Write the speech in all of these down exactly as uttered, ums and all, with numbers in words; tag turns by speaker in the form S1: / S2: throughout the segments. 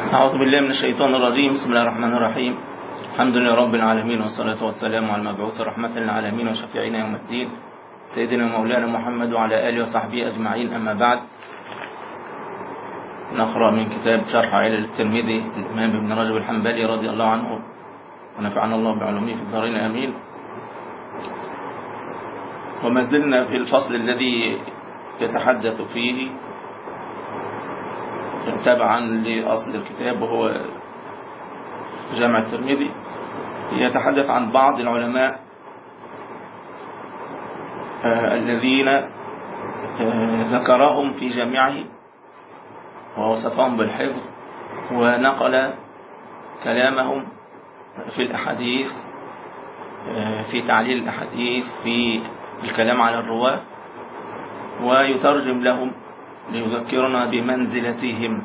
S1: أعوذ بالله من الشيطان الرجيم. بسم الله الرحمن الرحيم. الحمد لله رب العالمين، والصلاة والسلام على المبعوث رحمة للعالمين وشفيعنا يوم الدين سيدنا مولانا محمد وعلى آله وصحبه أجمعين. أما بعد، نقرأ من كتاب شرح علل الترمذي الإمام ابن رجب الحنبلي رضي الله عنه ونفعنا الله بعلومه في الدارين آمين. وما زلنا في الفصل الذي يتحدث فيه تبعا لأصل الكتاب وهو جامع الترمذي، يتحدث عن بعض العلماء آه الذين آه ذكرهم في جامعه ووصفهم بالحفظ، ونقل كلامهم في الأحاديث، آه في تعليل الأحاديث، في الكلام على الرواة، ويترجم لهم ليذكرنا بمنزلتهم.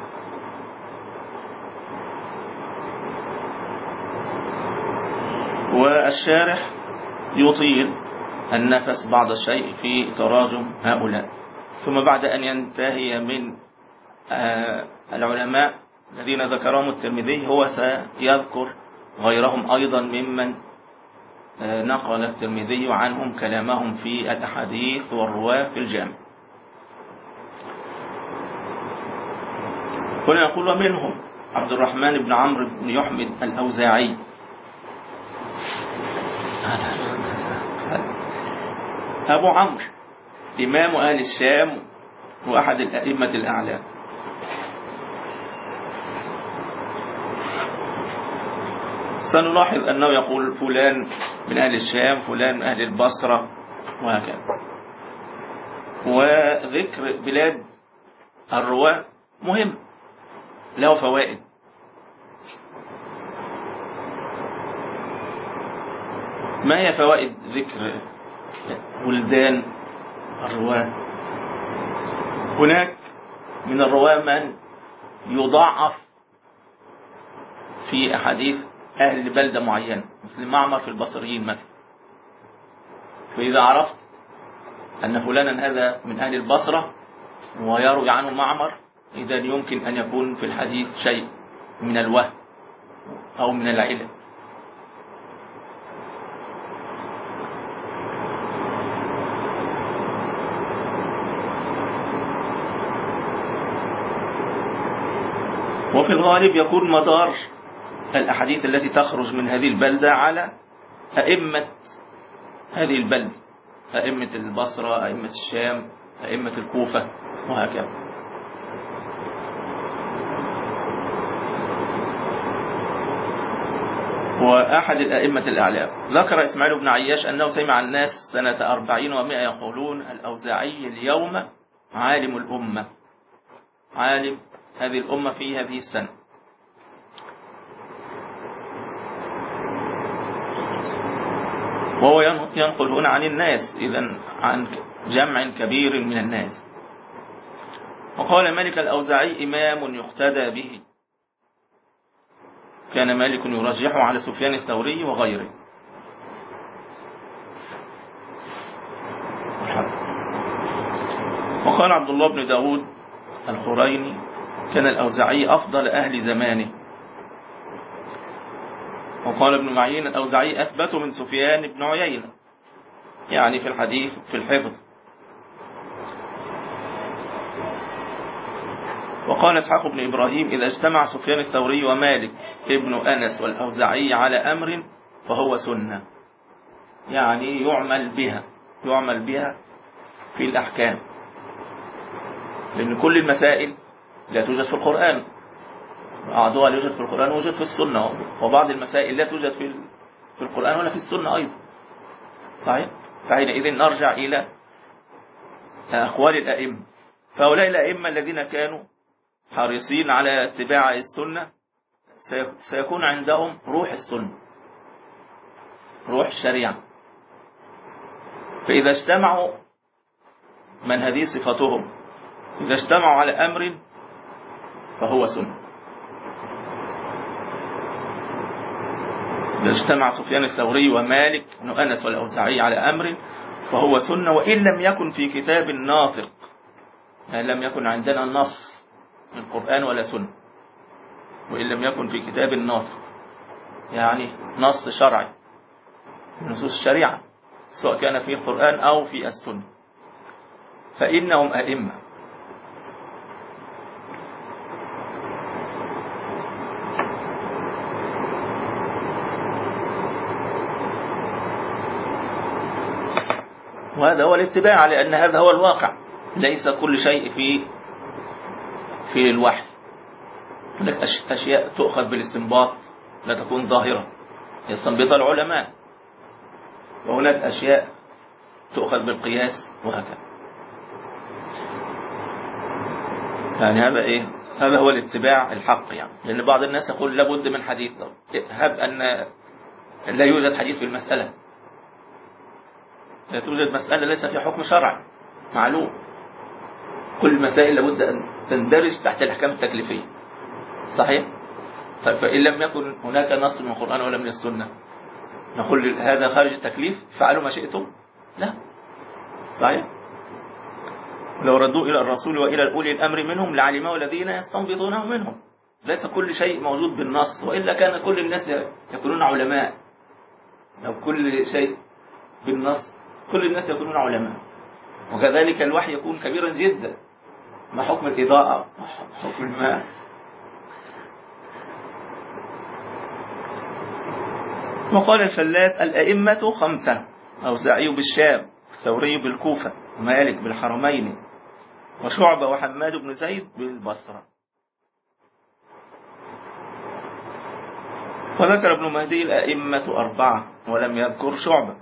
S1: والشارح يطيل النفس بعض الشيء في تراجم هؤلاء، ثم بعد أن ينتهي من العلماء الذين ذكرهم الترمذي هو سيذكر غيرهم أيضا ممن نقل الترمذي عنهم كلامهم في الأحاديث والرواة في الجامع. كنا نقول ومنهم عبد الرحمن بن عمرو بن يحمد الأوزاعي، أبو عمرو إمام أهل الشام وأحد الأئمة الأعلام. سنلاحظ أنه يقول فلان من أهل الشام، فلان من أهل البصرة، وهكذا. وذكر بلاد الرواة مهم، له فوائد. ما هي فوائد ذكر بلدان الرواة؟ هناك من الرواة من يضعف في أحاديث أهل بلدة معينة، مثل معمر في البصريين مثلا. فإذا عرفت أن فلانا هذا من أهل البصرة ويروي عنه معمر، إذا يمكن أن يكون في الحديث شيء من الوهم أو من العلم. وفي الغالب يكون مدار الأحاديث التي تخرج من هذه البلدة على أئمة هذه البلد، أئمة البصرة، أئمة الشام، أئمة الكوفة، وهكذا. وأحد الأئمة الأعلام ذكر إسماعيل بن عياش أنه سمع الناس سنة أربعين ومائة يقولون الأوزاعي اليوم عالم الأمة، عالم هذه الأمة في هذه السنة. وهو ينقل هنا عن الناس، إذن عن جمع كبير من الناس. وقال مالك الأوزاعي إمام يقتدى به، كان مالك يرجحه على سفيان الثوري وغيره. وقال عبد الله بن داود الخريني كان الأوزاعي أفضل أهل زمانه. وقال ابن معين الأوزاعي أثبت من سفيان بن عيينة، يعني في الحديث في الحفظ. وقال إسحاق بن إبراهيم إذا اجتمع سفيان الثوري ومالك ابن أنس والأوزاعي على أمر فهو سنة، يعني يعمل بها يعمل بها في الأحكام، لأن كل المسائل لا توجد في القرآن، بعضها لا يوجد في القرآن ويوجد في السنة، وبعض المسائل لا توجد في في القرآن ولا في السنة أيضا. صحيح؟ فحينئذ نرجع إلى أقوال الأئمة. فهؤلاء الأئمة الذين كانوا حريصين على اتباع السنة سيكون عندهم روح السنة، روح الشريعة. فإذا اجتمعوا، من هذه صفتهم، إذا اجتمعوا على أمر فهو سنة. إذا اجتمع سفيان الثوري ومالك بن أنس والأوزاعي على أمر فهو سنة، وإن لم يكن في كتاب ناطق، يعني لم يكن عندنا نص من القرآن ولا سنة، وإن لم يكن في كتاب الناطق، يعني نص شرعي من نصوص الشريعة سواء كان في القرآن أو في السنة، فإنهم أئمة. وهذا هو الاتباع، لأن هذا هو الواقع، ليس كل شيء في في الوحي. هناك أشياء تؤخذ بالاستنباط لا تكون ظاهرة يستنبطها العلماء، وهناك أشياء تؤخذ بالقياس وهكذا. يعني هذا إيه؟ هذا هو الاتباع الحق. يعني لأن بعض الناس يقول لابد من حديث، هب أن لا يوجد حديث في المسألة، لا توجد مسألة ليس في حكم شرعي معلوم. كل المسائل لابد أن تندرج تحت الأحكام التكليفية، صحيح؟ فإن لم يكن هناك نص من القرآن ولا من السنة نقول هذا خارج التكليف فعلوا ما شئتم؟ لا، صحيح؟ لو ردوا إلى الرسول وإلى أولي الأمر منهم لعلمه الذين يستنبطونه منهم. ليس كل شيء موجود بالنص، وإلا كان كل الناس يكونون علماء. لو كل شيء بالنص كل الناس يكونون علماء. وكذلك الوحي يكون كبيرا جدا. ما حكم الإضاءة؟ ما حكم الماء؟ وقال الفلاس الأئمة خمسة: أوزاعي بالشام، الثوري بالكوفة، ومالك بالحرمين، وشعبة وحماد بن زيد بالبصرة. وذكر ابن مهدي الأئمة أربعة ولم يذكر شعبة.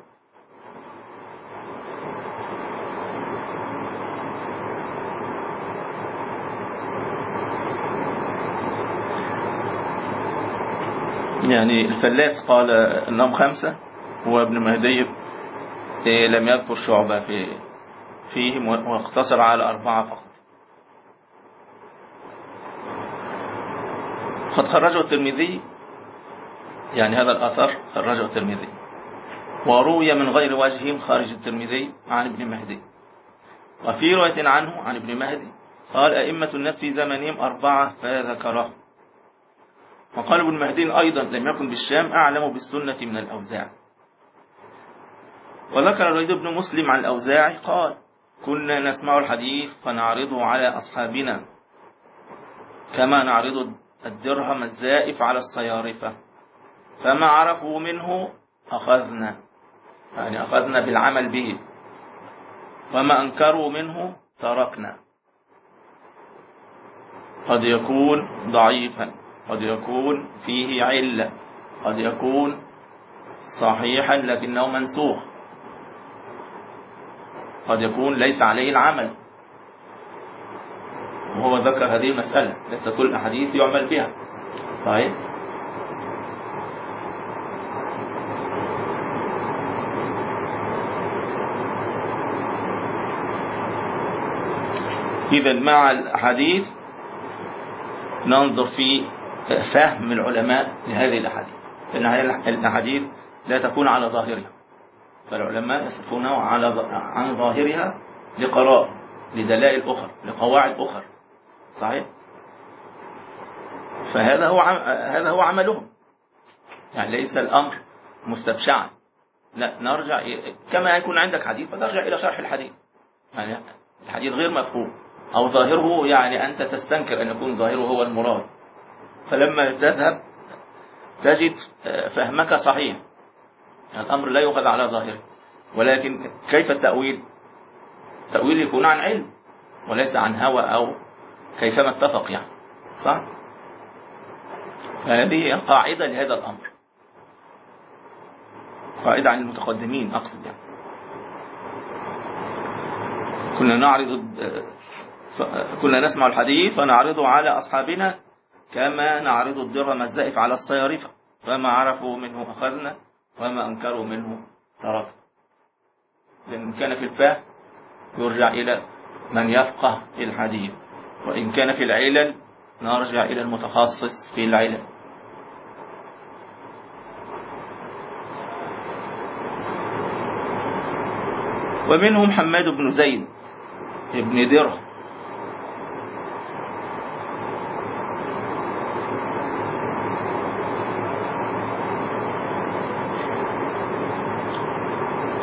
S1: يعني الفلاس قال أنهم خمسة، وابن مهدي لم يذكر شعبة في فيهم واقتصر على أربعة فقط. قد خرجه الترمذي، يعني هذا الأثر خرجه الترمذي، وروي من غير وجه خارج الترمذي عن ابن مهدي. وفي رواية عنه عن ابن مهدي قال أئمة الناس في زمنهم أربعة فذكره. وقال ابن مهدي أيضا لم يكن بالشام أعلم بالسنة من الأوزاع. وذكر الوليد بن مسلم عن الأوزاعي قال كنا نسمع الحديث فنعرضه على أصحابنا كما نعرض الدرهم الزائف على الصيارفة، فما عرفوا منه أخذنا، يعني أخذنا بالعمل به، وما أنكروا منه تركنا. قد يكون ضعيفا، قد يكون فيه علة، قد يكون صحيحا لكنه منسوخ، قد يكون ليس عليه العمل. وهو ذكر هذه المسألة، ليس كل أحاديث يعمل بها، صحيح؟ إذا مع الأحاديث ننظر في فهم العلماء لهذه الأحاديث، لأن هذه الأحاديث لا تكون على ظاهرها، فالعلماء يصفونها على عن ظاهرها لقراء، لدلائل أخرى، لقواعد أخرى، صحيح؟ فهذا هو هذا هو عملهم. يعني ليس الأمر مستبشعا، لا، نرجع كما يكون عندك حديث فترجع إلى شرح الحديث. يعني الحديث غير مفهوم أو ظاهره، يعني أنت تستنكر أن يكون ظاهره هو المراد، فلما تذهب تجد فهمك صحيح، الأمر لا يؤخذ على ظاهره. ولكن كيف التأويل؟ التأويل يكون عن علم وليس عن هوى أو كيفما اتفق، يعني صح؟ فهذه قاعدة لهذا الأمر، قاعدة عن المتقدمين أقصد. يعني كنا نعرض كنا نسمع الحديث فنعرضه على أصحابنا كما نعرض الدرهم الزائف على الصيارفة، فما عرفوا منه أخذنا وما أنكروا منه تركنا. لأن كان في الفهم يرجع إلى من يفقه الحديث، وإن كان في العلل نرجع إلى المتخصص في العلل. ومنهم حماد بن زيد ابن درهم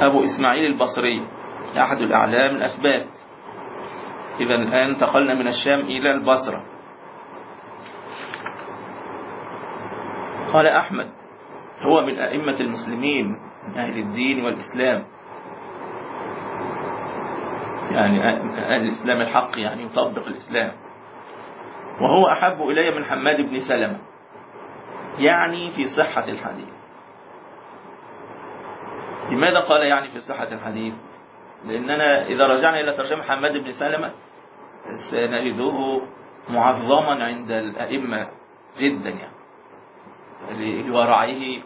S1: أبو إسماعيل البصري أحد الأعلام الأثبات. إذا الآن انتقلنا من الشام إلى البصرة. قال أحمد هو من أئمة المسلمين من أهل الدين والإسلام، يعني أهل الإسلام الحق، يعني يطبق الإسلام. وهو أحب إلي من حماد بن سلمة، يعني في صحة الحديث. لماذا قال يعني في صحة الحديث؟ لأننا إذا رجعنا إلى ترجمة حماد بن سلمة سنجده معظما عند الأئمة جدا، يعني لورعه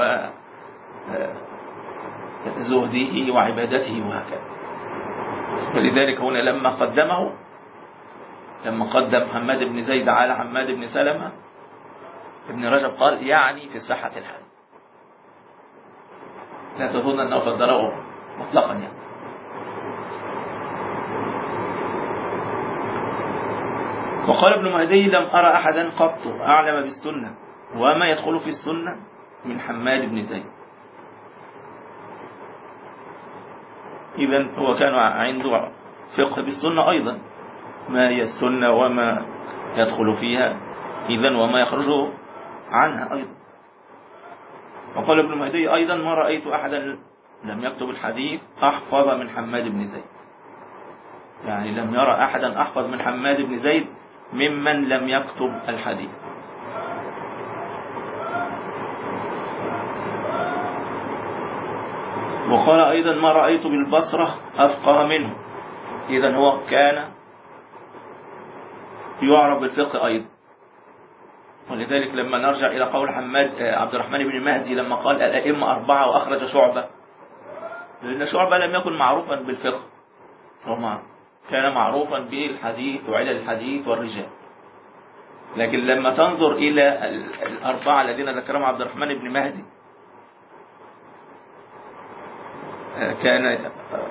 S1: وزهده وعبادته وهكذا. ولذلك هنا لما قدمه لما قدم حماد بن زيد على حماد بن سلمة، ابن رجب قال يعني في صحة الحديث، لا تظن أنه فضله مطلقا يعني. وقال ابن مهدي لم أرى أحدا قط أعلم بالسنة وما يدخل في السنة من حماد بن زيد. إذن هو كان عنده فقه بالسنة أيضا، ما هي السنة وما يدخل فيها إذن وما يخرج عنها أيضا. وقال ابن مهدي أيضا ما رأيت أحدا لم يكتب الحديث أحفظ من حماد بن زيد، يعني لم يرى أحدا أحفظ من حماد بن زيد ممن لم يكتب الحديث. وقال أيضا ما رأيت بالبصرة أفقه منه. إذن هو كان يعرف بالفقه أيضا. ولذلك لما نرجع إلى قول حماد عبد الرحمن بن مهدي لما قال الأئمة أربعة وأخرج شعبة، لأن شعبة لم يكن معروفا بالفقه، هو كان معروفا بالحديث وعلل الحديث والرجال. لكن لما تنظر إلى الأربعة الذين ذكرهم عبد الرحمن بن مهدي، كان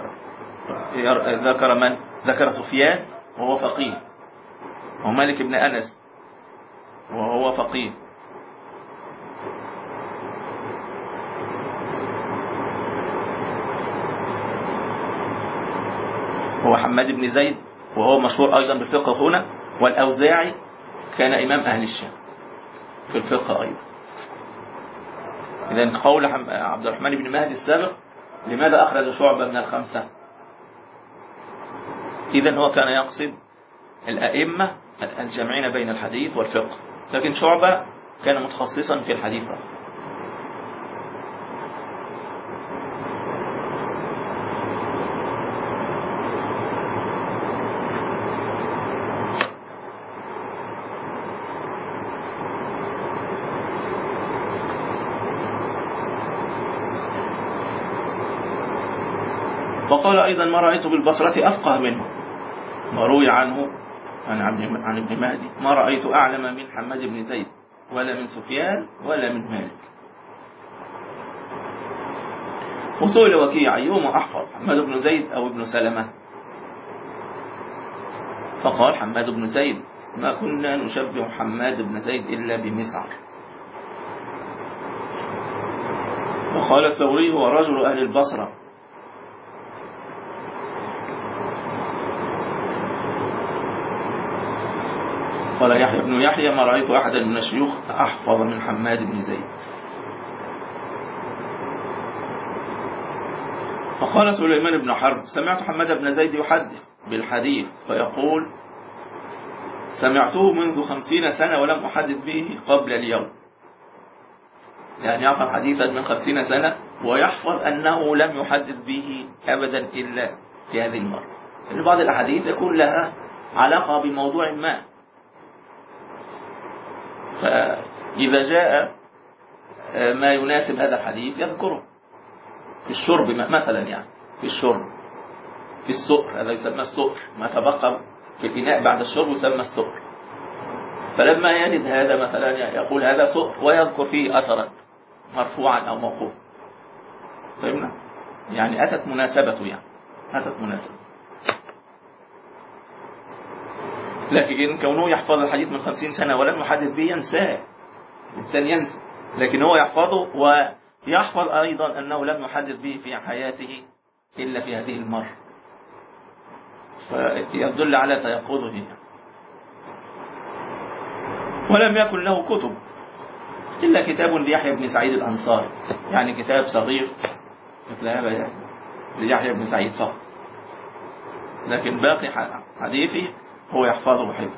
S1: ذكر من؟ ذكر سفيان وهو فقيه، ومالك بن أنس وهو فقيه، هو حماد بن زيد وهو مشهور أيضا بالفقه هنا، والأوزاعي كان إمام أهل الشام في الفقه أيضا. إذن قول عبد الرحمن بن مهدي السابق لماذا أخرج شعبة من الخمسة؟ إذن هو كان يقصد الأئمة الجامعين بين الحديث والفقه، لكن شعبة كان متخصصا في الحديث. وقال أيضا ما رأيت بالبصرة أفقه منه، وروي عنه عن ابن مهدي ما رأيت أعلم من حماد بن زيد ولا من سفيان ولا من مالك. وسئل وكيع أيهما أحفظ حماد بن زيد أو ابن سلمة؟ فقال حماد بن زيد، ما كنا نشبه حماد بن زيد إلا بمسعر. وقال الثوري هو رجل أهل البصرة. قال يحيى بن يحيى ما رأيت أحدا من الشيوخ أحفظ من حماد بن زيد. فقال سليمان بن حرب سمعت حماد بن زيد يحدث بالحديث فيقول سمعته منذ خمسين سنة ولم أحدث به قبل اليوم، يعني يحفظ حديثا من خمسين سنة ويحفظ أنه لم يحدث به أبدا إلا في هذه المرة. يعني بعض الأحاديث يكون لها علاقة بموضوع ما، فإذا جاء ما يناسب هذا الحديث يذكره في الشرب مثلا، يعني في الشرب في السؤر، هذا يسمى السؤر، ما تبقى في الإناء بعد الشرب يسمى السؤر. فلما يجد هذا مثلا يقول هذا سؤر ويذكر فيه أثرا مرفوعا أو موقوفا، فهمنا؟ يعني أتت مناسبته، يعني أتت مناسبة. لكن كونه يحفظ الحديث من خمسين سنة ولم يحدث به ينساه، الإنسان ينسى، لكن هو يحفظه يحفظ أيضا أنه لم يحدث به في حياته إلا في هذه المرة، فيدل على تيقظه. ولم يكن له كتب إلا كتاب ليحيى بن سعيد الأنصاري، يعني كتاب صغير مثل هذا يعني ليحيى بن سعيد فقط، لكن باقي حديثه هو يحفظه حفظ.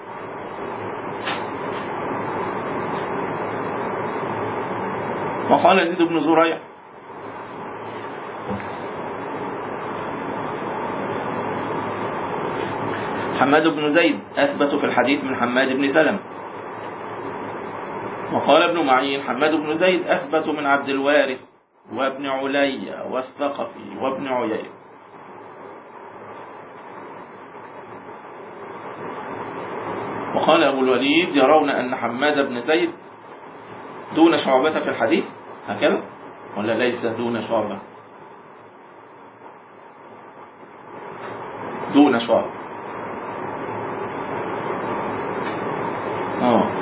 S1: وقال يزيد بن زريع حماد بن زيد أثبت في الحديث من حماد بن سلمة. وقال ابن معين حماد بن زيد أثبت من عبد الوارث وابن علي والثقفي وابن عيينة. وقال أبو الوليد يرون أن حماد بن زيد دون شعبة في الحديث، هكذا ولا ليس دون شعبة؟ دون شعبة. آه.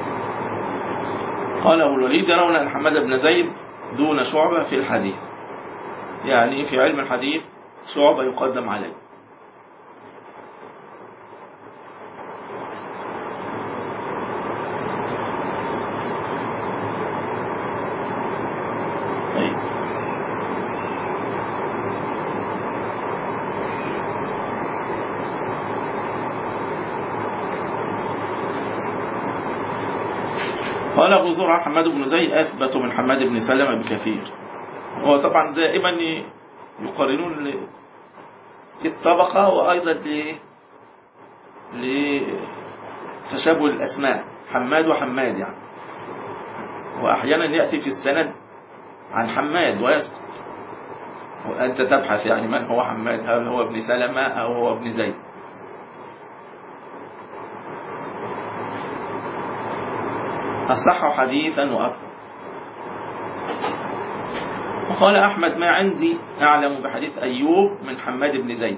S1: قال أبو الوليد يرون أن حماد بن زيد دون شعبة في الحديث، يعني في علم الحديث شعبة يقدم عليه. قال أبو زرع حماد بن زيد أثبت من حماد بن سلمة بكثير. هو طبعا دائما يقارنون الطبقة وأيضا لتشابه الأسماء، حماد وحماد يعني، وأحيانا يأتي في السند عن حماد ويسقط، وأنت تبحث يعني من هو حماد، هل هو ابن سلمة أو هو ابن زيد. أصح حديثا وأكثر. وقال أحمد ما عندي أعلم بحديث أيوب من حماد بن زيد،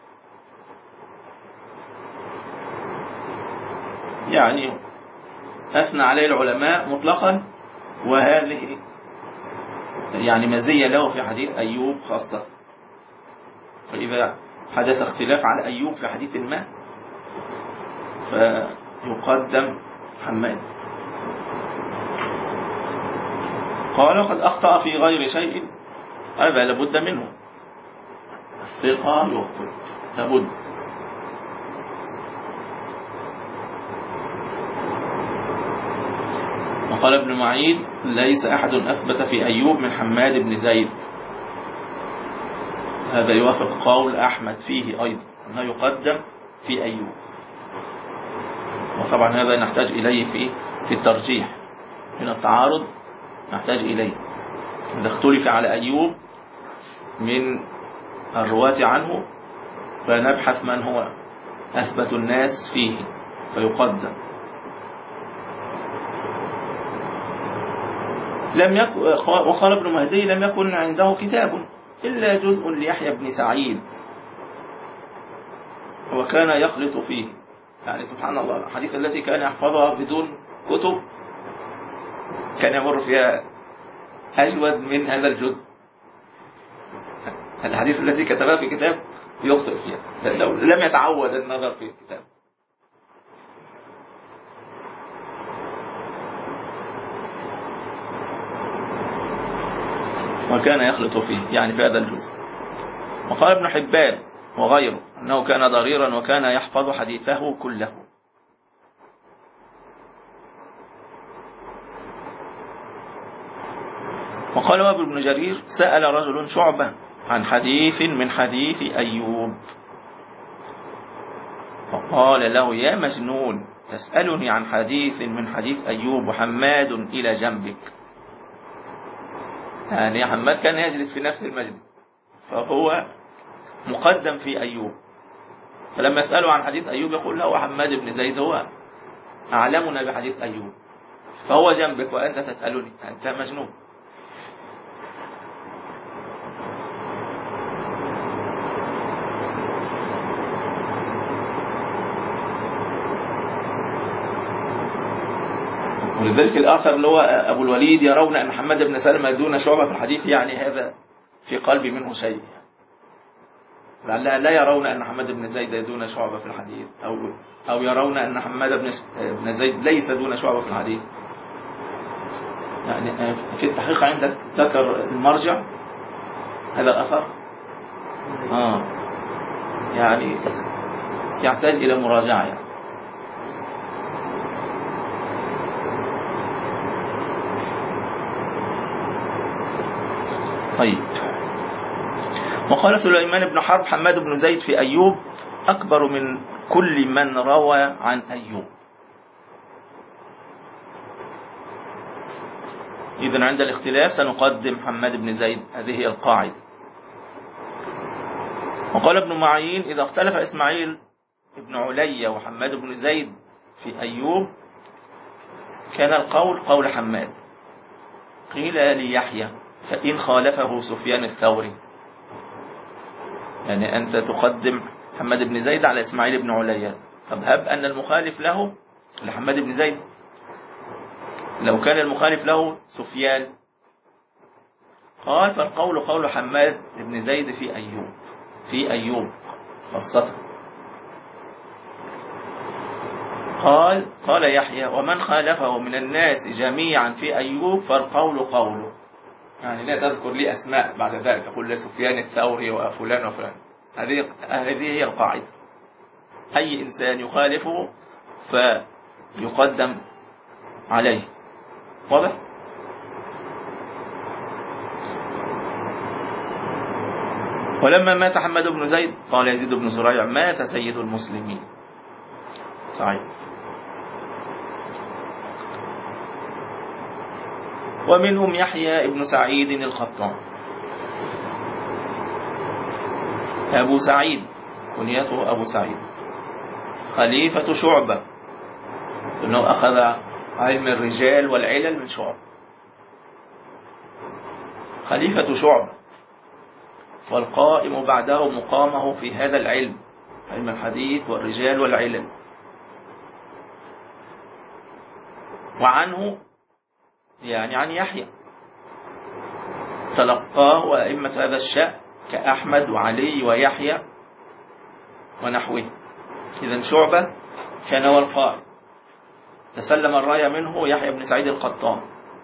S1: يعني أثنى عليه العلماء مطلقا، وهذه يعني مزية له في حديث أيوب خاصة، فإذا حدث اختلاف على أيوب في حديث ما فيقدم حماد. قال قد أخطأ في غير شيء، هذا لابد منه، الثقة يخطئ لابد. وقال ابن معين ليس أحد أثبت في أيوب من حماد بن زيد، هذا يوافق قول أحمد فيه أيضا أنه يقدم في أيوب، وطبعا هذا نحتاج إليه في في الترجيح، من التعارض نحتاج إليه. إذا اختلف على أيوب من الرواة عنه فنبحث من هو أثبت الناس فيه فيقدم. لم يكن وقال ابن مهدي لم يكن عنده كتاب إلا جزء ليحيى بن سعيد وكان يخلط فيه، يعني سبحان الله الحديث التي كان يحفظها بدون كتب كان يمر فيها أجود من هذا الجزء. الحديث التي كتبها في كتاب يخطئ فيها لو لم يتعود النظر في الكتاب. وكان يخلط فيه يعني في هذا الجزء. وقال ابن حبان وغيره أنه كان ضريرا وكان يحفظ حديثه كله. وقال وابن بن جرير سأل رجل شعبة عن حديث من حديث أيوب فقال له يا مجنون تسألني عن حديث من حديث أيوب وحماد إلى جنبك. يعني حماد كان يجلس في نفس المجلس فهو مقدم في أيوب، فلما يسأله عن حديث أيوب يقول له حماد بن زيد هو أعلمنا بحديث أيوب فهو جنبك وأنت تسألني، أنت مجنون. ولذلك الآثر اللي هو أبو الوليد يرون أن محمد بن سلمة دون شعبة في الحديث، يعني هذا في قلبي منه شيء، لعلها لا يرون أن محمد بن زيد دون شعبة في الحديث، أو أو يرون أن محمد بن زيد ليس دون شعبة في الحديث. يعني في التحقيق عندك ذكر المرجع هذا الأثر آه يعني يحتاج إلى مراجعة يعني. طيب. وقال سليمان بن حرب حماد بن زيد في أيوب أكبر من كل من روى عن أيوب. إذن عند الاختلاف سنقدم حماد بن زيد، هذه هي القاعدة. وقال ابن معين إذا اختلف إسماعيل ابن علي وحماد بن زيد في أيوب كان القول قول حماد. قيل ليحيى فإن خالفه سفيان الثوري، يعني أنت تقدم حماد بن زيد على إسماعيل بن علي، طب هب أن المخالف له لحماد بن زيد، لو كان المخالف له سفيان، قال فالقول قول حماد بن زيد في أيوب، في أيوب خاصة. قال قال يحيى ومن خالفه من الناس جميعا في أيوب فالقول قوله، يعني لا تذكر لي أسماء بعد ذلك، قل سفيان الثوري وفلان وفلان، هذه هذه هي القاعدة، أي إنسان يخالفه فيقدم عليه. واضح؟ ولما مات حماد بن زيد قال يزيد بن زريع مات سيد المسلمين. صحيح. ومنهم يحيى بن سعيد القطان أبو سعيد كنيته أبو سعيد، خليفة شعبة، إنه أخذ علم الرجال والعلل من شعبة، خليفة شعبة، والقائم بعده مقامه في هذا العلم، علم الحديث والرجال والعلل. وعنه يعني عن يحيى تلقاه وأئمة هذا الشأن كأحمد وعلي ويحيى ونحوه. إذن شعبة كان هو القائد، تسلم الراية منه يحيى بن سعيد القطان،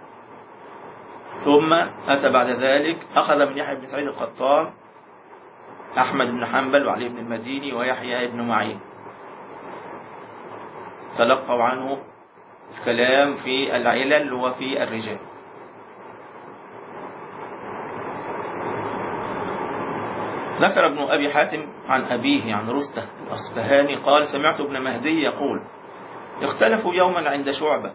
S1: ثم أتى بعد ذلك أخذ من يحيى بن سعيد القطان أحمد بن حنبل وعلي بن المديني ويحيى بن معين، تلقوا عنه الكلام في العلل وفي الرجال. ذكر ابن أبي حاتم عن أبيه عن رستة الأصبهاني قال سمعت ابن مهدي يقول اختلفوا يوما عند شعبة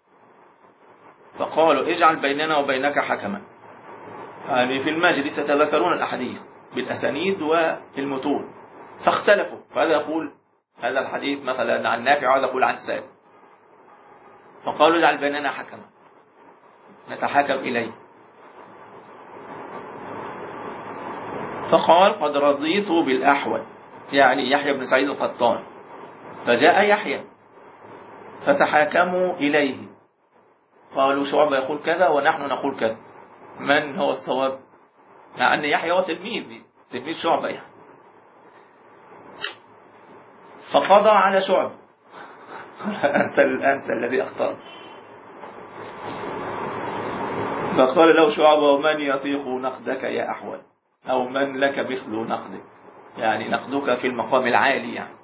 S1: فقالوا اجعل بيننا وبينك حكما، يعني في المجلس يتذكرون الأحاديث بالأسانيد والمتون، فاختلفوا، فهذا يقول هذا الحديث مثلا عن نافع وهذا يقول عن سالم، فقالوا اجعل بيننا حكما نتحاكم إليه، فقال قد رضيت بالأحول، يعني يحيى بن سعيد القطان، فجاء يحيى فتحاكموا إليه، قالوا شعبة يقول كذا ونحن نقول كذا، من هو الصواب؟ مع أن يحيى هو تلميذ تلميذ شعبة يعني. فقضى على شعبة أنت, أنت الذي أخطأت، فقال له شعبة ومن يطيق نقدك يا أحول، أو من لك مثل نقدك، يعني نقدك في المقام العالي يعني.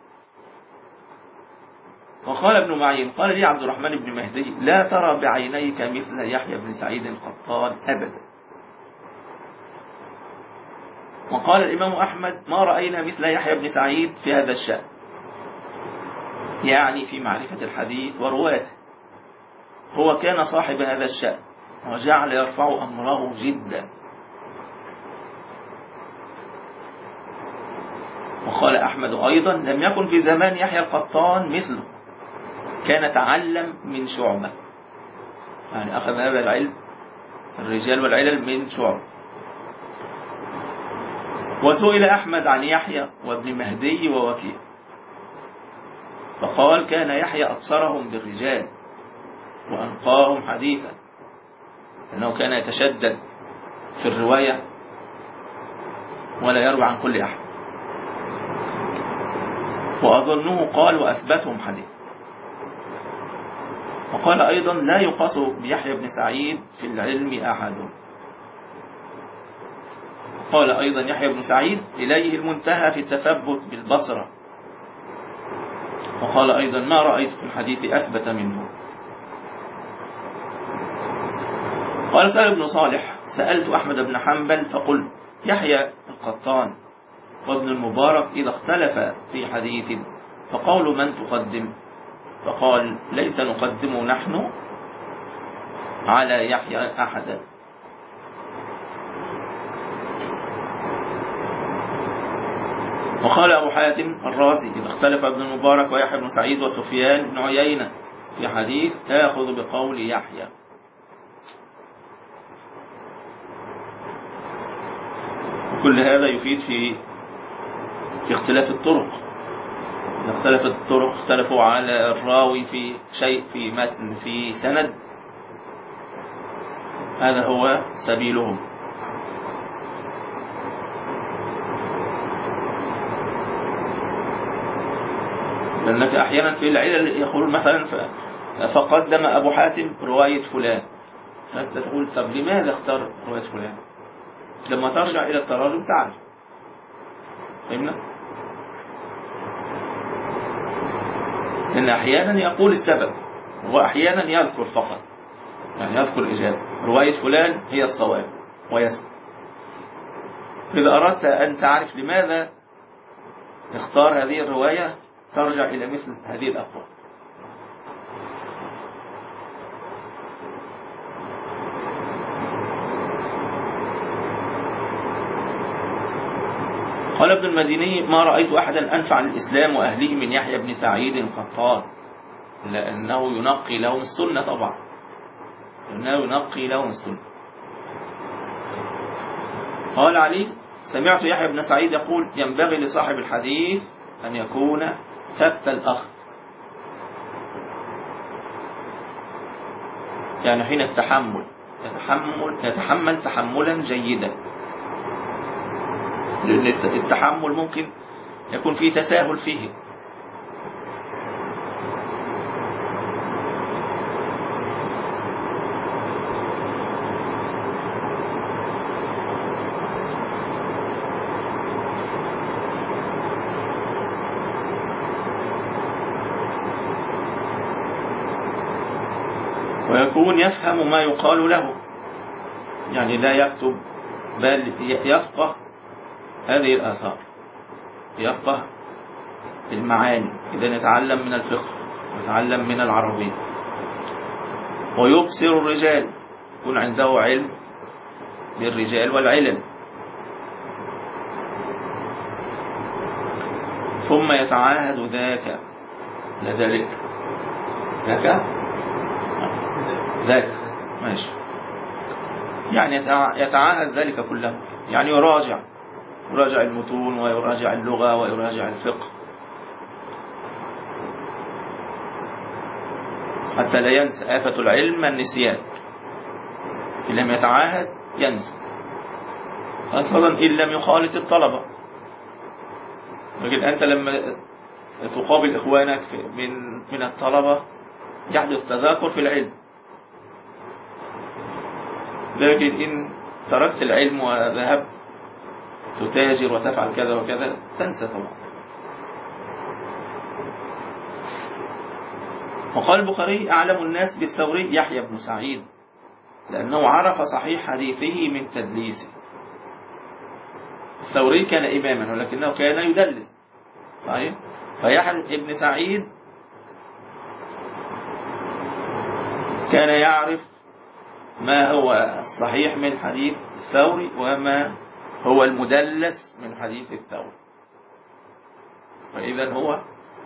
S1: وقال ابن معين قال لي عبد الرحمن بن مهدي لا ترى بعينيك مثل يحيى بن سعيد القطان أبدا. وقال الإمام أحمد ما رأينا مثل يحيى بن سعيد في هذا الشأن، يعني في معرفة الحديث ورواته، هو كان صاحب هذا الشأن وجعل يرفع أمره جدا. وقال أحمد أيضا لم يكن في زمان يحيى القطان مثله، كان تعلم من شعبة، يعني أخذ هذا العلم الرجال والعلل من شعبة. وسئل أحمد عن يحيى وابن مهدي ووكيع، فقال كان يحيى أبصرهم بالرجال وأنقاهم حديثا، لأنه كان يتشدد في الرواية ولا يروي عن كل أحد. وأظنه قال وأثبتهم حديث. وقال أيضا لا يقاس بيحيى بن سعيد في العلم أحد. قال أيضا يحيى بن سعيد إليه المنتهى في التثبت بالبصرة. وقال أيضا ما رأيت في الحديث أثبت منه. قال سهل بن صالح سألت أحمد بن حنبل فقلت يحيى القطان وابن المبارك إذا اختلف في حديث فقول من تقدم؟ فقال ليس نقدم نحن على يحيى أحدا. وقال أبو حاتم الرازي إذا اختلف ابن المبارك ويحيى بن سعيد وسفيان بن عيينة في حديث آخذ بقول يحيى. وكل هذا يفيد في في اختلاف الطرق. إذا اختلفت الطرق اختلفوا على الراوي في شيء في متن في سند، هذا هو سبيلهم. لأنك أحيانا في العلل يقول مثلا فقدم أبو حاتم رواية فلان، فأنت تقول طب لماذا اختار رواية فلان؟ لما ترجع إلى التراجم تعرف. فهمنا؟ لأن أحيانا يقول السبب وأحيانا يذكر فقط، يعني يذكر إجابة رواية فلان هي الصواب ويسكت. فإذا أردت أن تعرف لماذا اختار هذه الرواية ترجع إلى مثل هذه الأقوال. قال ابن المديني ما رأيت أحدا أنفع للإسلام وأهله من يحيى بن سعيد القطان، لأنه ينقي لهم السنة. طبعا لأنه ينقي لهم السنة. قال علي سمعت يحيى بن سعيد يقول ينبغي لصاحب الحديث أن يكون ثبت الأخذ، يعني حين التحمل يتحمل, يتحمل تحملا جيدا، لأن التحمل ممكن يكون فيه تساهل فيه. ويكون يفهم ما يقال له، يعني لا يكتب بل يفقه هذه الآثار، يفقه المعاني. إذا يتعلم من الفقه ويتعلم من العربية ويبصر الرجال، يكون عنده علم بالرجال والعلل. ثم يتعاهد ذاك لذلك ذاك ذاك ماشي، يعني يتعاهد ذلك كله، يعني يراجع يراجع المتون ويراجع اللغة ويراجع الفقه حتى لا ينسى. آفة العلم النسيان، إن لم يتعاهد ينسى، خاصة إن لم يخالط الطلبة. لكن أنت لما تقابل إخوانك من من الطلبة يحدث تذاكر في العلم، لكن إن تركت العلم وذهبت تتاجر وتفعل كذا وكذا تنسى طبعا. وقال البخاري أعلم الناس بالثوري يحيى بن سعيد، لأنه عرف صحيح حديثه من تدليسه. الثوري كان إماما ولكنه كان يدلس، صحيح؟ فيحيى بن سعيد كان يعرف ما هو الصحيح من حديث الثوري وما هو المدلس من حديث الثوري، فإذا هو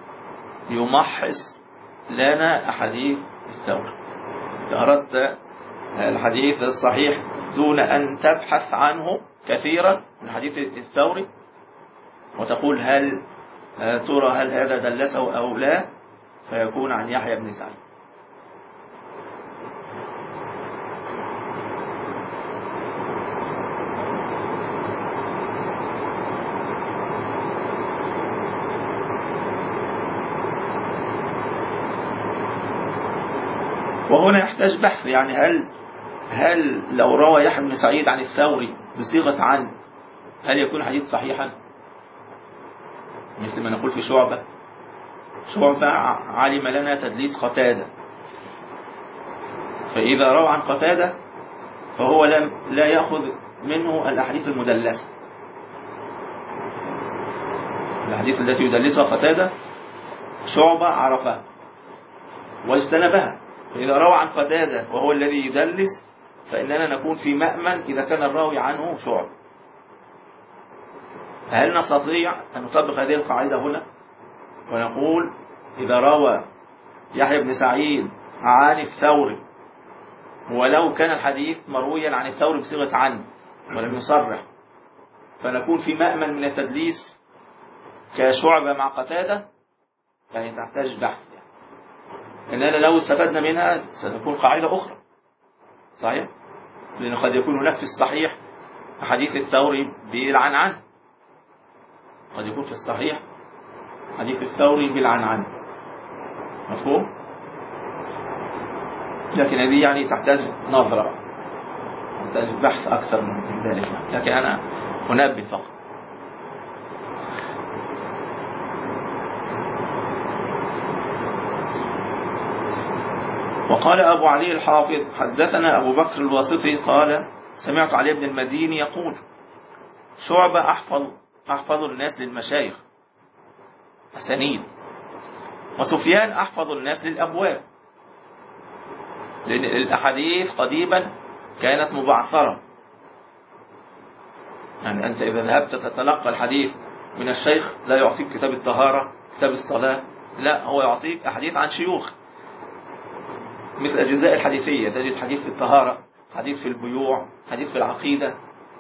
S1: يمحص لنا أحاديث الثوري. إذا أردت الحديث الصحيح دون أن تبحث عنه كثيرا من حديث الثوري وتقول هل ترى هل هذا دلسه أو لا، فيكون عن يحيى بن سعيد. وهنا يحتاج بحث، يعني هل هل لو روى يحيى بن سعيد عن الثوري بصيغة عن، هل يكون حديث صحيحا؟ مثل ما نقول في شعبة، شعبة علم لنا تدليس قتادة، فإذا روى عن قتادة فهو لم لا يأخذ منه الأحاديث المدلسة، الأحاديث التي يدلسها قتادة شعبة عرفها واجتنبها، فإذا روى عن قتادة وهو الذي يدلس فإننا نكون في مأمن إذا كان الراوي عنه شعبة. هل نستطيع أن نطبق هذه القاعدة هنا ونقول إذا روى يحيى بن سعيد عن الثوري ولو كان الحديث مرويا عن الثوري بصيغة عن ولم يصرح فنكون في مأمن من التدليس كشعبة مع قتادة؟ يعني تحتاج بحث، يعني إننا لو استفدنا منها سنكون قاعدة أخرى صحيح، لأنه قد يكون هناك في الصحيح حديث الثوري بالعنعن، قد يكون في الصحيح حديث الثوري بالعنعن، مفهوم؟ لكن هذه يعني تحتاج نظرة، تحتاج بحث أكثر من ذلك، لكن أنا أنبه فقط. وقال أبو علي الحافظ حدثنا أبو بكر الواسطي قال سمعت علي بن المديني يقول شعبة أحفظ أحفظ الناس للمشايخ أسانيد، وسفيان أحفظ الناس للأبواب، لأن الأحاديث قديما كانت مبعثرة، يعني أنت إذا ذهبت تتلقى الحديث من الشيخ لا يعطيك كتاب الطهارة كتاب الصلاة، لا هو يعطيك أحاديث عن شيوخ، مثل الأجزاء الحديثية تجد حديث في الطهارة، حديث في البيوع، حديث في العقيدة،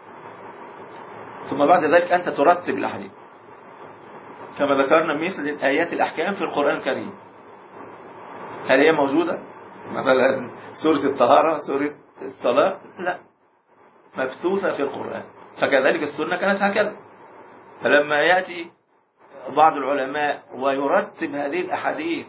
S1: ثم بعد ذلك أنت ترتب الأحاديث كما ذكرنا، مثل آيات الأحكام في القرآن الكريم، هل هي موجودة؟ مثلا سورة الطهارة سورة الصلاة لا، مبثوثة في القرآن، فكذلك السنة كانت هكذا. فلما يأتي بعض العلماء ويرتب هذه الأحاديث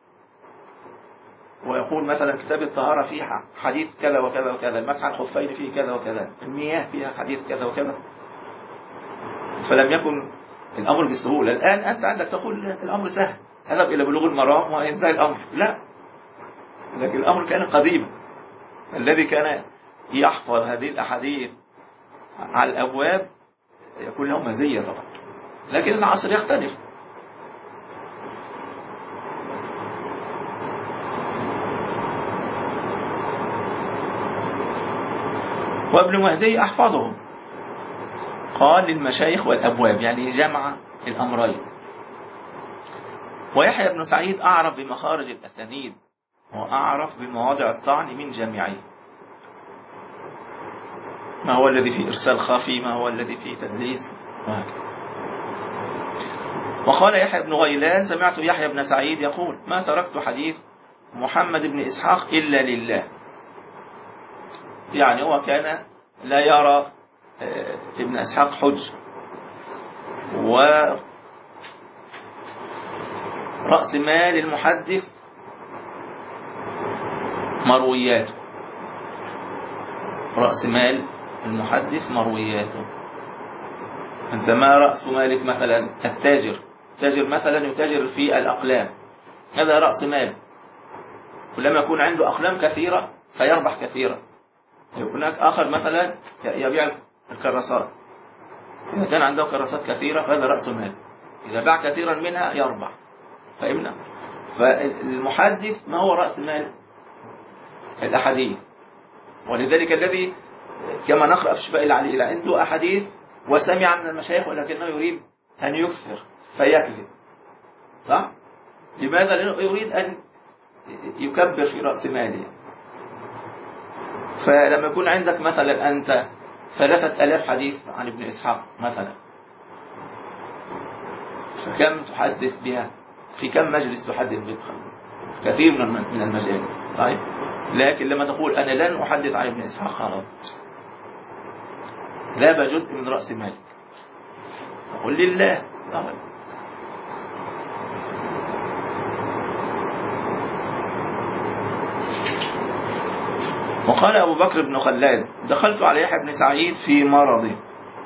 S1: ويقول مثلا كتاب الطهارة فيه حديث كذا وكذا وكذا، المسح على الخفين فيه كذا وكذا، المياه فيها حديث كذا وكذا، فلم يكن الأمر بالسهولة. الآن أنت عندك تقول الأمر سهل، اذهب إلى بلوغ المرام وينتهي الأمر، لا، لكن الأمر كان قديما، الذي كان يحفظ هذه الأحاديث على الأبواب يكون له مزية طبعا، لكن العصر يختلف. وابن مهدي أحفظهم، قال للمشايخ والأبواب، يعني جمع الأمرين. ويحيى بن سعيد أعرف بمخارج الأسانيد وأعرف بمواضع الطعن من جميعه، ما هو الذي فيه إرسال خفي، ما هو الذي فيه تدليس، وهكذا. وقال يحيى بن غيلان سمعت يحيى بن سعيد يقول ما تركت حديث محمد بن إسحاق إلا لله، يعني هو كان لا يرى ابن إسحاق حج، ورأس مال المحدث مروياته، رأس مال المحدث مروياته. أنت ما رأس مالك مثلا التاجر، تاجر مثلا يتاجر في الأقلام، هذا رأس مال، ولما يكون عنده أقلام كثيرة سيربح كثيرا. هناك آخر مثلا يبيع الكراسات، إذا كان عنده كراسات كثيرة هذا رأس مال، إذا باع كثيرا منها يربح، فهمنا؟ فالمحدث ما هو رأس مال الأحاديث، ولذلك الذي كما نقرأ في شفاء العليل عنده أحاديث وسمع من المشايخ ولكنه يريد أن يكثر فيكذب، صح؟ لماذا؟ لأنه يريد أن يكبر في رأس ماله. فلما يكون عندك مثلا أنت ثلاثة ألاف حديث عن ابن إسحاق مثلا، فكم تحدث بها؟ في كم مجلس تحدث بها؟ كثير من المجال، صحيح؟ لكن لما تقول أنا لن أحدث عن ابن إسحاق خلاص ذاب جزء من رأس مالك، قل لله لا. وقال أبو بكر بن خلاد دخلت على يحيى بن سعيد في مرضي،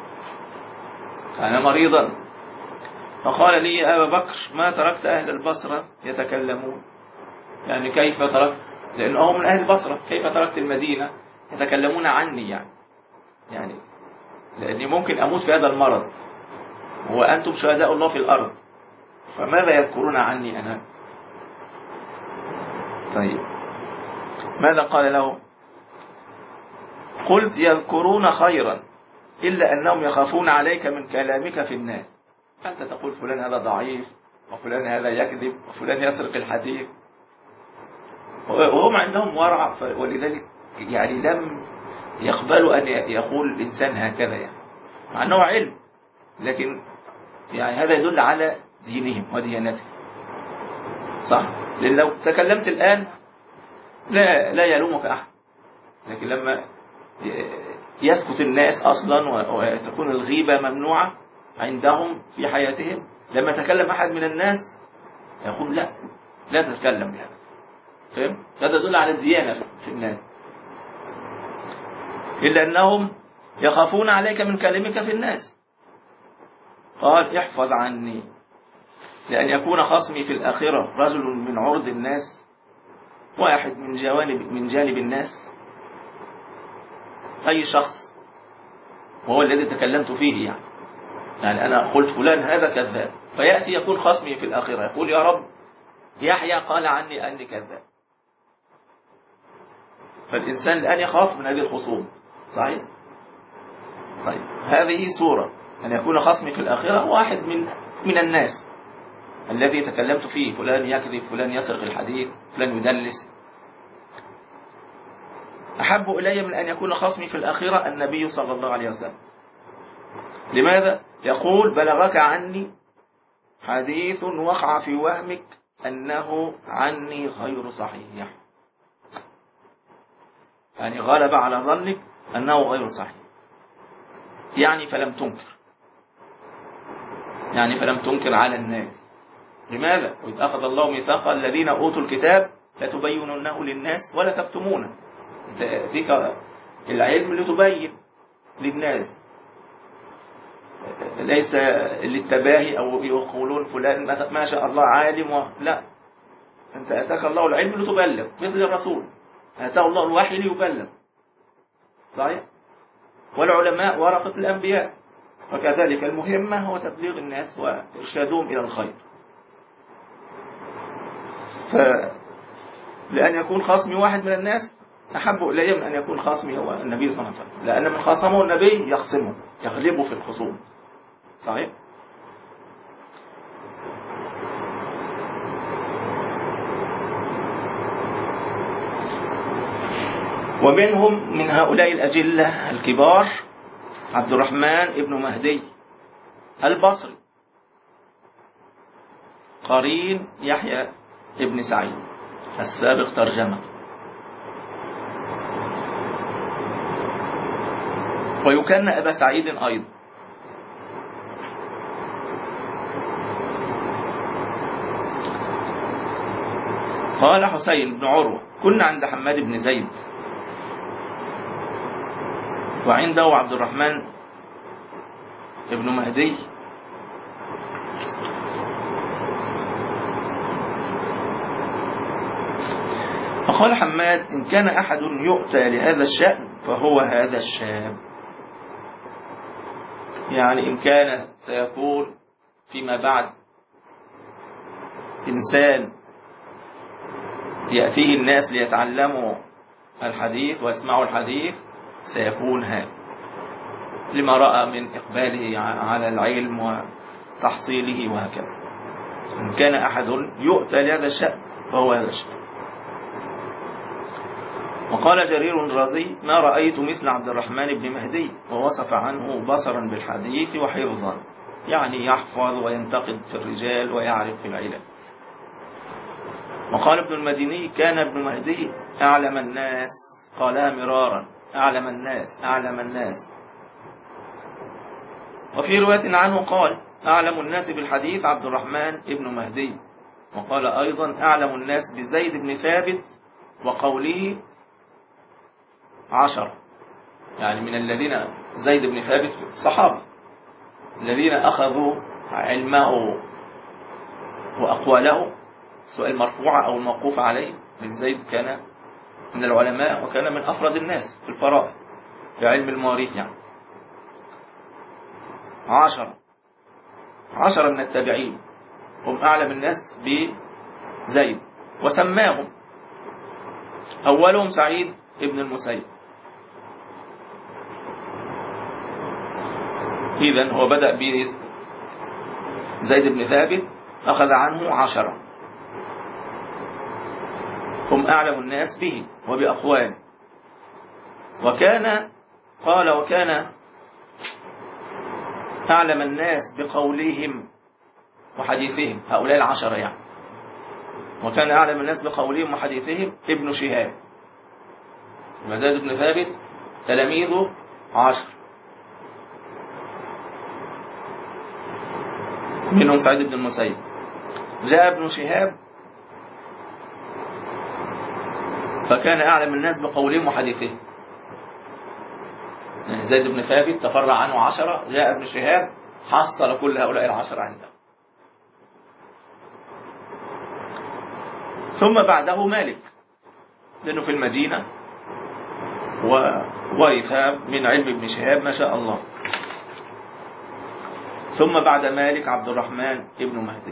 S1: كان مريضا، فقال لي يا أبا بكر ما تركت أهل البصرة يتكلمون، يعني كيف تركت، لأنه من أهل البصرة، كيف تركت المدينة يتكلمون عني، يعني يعني لأني ممكن أموت في هذا المرض وأنتم شهداء الله في الأرض، فماذا يذكرون عني أنا؟ طيب ماذا قال له؟ قلت يذكرون خيرا إلا أنهم يخافون عليك من كلامك في الناس، أنت تقول فلان هذا ضعيف وفلان هذا يكذب وفلان يسرق الحديث، وهم عندهم ورع، ولذلك يعني لم يقبلوا أن يقول الإنسان هكذا، يعني مع أنه علم، لكن يعني هذا يدل على دينهم وديانتهم، صح؟ لأن لو تكلمت الآن لا لا يلومك أحد، لكن لما يسكت الناس أصلا وتكون الغيبة ممنوعة عندهم في حياتهم، لما تكلم أحد من الناس يقول لا لا تتكلم بهذا، فهم؟ هذا يدل على الديانة في الناس، إلا أنهم يخافون عليك من كلامك في الناس. قال احفظ عني لأن يكون خصمي في الآخرة رجل من عرض الناس، واحد من جوانب من جانب الناس، أي شخص وهو الذي تكلمت فيه، يعني يعني أنا قلت فلان هذا كذاب، فيأتي يكون خصمي في الآخرة يقول يا رب يحيى قال عني أني كذاب، فالإنسان الآن يخاف من هذه الخصوم، صحيح؟ طيب هذه صورة أن يكون خصمي في الآخرة واحد من من الناس الذي تكلمت فيه، فلان يكذب، فلان يسرق الحديث، فلان يدلس. أحب إلي من أن يكون خصمي في الآخرة النبي صلى الله عليه وسلم. لماذا؟ يقول بلغك عني حديث وقع في وهمك أنه عني غير صحيح، يعني غلب على ظنك أنه غير صحيح، يعني فلم تنكر، يعني فلم تنكر على الناس. لماذا؟ وإذ أخذ الله ميثاق الذين أوتوا الكتاب لتبيننه للناس ولا تكتمونه، ذيك العلم لتبين للناس، ليس للتباهي أو يقولون فلان ما شاء الله عالم و... لا، أنت أتاك الله العلم لتبلغ، مثل الرسول أتاه الله الوحي ليبلغ، صحيح؟ والعلماء ورثة الأنبياء، وكذلك المهمة هو تبليغ الناس وإرشادهم إلى الخير. فلأن يكون خصمي واحد من الناس أحب إلي من أن يكون خصمي هو النبي صلى الله عليه وسلم، لأن من خصمه النبي يخصمه يغلبه في الخصوم، صحيح؟ ومنهم من هؤلاء الأجلة الكبار عبد الرحمن ابن مهدي البصري قرين يحيى ابن سعيد السابق ترجمة، ويكن أبا سعيد أيضا. قال حسين بن عروة كنا عند حماد بن زيد وعنده عبد الرحمن ابن مهدي، فقال حماد إن كان أحد يؤتى لهذا الشأن فهو هذا الشاب، يعني إن كان سيكون فيما بعد إنسان يأتيه الناس ليتعلموا الحديث ويسمعوا الحديث سيكون هذا، لما رأى من إقباله على العلم وتحصيله وهكذا. إن كان أحد يؤتى لهذا الشأن فهو هذا الشأن. وقال جرير الرازي ما رأيت مثل عبد الرحمن بن مهدي، ووصف عنه بصرا بالحديث وحفظا، يعني يحفظ وينتقد في الرجال ويعرف في العلل. وقال ابن المديني كان ابن مهدي أعلم الناس، قالها مرارا أعلم الناس أعلم الناس. وفي رواية عنه قال أعلم الناس بالحديث عبد الرحمن ابن مهدي. وقال أيضا أعلم الناس بزيد بن ثابت وقوله عشرة، يعني من الذين زيد بن ثابت صحابي الذين أخذوا علمه وأقواله سواء المرفوعة أو الموقوفة عليه. من زيد كان من العلماء وكان من أفرد الناس في الفرائض في علم المواريث. يعني عشرة عشرة من التابعين هم أعلم الناس بزيد، وسماهم أولهم سعيد ابن المسيب. إذن هو بدأ بزيد بن ثابت أخذ عنه عشرة هم أعلم الناس به وبأقواله. وكان قال وكان أعلم الناس بقولهم وحديثهم، هؤلاء العشرة يعني. وكان أعلم الناس بقولهم وحديثهم ابن شهاب، وزيد بن ثابت تلاميذه عشر، منهم سعيد بن المسيب. جاء ابن شهاب فكان أعلم الناس بقولهم وحديثهم. يعني زيد بن ثابت تفرع عنه عشرة، جاء ابن شهاب حصل كل هؤلاء العشرة عنده. ثم بعده مالك، لأنه في المدينة وورث من علم ابن شهاب ما شاء الله. ثم بعد مالك عبد الرحمن ابن مهدي.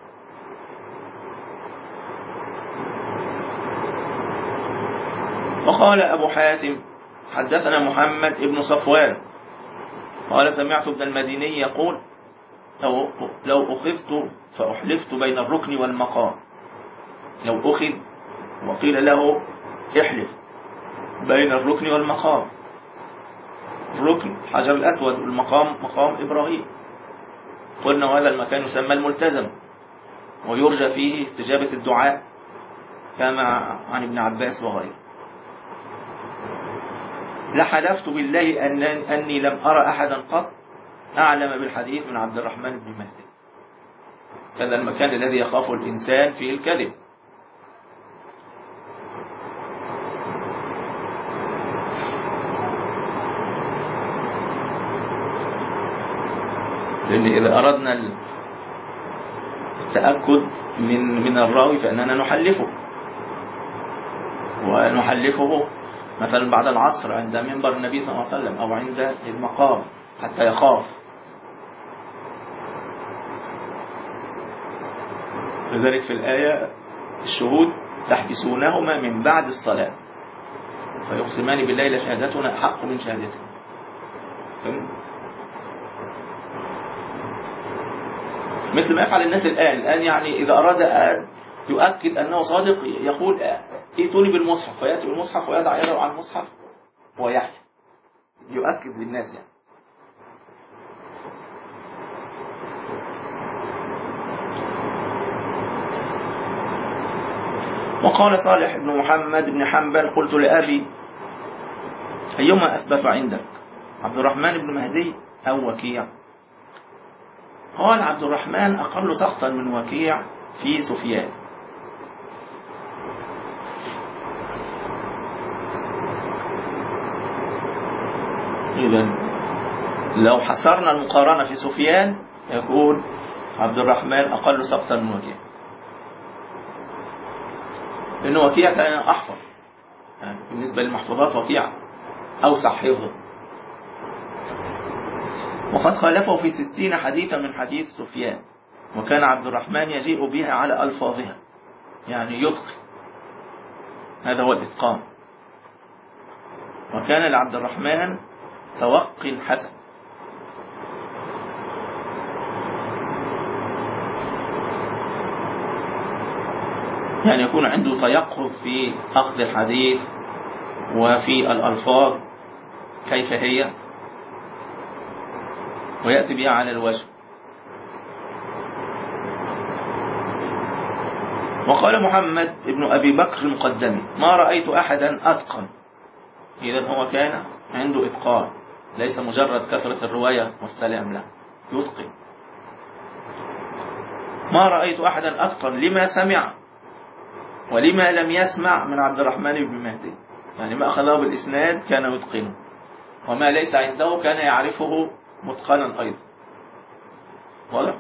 S1: وقال أبو حاتم حدثنا محمد ابن صفوان قال سمعت ابن المديني يقول لو, لو أخذت فأحلفت بين الركن والمقام. لو أخذ وقيل له احلف بين الركن والمقام. الركن حجر الأسود والمقام مقام إبراهيم. قلنا وهذا المكان يسمى الملتزم ويرجى فيه استجابة الدعاء كما عن ابن عباس وغيره. لحلفت بالله أن أني لم أرى أحدا قط أعلم بالحديث من عبد الرحمن بن مهدي. هذا المكان الذي يخاف الإنسان فيه الكذب. لأن إذا أردنا التأكد من من الراوي فإننا نحلفه، ونحلفه مثلا بعد العصر عند منبر النبي صلى الله عليه وسلم أو عند المقام حتى يخاف. لذلك في الآية الشهود تحبسونهما من بعد الصلاة فيقسمان بالله لشهادتنا أحق من شهادته. مثل ما يفعل الناس الآن الآن يعني إذا أراد أن يؤكد أنه صادق يقول ائتوني بالمصحف، فيأتي بالمصحف ويضع يده على المصحف ويحيى يؤكد للناس يعني. وقال صالح بن محمد بن حنبل قلت لأبي أيما أثبت عندك عبد الرحمن بن مهدي أو وكيع؟ قال عبد الرحمن أقل سقطا من وكيع في سفيان. إذن لو حصرنا المقارنة في سفيان يكون عبد الرحمن أقل سقطا من وكيع، لأن وكيع كان أحفظ يعني بالنسبة للمحفوظات وكيع أوسع حفظا، وقد خالفه في ستين حديثا من حديث سفيان، وكان عبد الرحمن يجيء بها على ألفاظها يعني يتقن. هذا هو الإتقان. وكان لعبد الرحمن توقي حسن، يعني يكون عنده تيقظ في أخذ الحديث وفي الألفاظ كيف هي ويأتي بها على الوجه. وقال محمد ابن أبي بكر المقدمي ما رأيت أحدا أتقن. إذن هو كان عنده إتقان، ليس مجرد كثرة الرواية والسلام، لا يتقن. ما رأيت أحدا أتقن لما سمع ولما لم يسمع من عبد الرحمن بن مهدي. يعني ما أخذه بالإسناد كان يتقنه، وما ليس عنده كان يعرفه متقنا أيضا. واضح؟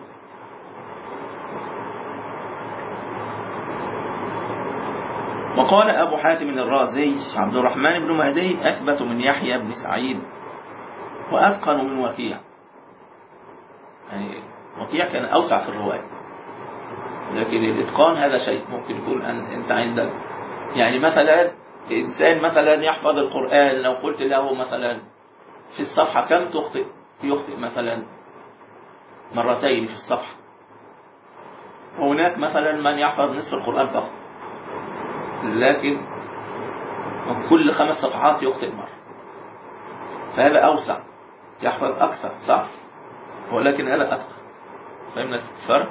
S1: وقال أبو حاتم الرازي عبد الرحمن بن مهدي أثبت من يحيى بن سعيد وأتقن من وكيع. يعني وكيع كان أوسع في الرواية، لكن الإتقان هذا شيء ممكن يكون أن أنت عندك. يعني مثلا إنسان مثلا يحفظ القرآن، لو قلت له مثلا في الصفحة كم تخطئ، يخطئ مثلا مرتين في الصفحة، وهناك مثلا من يحفظ نصف القرآن فقط، لكن كل خمس صفحات يخطئ مرة، فهذا أوسع يحفظ أكثر صح، ولكن هذا أتقن. فهمنا الفرق؟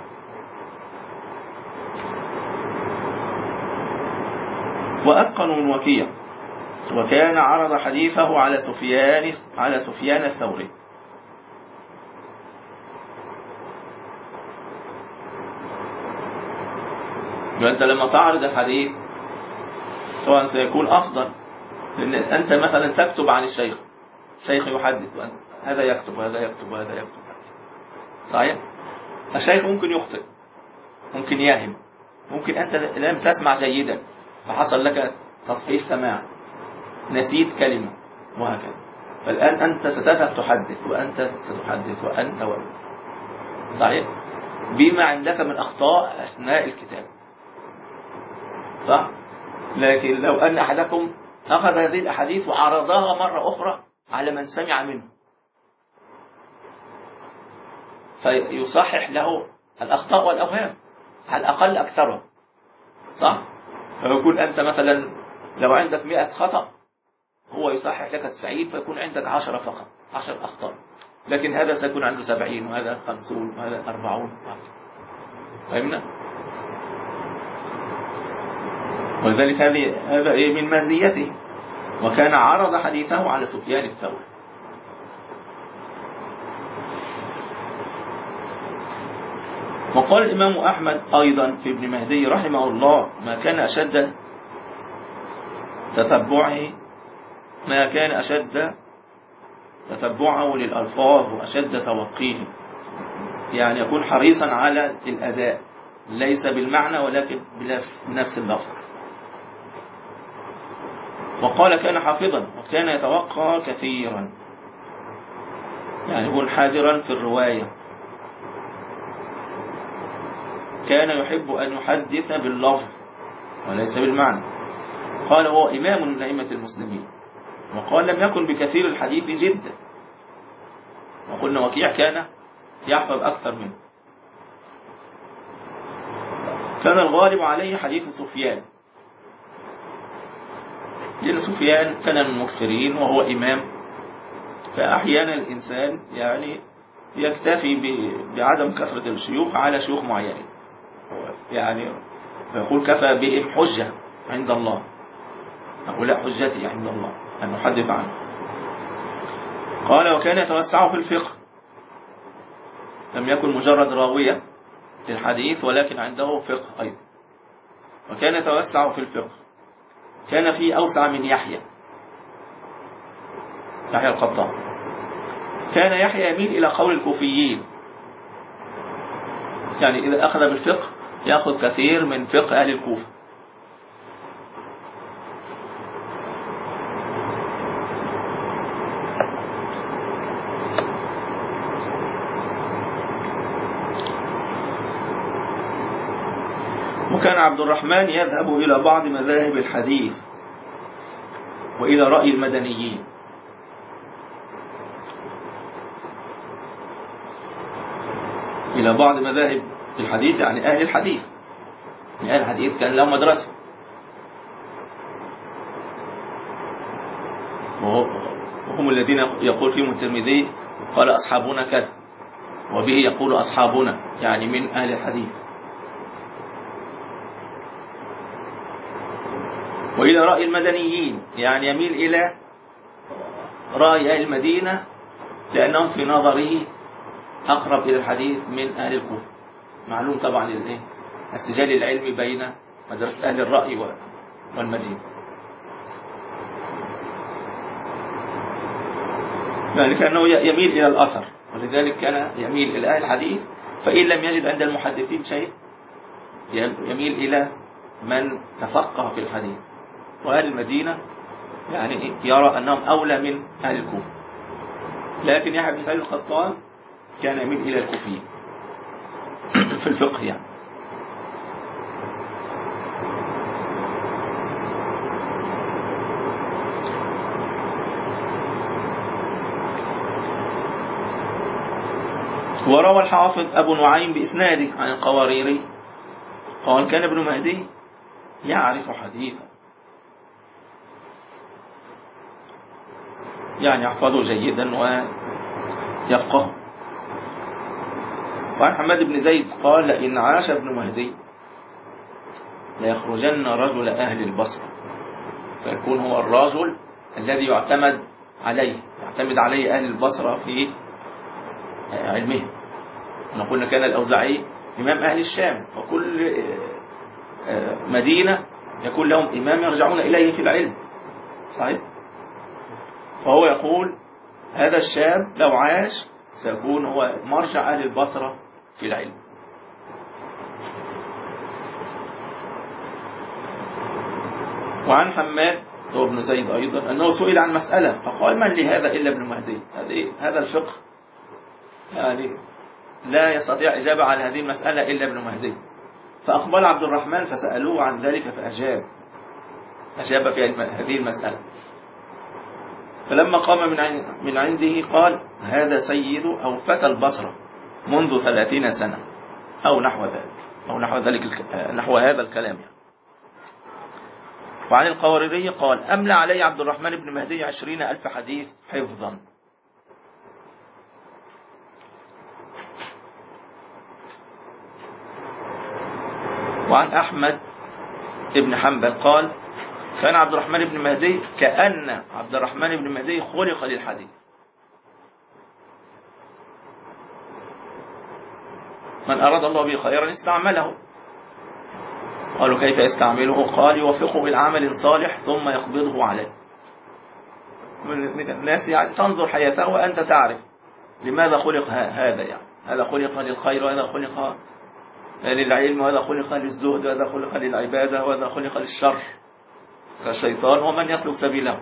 S1: وأتقن من وكيع، وكان عرض حديثه على سفيان على سفيان الثوري. وأنت لما تعرض الحديث طبعا سيكون أفضل، لأن أنت مثلا تكتب عن الشيخ، الشيخ يحدث وأنت هذا يكتب وهذا يكتب وهذا يكتب، صحيح؟ الشيخ ممكن يخطئ، ممكن يهم، ممكن أنت لم تسمع جيدا فحصل لك تصحيح سماع، نسيت كلمة وهكذا. فالآن أنت ستذهب تحدث وأنت ستحدث وأنت وأنت، صحيح؟ بما عندك من أخطاء أثناء الكتاب، صح؟ لكن لو أن أحدكم أخذ هذه الأحاديث وعرضها مرة أخرى على من سمع منه فيصحح له الأخطاء والأوهام على الأقل أكثرها، صح؟ فيقول أنت مثلا لو عندك مئة خطأ هو يصحح لك تسعين، فيكون عندك عشرة فقط، عشر أخطاء، لكن هذا سيكون عنده سبعين وهذا خمسون وهذا أربعون. فهمنا؟ ولذلك هذا من مزيته. وكان عرض حديثه على سفيان الثوري. وقال الإمام أحمد أيضا في ابن مهدي رحمه الله: ما كان أشد تتبعه ما كان أشد تتبعه للألفاظ وأشد توقيه، يعني يكون حريصا على الأداء ليس بالمعنى ولكن بنفس اللفظ. وقال كان حافظا وكان يتوقع كثيرا، يعني يكون حذرا في الرواية. كان يحب أن يحدث باللفظ وليس بالمعنى. قال هو إمام من أئمة المسلمين. وقال لم يكن بكثير الحديث جدا، وقلنا وكيع كان يحفظ أكثر منه. كان الغالب عليه حديث سفيان، لأن سفيان كان من المكثرين وهو إمام، فأحيانا الإنسان يعني يكتفي بعدم كثرة الشيوخ على شيوخ معينين، يعني يقول كفى بهم حجة عند الله، أقول لا حجتي عند الله أن نحدث عنه. قال وكان يتوسع في الفقه، لم يكن مجرد راوية للحديث ولكن عنده فقه أيضا. وكان يتوسع في الفقه، كان فيه أوسع من يحيى يحيى القطان. كان يحيى يميل إلى قول الكوفيين، يعني إذا أخذ بالفقه يأخذ كثير من فقه أهل الكوفة. وكان عبد الرحمن يذهب إلى بعض مذاهب الحديث وإلى رأي المدنيين. إلى بعض مذاهب الحديث يعني أهل الحديث، يعني أهل الحديث كان لهم مدرسة، وهم الذين يقول فيهم الترمذي قال أصحابنا كذا، وبه يقول أصحابنا، يعني من أهل الحديث. وإلى رأي المدنيين، يعني يميل إلى رأي أهل المدينة لأنهم في نظره أقرب إلى الحديث من أهل الكوفة. معلوم طبعا السجال العلمي بين مدرسة أهل الرأي والمدينة. يعني كأنه يميل إلى الأثر، ولذلك كان يميل إلى أهل الحديث، فإن لم يجد عند المحدثين شيء يميل إلى من تفقه في الحديث. وأهل المدينة يعني يرى أنهم أولى من أهل الكوفة، لكن يحيى بن سعيد القطان كان يميل إلى الكوفيين في الفقه يعني. وروى الحافظ أبو نعيم بإسناده عن القواريري قال كان ابن مهدي يعرف حديثا، يعني يحفظه جيدا ويفقه. وعن حماد بن زيد قال لئن عاش ابن مهدي ليخرجن رجل أهل البصرة، سيكون هو الرجل الذي يعتمد عليه يعتمد عليه أهل البصرة في علمه. نقول كان الأوزاعي إمام أهل الشام، وكل مدينة يكون لهم إمام يرجعون إليه في العلم، صحيح؟ فهو يقول هذا الشاب لو عاش سيكون هو مرجع أهل البصرة في العلم. وعن حماد وابن زيد أيضا أنه سئل عن مسألة فقال من لهذا إلا ابن مهدي. هذا الفقه يعني لا يستطيع إجابة على هذه المسألة إلا ابن مهدي. فأقبل عبد الرحمن فسألوه عن ذلك فأجاب أجاب في هذه المسألة. فلما قام من عنده قال هذا سيد أو فتى البصرة منذ ثلاثين سنة أو نحو ذلك أو نحو ذلك نحو هذا الكلام يعني. وعن القواريري قال أملى علي عبد الرحمن بن مهدي عشرين ألف حديث حفظا. وعن أحمد بن حنبل قال كان عبد الرحمن بن مهدي كأن عبد الرحمن بن مهدي خلق للحديث. من أراد الله به خيرا استعمله. قالوا كيف يستعمله؟ قال يوفقه بالعمل صالح ثم يقبضه عليه. من الناس يعني تنظر حياته وأنت تعرف لماذا خلق هذا، يعني هذا خلق للخير وهذا خلق للعلم وهذا خلق للزهد وهذا خلق للعبادة وهذا خلق للشر كالشيطان ومن يسلك سبيله.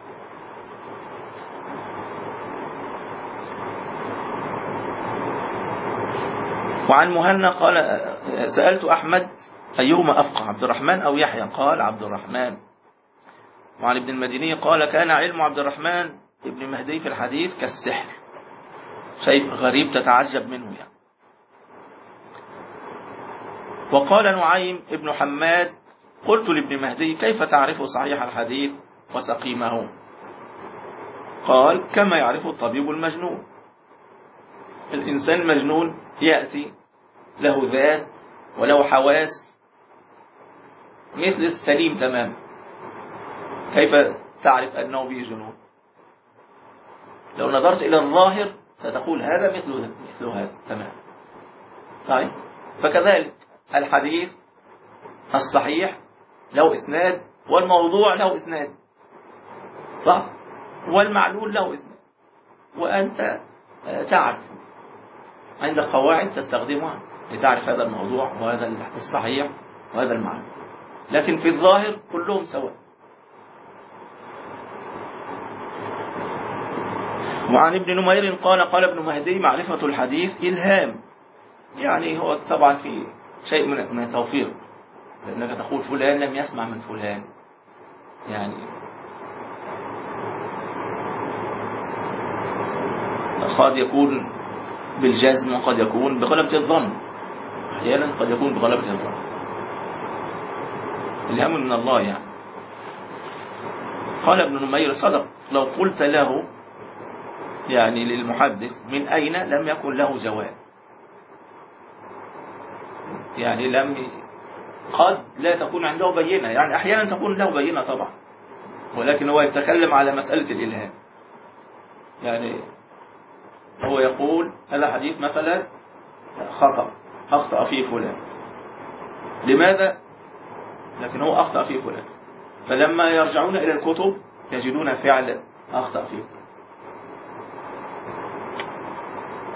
S1: وعن مهنا قال سألت أحمد أيهما أفقه عبد الرحمن أو يحيى؟ قال عبد الرحمن. وعن ابن المديني قال كان علم عبد الرحمن ابن مهدي في الحديث كالسحر، شيء غريب تتعجب منه يعني. وقال نعيم ابن حماد قلت لابن مهدي كيف تعرف صحيح الحديث وسقيمه؟ قال كما يعرف الطبيب المجنون. الإنسان المجنون يأتي له ذات وله حواس مثل السليم تمام، كيف تعرف أنه به جنون؟ لو نظرت إلى الظاهر ستقول هذا مثل مثل هذا تمام، صحيح؟ فكذلك الحديث الصحيح له إسناد والموضوع له إسناد، صح؟ والمعلول له إسناد، وأنت تعرف عندك قواعد تستخدمها لتعرف هذا الموضوع وهذا الصحيح وهذا المعنى، لكن في الظاهر كلهم سواء. وعن ابن نمير قال قال ابن مهدي معرفة الحديث إلهام، يعني هو طبعا في شيء من التوفيق، لأنك تقول فلان لم يسمع من فلان، يعني قد يكون بالجزم وقد يكون بغلبة الظن، أحيانا قد يكون بغلبة الظن، الهام من الله يعني. قال ابن نمير صدق، لو قلت له يعني للمحدث من أين لم يكن له جواب، يعني لم قد لا تكون عنده بينة، يعني أحيانا تكون له بينة طبعا، ولكن هو يتكلم على مسألة الإلهام. يعني هو يقول هذا حديث مثلا خطأ أخطأ فيه فلان، لماذا؟ لكن هو أخطأ فيه فلان، فلما يرجعون إلى الكتب يجدون فعلا أخطأ فيه،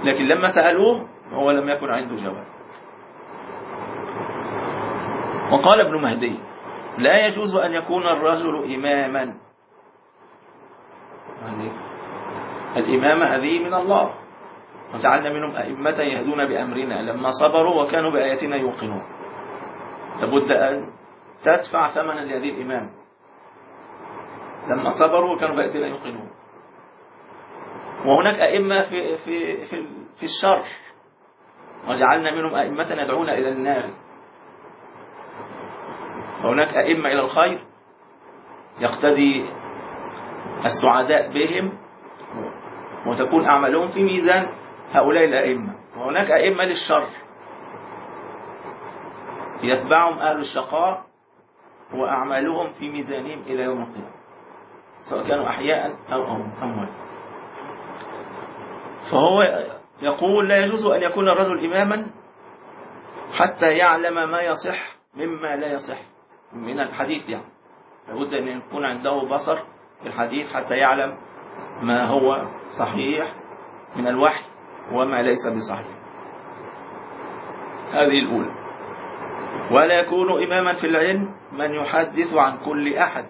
S1: لكن لما سألوه هو لم يكن عنده جواب. وقال ابن مهدي لا يجوز أن يكون الرجل إماما، يعني الإمامة هذه من الله، وجعلنا منهم أئمة يهدون بأمرنا لما صبروا وكانوا بآياتنا يوقنون. لابد أن تدفع ثمنا لهذه الإمامة لما صبروا وكانوا بآياتنا يوقنون. وهناك أئمة في في في في الشر، وجعلنا منهم أئمة يدعون إلى النار. وهناك أئمة إلى الخير يقتدي السعداء بهم وتكون أعمالهم في ميزان هؤلاء الأئمة. وهناك أئمة للشر يتبعهم أهل الشقاء وأعمالهم في ميزانهم إلى يوم القيامة، سواء كانوا أحياء أو أموات. فهو يقول لا يجوز أن يكون الرجل إماما حتى يعلم ما يصح مما لا يصح من الحديث. يعني لابد أن يكون عنده بصر في الحديث حتى يعلم ما هو صحيح من الوحي وما ليس بصحيح. هذه الأولى. ولا يكون إماما في العلم من يحدث عن كل أحد.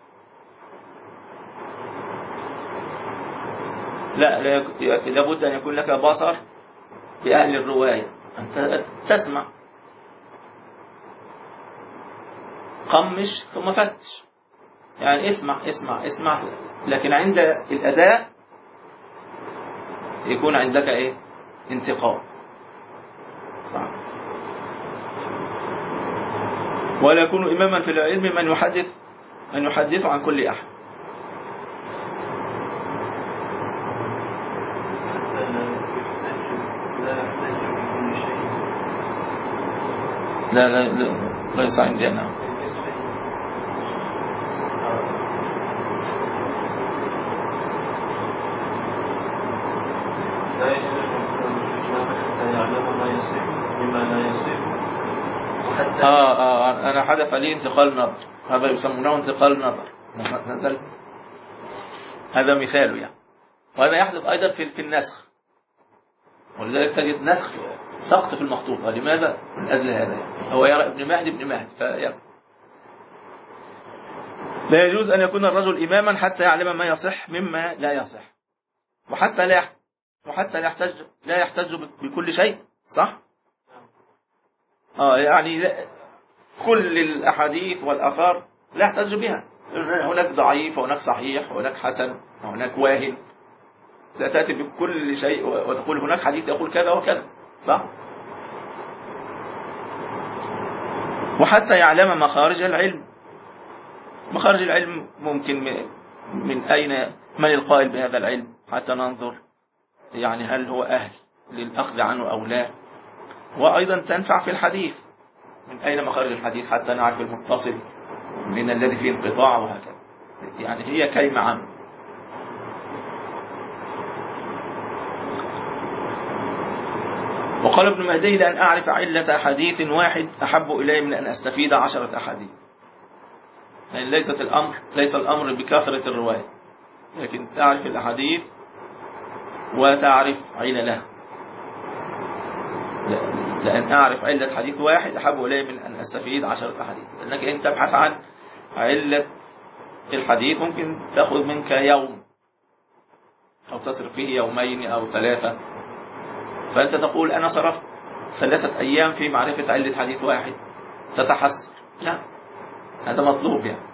S1: لا لابد أن يكون لك بصر بأهل الرواية، أنت تسمع قمش ثم فتش، يعني اسمع اسمع اسمع لكن عند الأداء يكون عندك إيه؟ انتقاء. ولا يكون إماما في العلم من يحدث من يحدث عن كل أحد. لا لا لا ليس عندي أنا. آه آه أنا حدث لي انتقال نظر، هذا يسمونه انتقال نظر، نزلت. هذا مثاله يعني. وهذا يحدث أيضا في في النسخ، ولذلك تجد نسخ سقط في المخطوطة. لماذا؟ من أجل هذا يعني. هو يرى ابن مهدي ابن مهدي فيرى. لا يجوز أن يكون الرجل إماما حتى يعلم ما يصح مما لا يصح، وحتى لا وحتى لا يحتج لا يحتج بكل شيء. صح؟ آه يعني لا كل الأحاديث والآثار لا يحتج بها. هناك ضعيف وهناك صحيح وهناك حسن وهناك واهن. لا تأتي بكل شيء وتقول هناك حديث يقول كذا وكذا. صح؟ وحتى يعلم مخارج العلم. مخارج العلم ممكن من أين من القائل بهذا العلم حتى ننظر يعني هل هو أهل للأخذ عنه أو لا. وأيضا تنفع في الحديث، من أين مخارج الحديث حتى نعرف المتصل من الذي فيه انقطاع وهكذا. يعني هي كلمة عامة. وقال ابن مهدي لأن أعرف علة حديث واحد أحب إلي من أن أستفيد عشرة أحاديث. يعني ليست الأمر ليس الأمر بكثرة الرواية، لكن تعرف الأحاديث وتعرف عللها. لأن أعرف علة حديث واحد أحب إلي من أن أستفيد عشرة أحاديث. لأنك إن تبحث عن علة الحديث ممكن تأخذ منك يوم أو تصرف فيه يومين أو ثلاثة، فأنت تقول أنا صرفت ثلاثة أيام في معرفة علة حديث واحد، تتحسر. لا، هذا مطلوب يعني.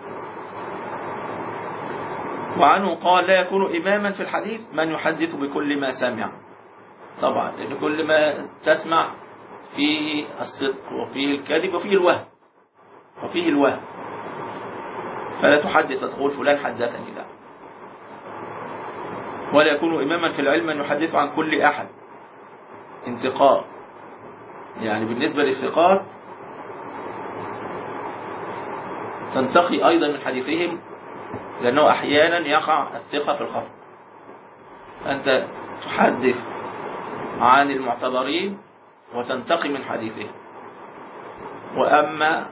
S1: وعنه قال لا يكون إماما في الحديث من يحدث بكل ما سمع. طبعا لأن كل ما تسمع فيه الصدق وفيه الكذب وفيه الوهم وفيه الوهم فلا تحدث تقول فلان حدثني. لا. ولا يكون إماما في العلم من يحدث عن كل أحد. انتقاء يعني بالنسبة للثقات تنتقي أيضا من حديثهم، لأنه أحيانا يقع الثقة في الخطأ. أنت تحدث عن المعتبرين وتنتقي من حديثهم، وأما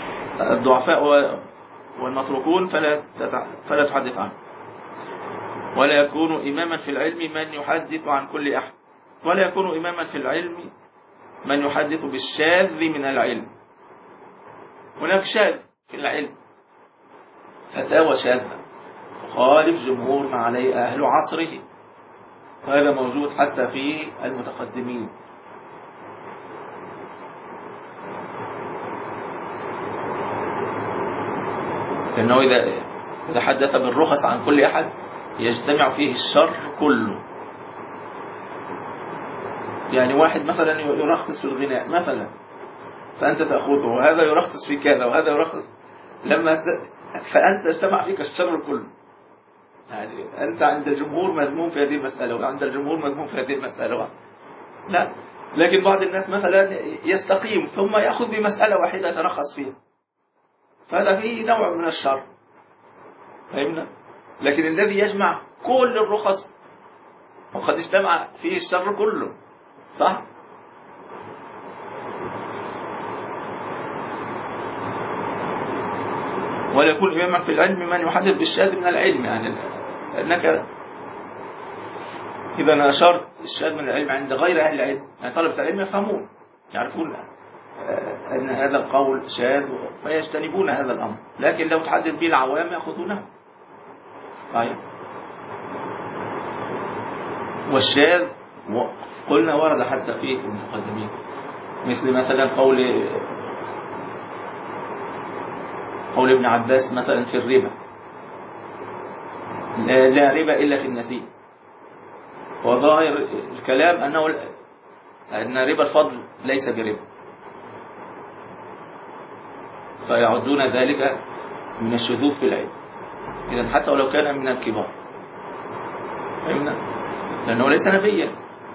S1: الضعفاء والمتروكون فلا فلا تحدث عنه. ولا يكون إماما في العلم من يحدث عن كل أحد، ولا يكون إماما في العلم من يحدث بالشاذ من العلم. هناك شاذ في العلم، فتاوى شاذة خالف جمهور ما عليه أهل عصره، وهذا موجود حتى في المتقدمين. لأنه إذا إذا حدث بالرخص عن كل أحد يجتمع فيه الشر كله. يعني واحد مثلا يرخص في الغناء مثلا، فأنت تأخذه، وهذا يرخص في كذا وهذا يرخص، لما ت... فأنت اجتمع فيك الشر كله. يعني أنت عند الجمهور مذموم في هذه المسألة، وعند الجمهور مذموم في هذه المسألة. لا، لكن بعض الناس مثلا يستقيم ثم يأخذ بمسألة واحدة يترخص فيها، فهذا فيه نوع من الشر، فهمنا؟ لكن الذي يجمع كل الرخص وقد اجتمع فيه الشر كله، صح؟ ولا يكون إماما في العلم من يحدث بالشاذ من العلم، يعني أنك إذا نشرت الشاذ من العلم عند غير أهل العلم، يعني طلبة العلم يفهمون يعرفون أن هذا القول شاذ فيجتنبون هذا الأمر، لكن لو تحدث به العوام يأخذونه. طيب، والشاذ قلنا ورد حتى في المتقدمين، مثل مثلا قول قول ابن عباس مثلا في الربا، لا ربا إلا في النسيء، وظاهر الكلام أنه أن ربا الفضل ليس بربا، فيعدون ذلك من الشذوذ في العلم. إذن حتى ولو كان من الكبار، فهمنا؟ لأنه ليس نبيا،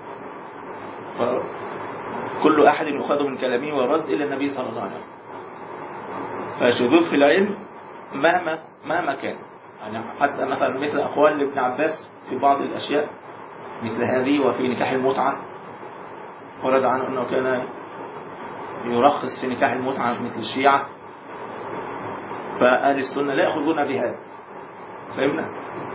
S1: فكل أحد يأخذ من كلامه ورد إلى النبي صلى الله عليه وسلم. فالشذوذ في العلم مهما مهما كان، يعني حتى مثلا مثل أقوال ابن عباس في بعض الأشياء مثل هذه، وفي نكاح المتعة ورد عنه أنه كان يرخص في نكاح المتعة مثل الشيعة، فأهل السنة لا يأخذون بهذا، فهمنا؟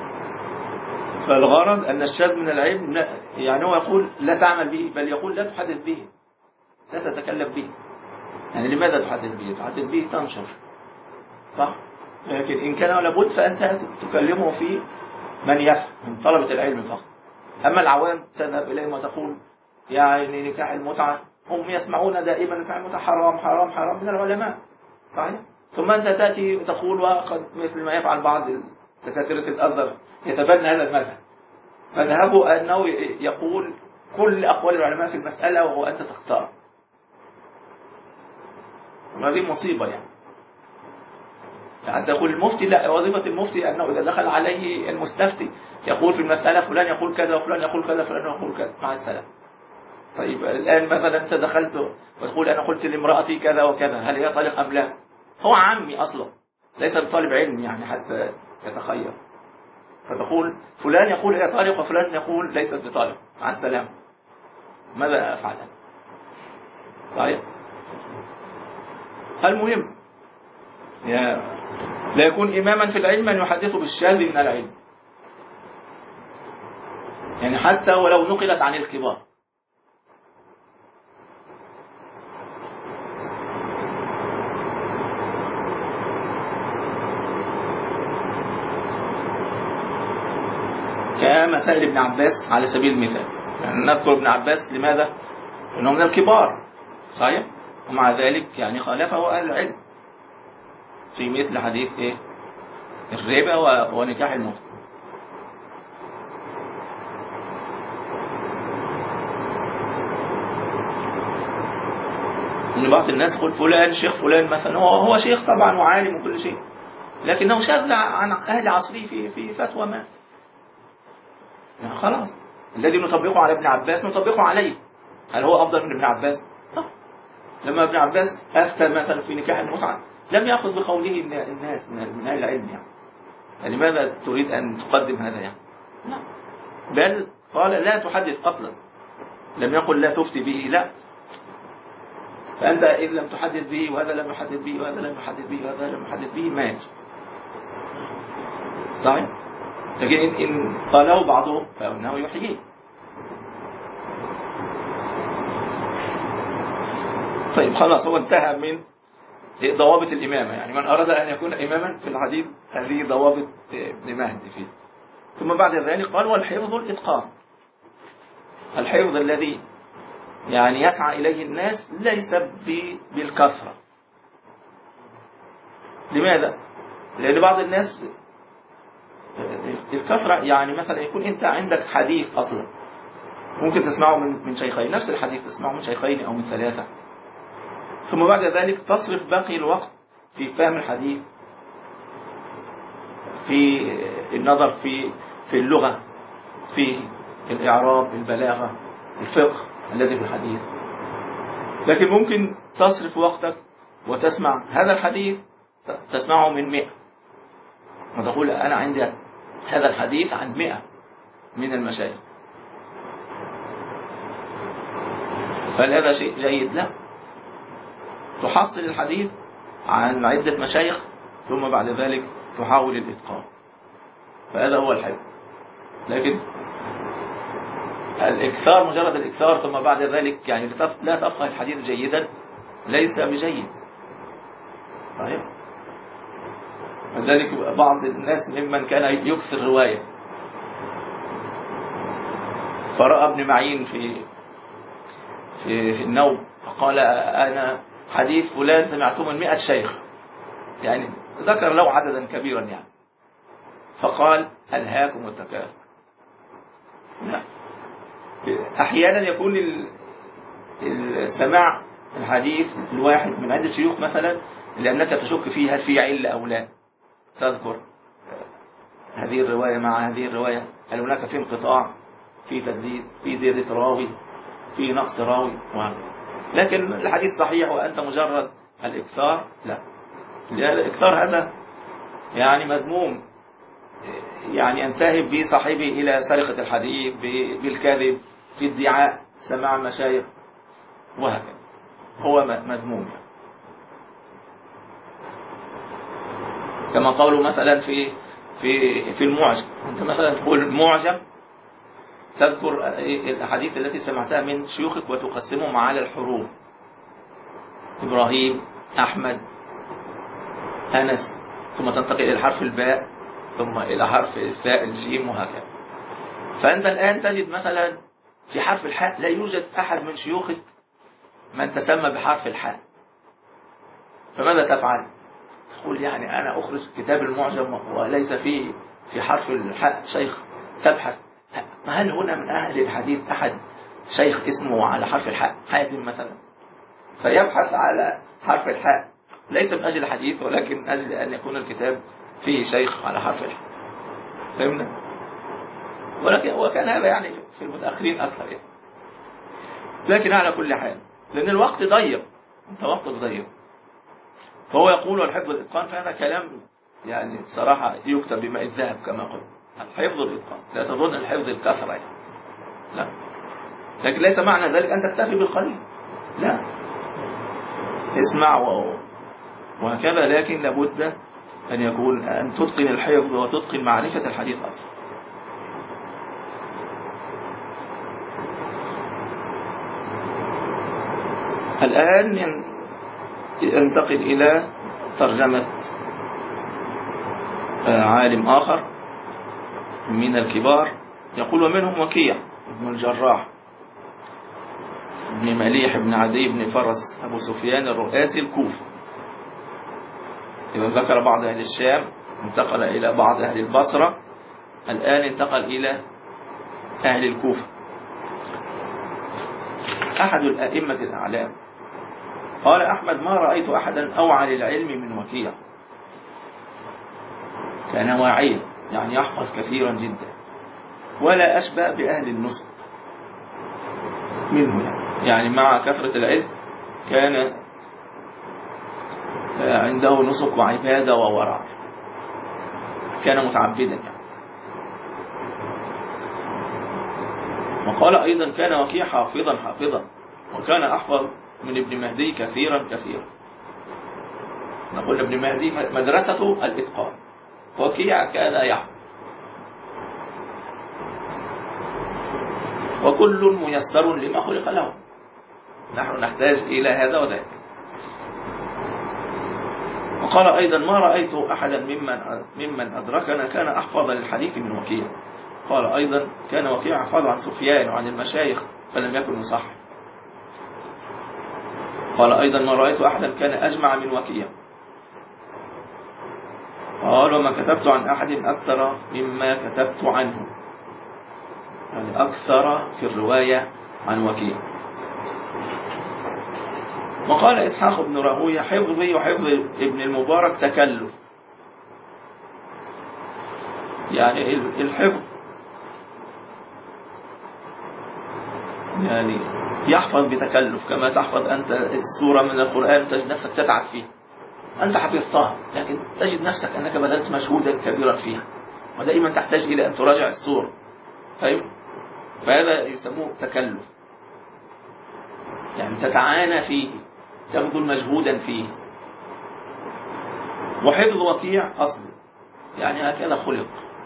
S1: فالغرض أن الشاذ من العلم يعني هو يقول لا تعمل به، بل يقول لا تحدث به، لا تتكلم به. يعني لماذا تحدث به؟ تحدث به تنشر، صح؟ لكن إن كان لابد فأنت تكلمه في من يفهم من طلبة العلم فقط. أما العوام تذهب إليهم وتقول يعني نكاح المتعة، هم يسمعون دائما نكاح المتعة حرام حرام حرام من العلماء، صحيح؟ ثم أنت تأتي وتقول وقد مثل ما يفعل بعض دكاترة الأزهر يتبنى هذا المذهب، مذهبه أنه يقول كل أقوال العلماء في المسألة وهو أنت تختار. وهذه مصيبة يعني. يعني تقول المفتي لا، وظيفة المفتي أنه إذا دخل عليه المستفتي يقول في المسألة فلان يقول كذا وفلان يقول كذا فلان يقول كذا، مع السلام. طيب الآن مثلا أنت دخلت وتقول أنا قلت لامرأتي كذا وكذا، هل هي طالق أم لا؟ هو عمي أصلا ليس بطالب علم يعني حتى يتخير، فتقول فلان يقول هي طالق وفلان يقول ليست بطالق، مع السلام. ماذا أفعل؟ صحيح؟ المهم يا لا يكون إماما في العلم من يحدث بالشاذ من العلم، يعني حتى ولو نقلت عن الكبار. كمسائل ابن عباس على سبيل المثال، يعني نذكر ابن عباس لماذا؟ لأنه من الكبار، صحيح؟ ومع ذلك يعني خالفه أهل العلم في مثل حديث إيه؟ الربا ونكاح المتعة. من بعض الناس يقول فلان شيخ فلان مثلا، هو هو شيخ طبعا وعالم وكل شيء، لكنه شاذ عن أهل عصره في في فتوى ما. يعني خلاص الذي نطبقه على ابن عباس نطبقه عليه. هل هو أفضل من ابن عباس؟ لا. لما ابن عباس أفتى مثلا في نكاح المتعة لم يأخذ بقوله الناس من أهل العلم، يعني. يعني لماذا تريد أن تقدم هذا يعني؟ لا، بل قال لا تحدث أصلا، لم يقل لا تفتي به، لا. فأنت إذ لم تحدث به وهذا لم يحدث به وهذا لم يحدث به وهذا لم يحدث به مات، صحيح؟ لكن إن قاله بعضهم فإنه يحييه. طيب خلاص، هو انتهى من ضوابط الإمامة. يعني من أراد أن يكون إماما في الحديث هذه ضوابط ابن مهدي فيه. ثم بعد ذلك قال والحفظ الإتقان. الحفظ الذي يعني يسعى إليه الناس ليس بالكثرة. لماذا؟ لأن بعض الناس الكثرة يعني مثلا يكون أنت عندك حديث أصلا ممكن تسمعه من من شيخين، نفس الحديث تسمعه من شيخين أو من ثلاثة، ثم بعد ذلك تصرف باقي الوقت في فهم الحديث، في النظر في في اللغة، في الإعراب، البلاغة، الفقه الذي في الحديث. لكن ممكن تصرف وقتك وتسمع هذا الحديث تسمعه من مئة، وتقول أنا عندي هذا الحديث عن مئة من المشايخ، فهل هذا شيء جيد؟ لا، تحصل الحديث عن عدة مشايخ ثم بعد ذلك تحاول الإتقان، فهذا هو الحفظ. لكن الإكثار مجرد الإكثار ثم بعد ذلك يعني لا تفقه الحديث جيدا ليس بجيد. صحيح. لذلك بعض الناس ممن كان يكثر رواية، فرأى ابن معين في في في النوم فقال أنا حديث فلان سمعته من مئة شيخ، يعني ذكر له عددا كبيرا يعني، فقال ألهاكم التكاثر. لا، أحيانا يكون السماع الحديث الواحد من عدة شيوخ مثلا لأنك تشك فيها في علة أو لا، تذكر هذه الرواية مع هذه الرواية، هل هناك في انقطاع، في تدليس، في زيادة راوي، في نقص راوي. لكن الحديث صحيح وأنت مجرد الإكثار لا، لهذا الإكثار هذا يعني مذموم، يعني ينتهي بصاحبه إلى سرقة الحديث، بالكذب، في ادعاء سماع المشايخ وهكذا، هو مذموم يعني. كما قالوا مثلا في في في المعجم، انت مثلا تقول معجم تذكر الاحاديث التي سمعتها من شيوخك وتقسمهم على الحروف، ابراهيم، احمد، انس، ثم تنتقل الى حرف الباء، ثم الى حرف الثاء، الجيم، وهكذا. فانت الان تجد مثلا في حرف الحاء لا يوجد احد من شيوخك من تسمى بحرف الحاء، فماذا تفعل؟ تقول يعني أنا أخرج كتاب المعجم وليس فيه في حرف الحاء شيخ، تبحث هل هنا من أهل الحديث أحد شيخ اسمه على حرف الحاء، حازم مثلا، فيبحث على حرف الحاء ليس من أجل الحديث ولكن من أجل أن يكون الكتاب فيه شيخ على حرف الحاء. فهمنا؟ ولكن وكان هذا يعني في المتأخرين أكثر يعني. لكن على كل حال لأن الوقت ضيق، أنت وقتك ضيق، فهو يقول والحفظ الإتقان، فهذا كلام يعني صراحة يكتب بماء الذهب كما قلت، الحفظ الإتقان. لا تظن الحفظ الكثرة يعني. لا، لكن ليس معنى ذلك أن تكتفي بالقليل، لا، اسمع وهكذا، لكن لابد أن يكون أن تتقن الحفظ وتتقن معرفة الحديث أصلا. الآن ينتقل إلى ترجمة عالم آخر من الكبار، يقول ومنهم وكيع بن الجراح بن مليح بن عدي بن فرس أبو سفيان الرؤاسي الكوفي. إذا ذكر بعض أهل الشام انتقل إلى بعض أهل البصرة، الآن انتقل إلى أهل الكوفة. أحد الأئمة الأعلام قال أحمد ما رأيت أحدا أوعى للعلم من وكيع، كان واعيا يعني يحفظ كثيرا جدا، ولا أشبه بأهل النسك منه يعني. يعني مع كثرة العلم كان عنده نسك وعبادة وورع، كان متعبدا يعني. وقال أيضا كان وكيع حافظا حافظا، وكان أحفظ من ابن مهدي كثيرا كثيرا. نقول ابن مهدي مدرسته الإتقان، وكيع كان يحفظ. وكل ميسر لما خلق له. نحن نحتاج إلى هذا وذاك. وقال أيضا ما رأيت أحدا ممن ممن أدركنا كان أحفظ للحديث من وكيع. قال أيضا كان وكيع يحفظ عن سفيان وعن المشايخ فلم يكن مصحح. قال أيضا ما رأيت أحدا كان أجمع من وكيع. قال وما كتبت عن أحد أكثر مما كتبت عنه، يعني أكثر في الرواية عن وكيع. وقال إسحاق بن راهويه حفظي وحفظ ابن المبارك تكلف، يعني الحفظ يعني يحفظ بتكلف، كما تحفظ أنت السورة من القرآن تجد نفسك تتعب فيها، أنت حفظتها لكن تجد نفسك أنك بذلت مجهودا كبيرا فيها، ودائما تحتاج إلى أن تراجع السورة. طيب فهذا يسموه تكلف، يعني تتعانى فيه، تبذل مجهودا فيه. وحفظ وكيع أصل، يعني هكذا خلق.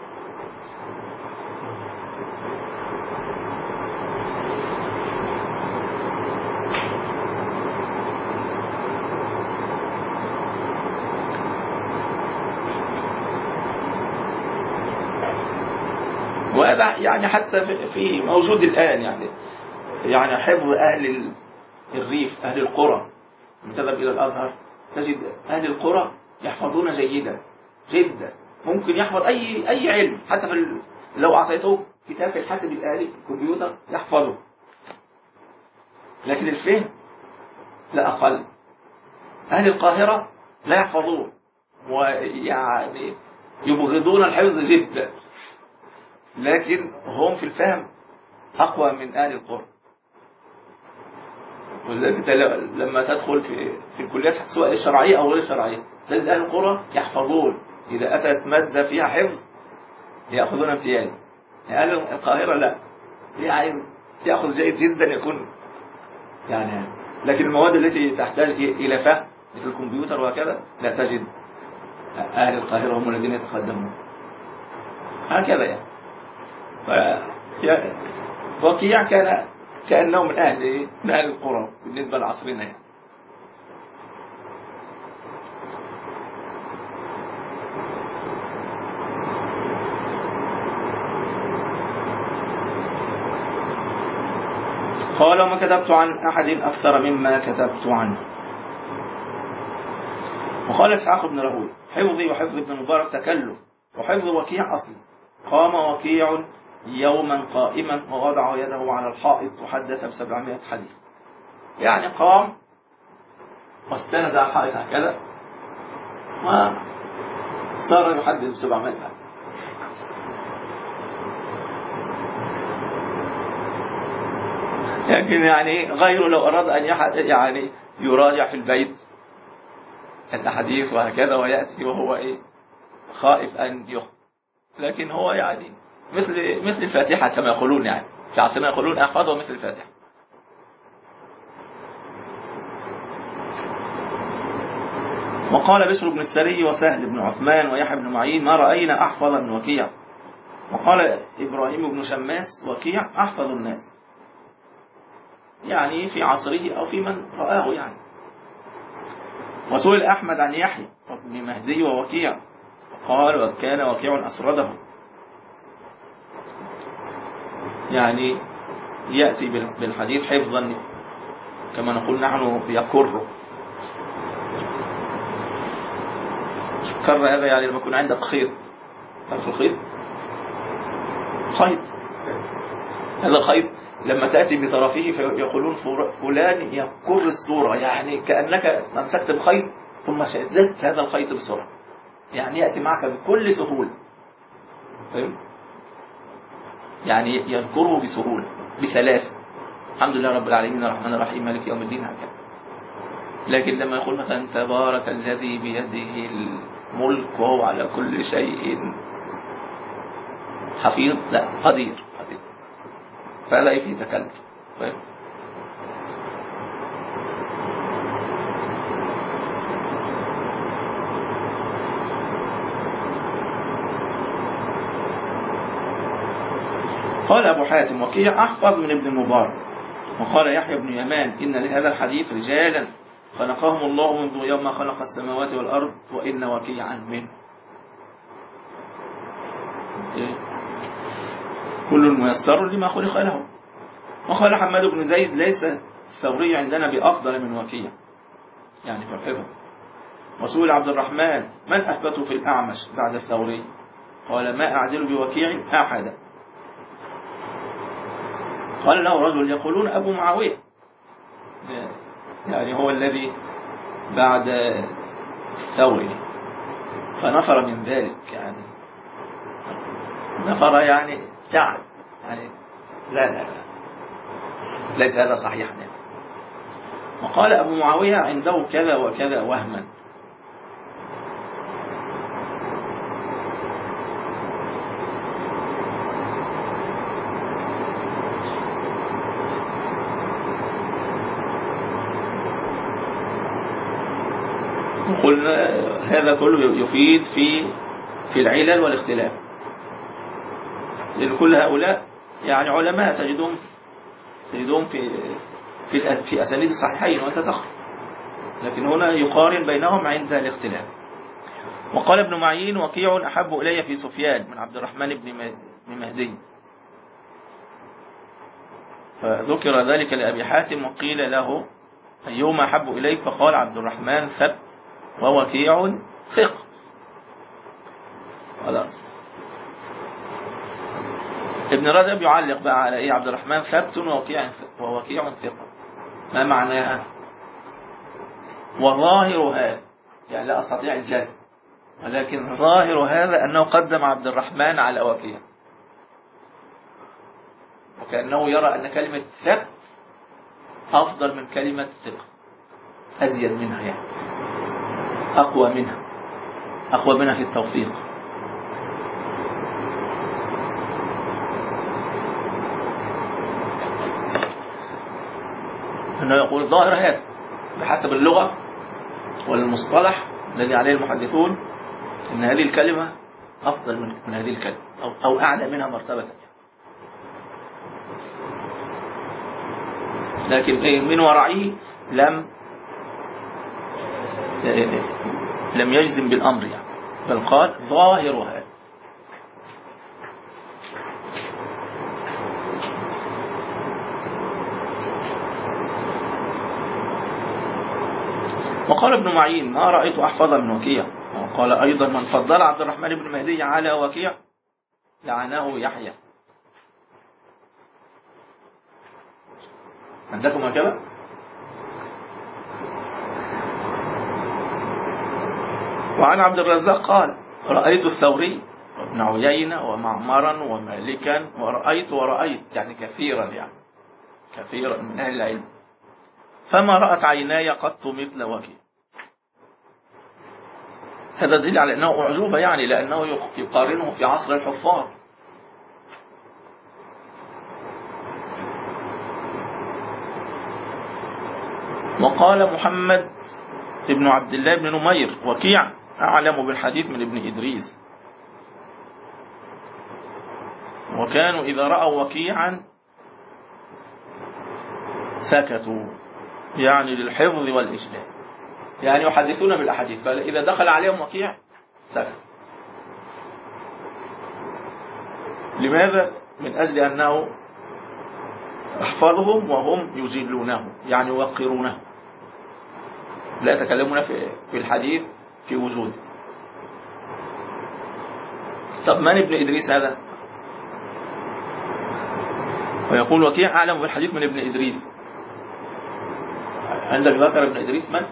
S1: وهذا يعني حتى في موجود الآن، يعني يعني حفظ أهل الريف أهل القرى. تذهب إلى الأزهر تجد أهل القرى يحفظون جيدا جدا، ممكن يحفظ أي أي علم، حتى في لو أعطيته كتاب في الحاسب الآلي الكمبيوتر يحفظه، لكن الفهم لا أقل. أهل القاهرة لا يحفظون، ويعني يبغضون الحفظ جدا، لكن هم في الفهم أقوى من أهل القرى. ولذلك لما تدخل في في الكليات سواء الشرعية أو غير الشرعية تجد أهل القرى يحفظون، إذا أتت مادة فيها حفظ يأخذون امتياز. أهل القاهرة لا، يعني يأخذ جيد جدا يكون يعني، لكن المواد التي تحتاج إلى فهم مثل الكمبيوتر وكذا لا تجد أهل القاهرة هم الذين يتقدمون هكذا يعني. وكيع كان كأنه من أهل من أهل القرى بالنسبة لعصرنا يعني. قال وما كتبت عن أحد أكثر مما كتبت عنه. وقال إسحاق بن راهويه حفظي وحفظ ابن مبارك تكلف، وحفظ وكيع أصلي. قام وكيع يوما قائما ووضع يده على الحائط وحدث بسبعمائة حديث، يعني قام واستند على الحائط هكذا وصار يحدث بسبعمائة حديث. لكن يعني غيره لو أراد أن يعني يراجع في البيت الأحاديث وهكذا ويأتي وهو إيه خائف أن يخطئ، لكن هو يعني مثل مثل الفاتحة كما يقولون، يعني في عصرنا يقولون أحفظه مثل الفاتحة. وقال بشر بن السري وسهل بن عثمان ويحيى بن معين ما رأينا أحفظ من وكيع. وقال إبراهيم بن شماس وكيع أحفظ الناس، يعني في عصره أو في من رآه يعني. وسئل أحمد عن يحيى بن مهدي ووكيع قال وكان وكيع أسرده، يعني يأتي بالحديث حفظا كما نقول نحن يكره. كر هذا يعني لما يكون عندك خيط، تعرف الخيط؟ خيط، هذا الخيط لما تأتي بطرفه فيقولون فلان يكر الصورة، يعني كأنك مسكت بخيط ثم شددت هذا الخيط بسرعة، يعني يأتي معك بكل سهولة، فهم؟ يعني يذكره بسهولة بسلاسة. الحمد لله رب العالمين الرحمن الرحيم مالك يوم الدين هكذا. لكن لما يقول مثلا تبارك الذي بيده الملك وهو على كل شيء حفيظ، لا قدير قدير، فلا فيه تكلف. قال أبو حاتم وكيع أحفظ من ابن المبارك. وقال يحيى بن يمان إن لهذا الحديث رجالا خلقهم الله منذ يوم خلق السماوات والأرض وإن وكيعا منه. كل ميسر لما خلق له. وقال حماد بن زيد ليس الثوري عندنا بأفضل من وكيع يعني في الحفظ. وسئل عبد الرحمن من أثبته في الأعمش بعد الثوري؟ قال ما أعدل بوكيع أحدا. قال له رجل يقولون أبو معاوية يعني هو الذي بعد الثوري، فنفر من ذلك يعني نفر يعني تعب يعني لا لا لا ليس هذا صحيح يعني. وقال أبو معاوية عنده كذا وكذا وهما. قلنا هذا كله يفيد في في العلل والاختلاف، لأن كل هؤلاء يعني علماء تجدهم تجدهم في في في أسانيد الصحيحين وأنت تخرج، لكن هنا يقارن بينهم عند الاختلاف. وقال ابن معين وكيع أحب إلي في سفيان من عبد الرحمن بن مهدي، فذكر ذلك لأبي حاتم وقيل له أيهما أحب إليك؟ فقال عبد الرحمن ثبت ووكيع ثقة. خلاص. ابن رجب يعلق بقى على ايه عبد الرحمن ثبت ووكيع ووكيع ثقة، ما معناها؟ وظاهر هذا يعني لا أستطيع الجزم، ولكن ظاهر هذا أنه قدم عبد الرحمن على وكيع، وكأنه يرى أن كلمة ثبت أفضل من كلمة ثقة، أزيد منها يعني أقوى منها أقوى منها في التوفيق. أنه يقول ظاهر هذا بحسب اللغة والمصطلح الذي عليه المحدثون أن هذه الكلمة أفضل من, من هذه الكلمة أو, أو أعلى منها مرتبة، لكن من ورائه لم لم يجزم بالأمر يعني، بل قال ظاهر هذا. وقال ابن معين ما رأيت أحفظ من وكيع. وقال أيضا من فضل عبد الرحمن بن مهدي على وكيع لعنه يحيى. عندكم هكذا؟ وعن عبد الرزاق قال رأيت الثوري وابن عيينة ومعمرا ومالكا ورأيت ورأيت يعني كثيرا يعني كثيرا من أهل العلم، فما رأت عيناي قط مثل وكيع. هذا دليل على أنه أعجوبة يعني، لأنه يقارنه في عصر الحفاظ. وقال محمد ابن عبد الله بن نمير وكيع أعلم بالحديث من ابن إدريس، وكانوا إذا رأوا وكيعا سكتوا يعني للحفظ والإجلال، يعني يحدثون بالأحاديث، فإذا دخل عليهم وكيع سكت. لماذا؟ من أجل أنه أحفظهم وهم يجلونه يعني يوقرونه، لا يتكلمون في الحديث في وجوده. طب من ابن إدريس هذا؟ ويقول وكيع أعلم بالحديث من ابن إدريس. عندك ذكر ابن إدريس من؟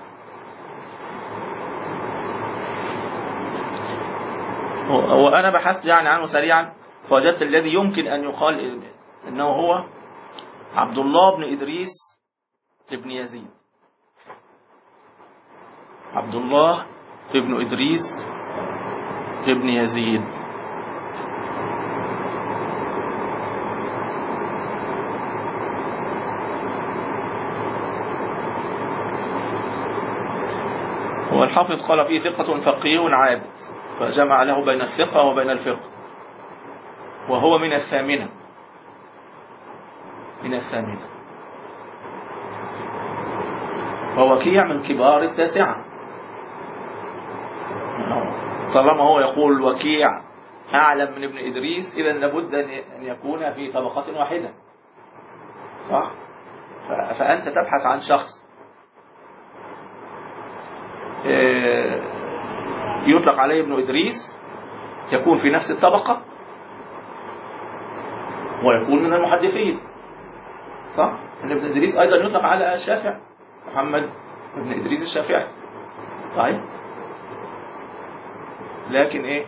S1: وأنا بحثت يعني عنه سريعا فوجدت الذي يمكن أن يقال إنه هو عبد الله بن إدريس ابن يزيد. عبد الله ابن إدريس ابن يزيد. هو الحافظ قال فيه ثقة فقيه عابد، فجمع له بين الثقة وبين الفقه، وهو من الثامنة من الثامنة. ووكيع من كبار التاسعة. طالما هو يقول وكيع أعلم من ابن إدريس، إذا لابد أن يكون في طبقة واحدة، صح؟ فأنت تبحث عن شخص يطلق عليه ابن إدريس، يكون في نفس الطبقة ويكون من المحدثين، صح؟ ان ابن إدريس أيضا يطلق على الشافعي، محمد ابن إدريس الشافعي، طيب. لكن إيه؟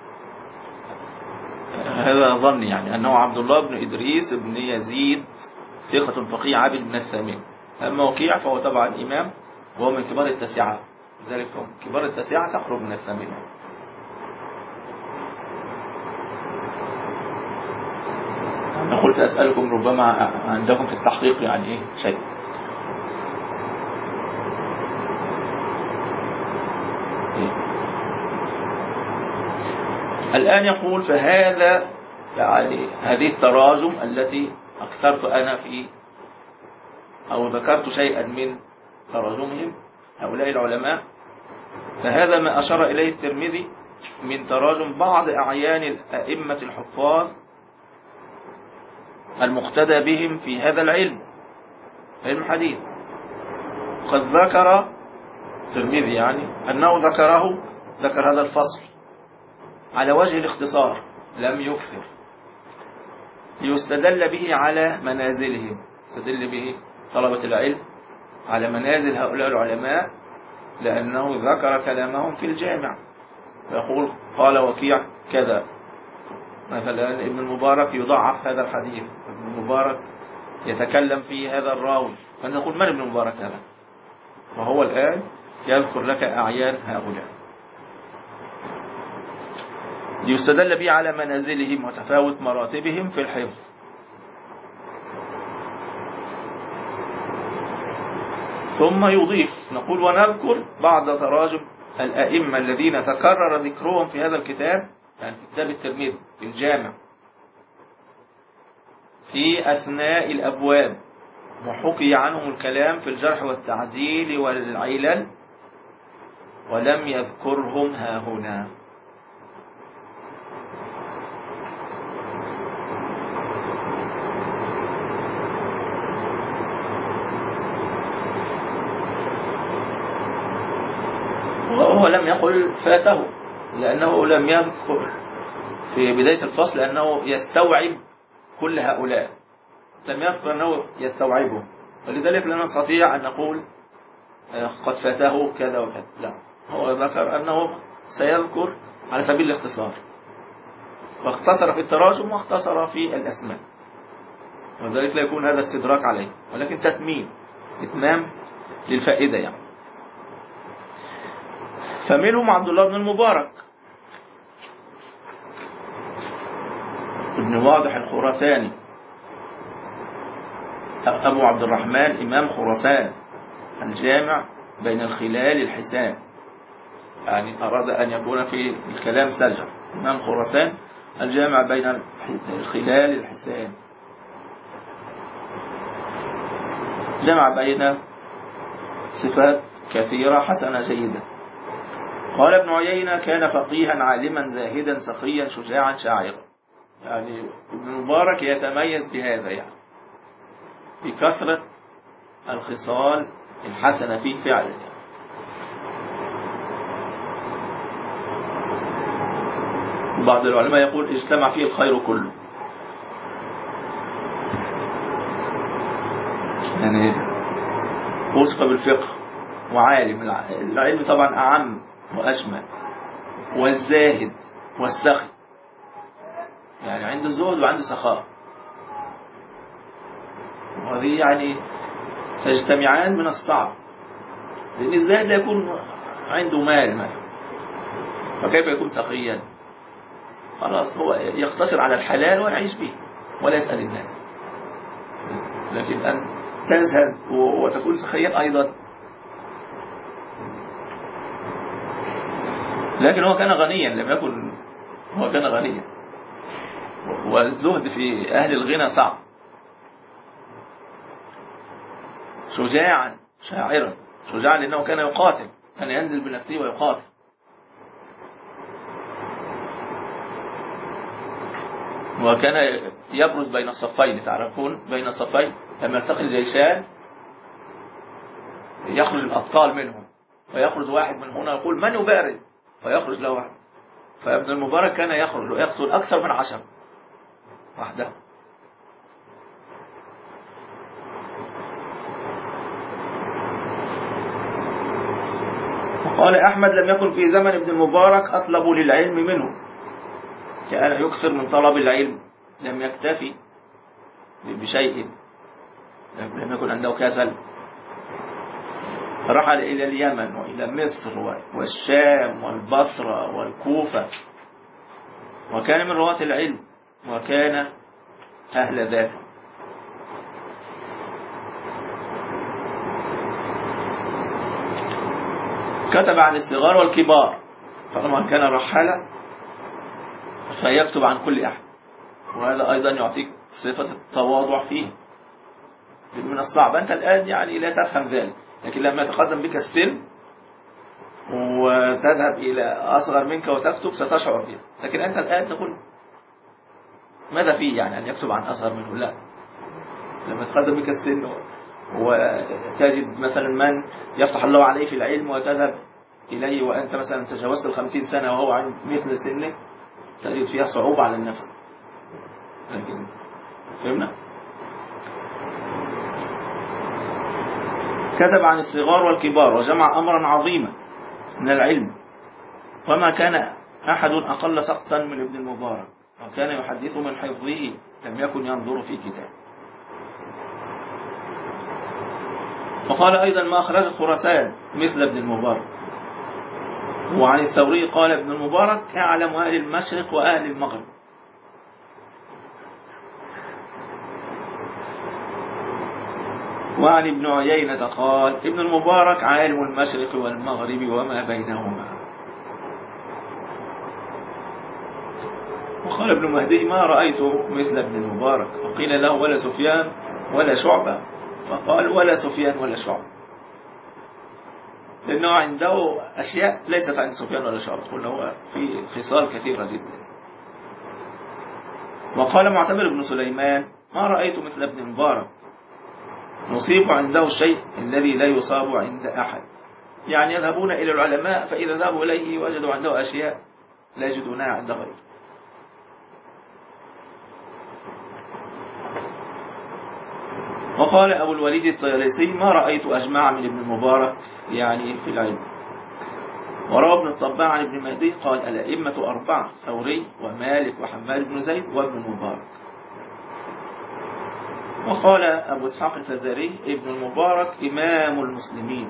S1: هذا ظن يعني أنه عبد الله بن إدريس بن يزيد ثقة فقيه عابد من الثامن. أما وكيع فهو طبعا إمام وهو من كبار التاسعة، لذلك كبار التاسعة تقرب من الثامنة. أنا قلت أسألكم ربما عندكم في التحقيق يعني إيه شيء. إيه؟ الآن يقول فهذا يعني هذه التراجم التي أكثرت أنا في أو ذكرت شيئا من تراجمهم هؤلاء العلماء، فهذا ما أشار إليه الترمذي من تراجم بعض أعيان الأئمة الحفاظ المقتدى بهم في هذا العلم، علم الحديث. قد ذكر الترمذي يعني أنه ذكره ذكر هذا الفصل على وجه الاختصار، لم يكثر، ليستدل به على منازلهم، يستدل به طلبة العلم على منازل هؤلاء العلماء، لأنه ذكر كلامهم في الجامع، فيقول قال وكيع كذا مثلا، ابن المبارك يضعف هذا الحديث، ابن المبارك يتكلم في هذا الراوي، فأنت تقول من ابن المبارك هذا؟ وهو الآن يذكر لك أعيان هؤلاء ليستدل به على منازلهم وتفاوت مراتبهم في الحفظ. ثم يضيف نقول ونذكر بعض تراجم الأئمة الذين تكرر ذكرهم في هذا الكتاب، يعني في كتاب الترمذي في الجامع في أثناء الأبواب، وحكي عنهم الكلام في الجرح والتعديل والعلل ولم يذكرهم ها هنا. وهو لم يقل فاته، لأنه لم يذكر في بداية الفصل أنه يستوعب كل هؤلاء، لم يذكر أنه يستوعبهم، ولذلك لا نستطيع أن نقول قد فاته كذا وكذا، لا، هو ذكر أنه سيذكر على سبيل الاختصار، واختصر في التراجم واختصر في الأسماء، ولذلك لا يكون هذا استدراك عليه، ولكن تتميم إتمام للفائدة يعني. فمنهم عبد الله بن المبارك ابن واضح الخراساني، أبو عبد الرحمن إمام خراسان الجامع بين الخلال الحسان، يعني أراد أن يكون في الكلام سجع، إمام خراسان الجامع بين الخلال الحسان، جمع بين صفات كثيرة حسنة جيدة. قال ابن عيينة كان فقيها عالما زاهدا سخيا شجاعا شاعرا، يعني ابن مبارك يتميز بهذا، يعني بكثرة الخصال الحسنة فيه فعلا يعني. بعض العلماء يقول اجتمع فيه الخير كله، يعني وصف بالفقه وعالم، العلم طبعا أعم وأشمل، والزاهد والسخي، يعني عنده زهد وعنده سخاء، وهذه يعني تجتمعان من الصعب، لأن الزاهد لا يكون عنده مال مثلا، فكيف يكون سخيا؟ خلاص هو يقتصر على الحلال ويعيش به ولا يسأل الناس، لكن أن تزهد وتكون سخيا أيضا. لكن هو كان غنيا، لم يكن هو كان غنيا، والزهد في أهل الغنى صعب، شجاعا شاعرا، شجاعا لأنه كان يقاتل، كان ينزل بنفسه ويقاتل. وكان يبرز بين الصفين، تعرفون بين الصفين لما يلتقي الجيشان يخرج الأبطال منهم، فيخرج واحد من هنا يقول من يبارز، فيخرج له واحد. فابن المبارك كان يخرج ويقتل أكثر من عشر وحده. وقال أحمد لم يكن في زمن ابن المبارك أطلب للعلم منه، كان يكثر من طلب العلم، لم يكتفي بشيء، لم يكن عنده كسل. رحل إلى اليمن وإلى مصر والشام والبصرة والكوفة، وكان من رواة العلم، وكان أهل ذاك. كتب عن الصغار والكبار، فلما كان رحالا فيكتب عن كل أحد، وهذا أيضا يعطيك صفة التواضع فيه. من الصعب أنت الآن يعني لا تفهم ذلك، لكن لما يتقدم بك السن وتذهب إلى أصغر منك وتكتب ستشعر به. لكن أنت الآن تقول ماذا فيه يعني أن يكتب عن أصغر منه؟ لا، لما يتقدم بك السن وتجد مثلا من يفتح الله عليه في العلم وتذهب إليه وأنت مثلا تجاوزت الخمسين سنة وهو عن مثل سنك، تجد فيها صعوبة على النفس. لكن فهمنا؟ كتب عن الصغار والكبار وجمع أمرا عظيما من العلم، وما كان أحد أقل سقطا من ابن المبارك، وكان يحدث من حفظه لم يكن ينظر في كتاب. وقال أيضا ما أخرج خراسان مثل ابن المبارك. وعن الثوري قال ابن المبارك أعلم أهل المشرق وأهل المغرب. وعن ابن عيينة قال ابن المبارك عالم المشرق والمغرب وما بينهما. وقال ابن مهدي ما رأيت مثل ابن المبارك، وقيل له ولا سفيان ولا شعبة، فقال ولا سفيان ولا شعبة، لأنه عنده أشياء ليست عند سفيان ولا شعبة، قلنا هو في خصال كثيرة جدا. وقال معتمر بن سليمان ما رأيت مثل ابن المبارك، نصيب عنده الشيء الذي لا يصاب عند أحد. يعني يذهبون إلى العلماء فإذا ذهبوا إليه وجدوا عنده أشياء لا يجدونها عند غيره. وقال أبو الوليد الطيالسي ما رأيت أجمع من ابن المبارك يعني في العلم. وروى ابن الطباع عن ابن مهدي قال الأئمة أربعة، ثوري ومالك وحماد بن زيد وابن المبارك. وقال أبو إسحاق الفزاري ابن المبارك إمام المسلمين.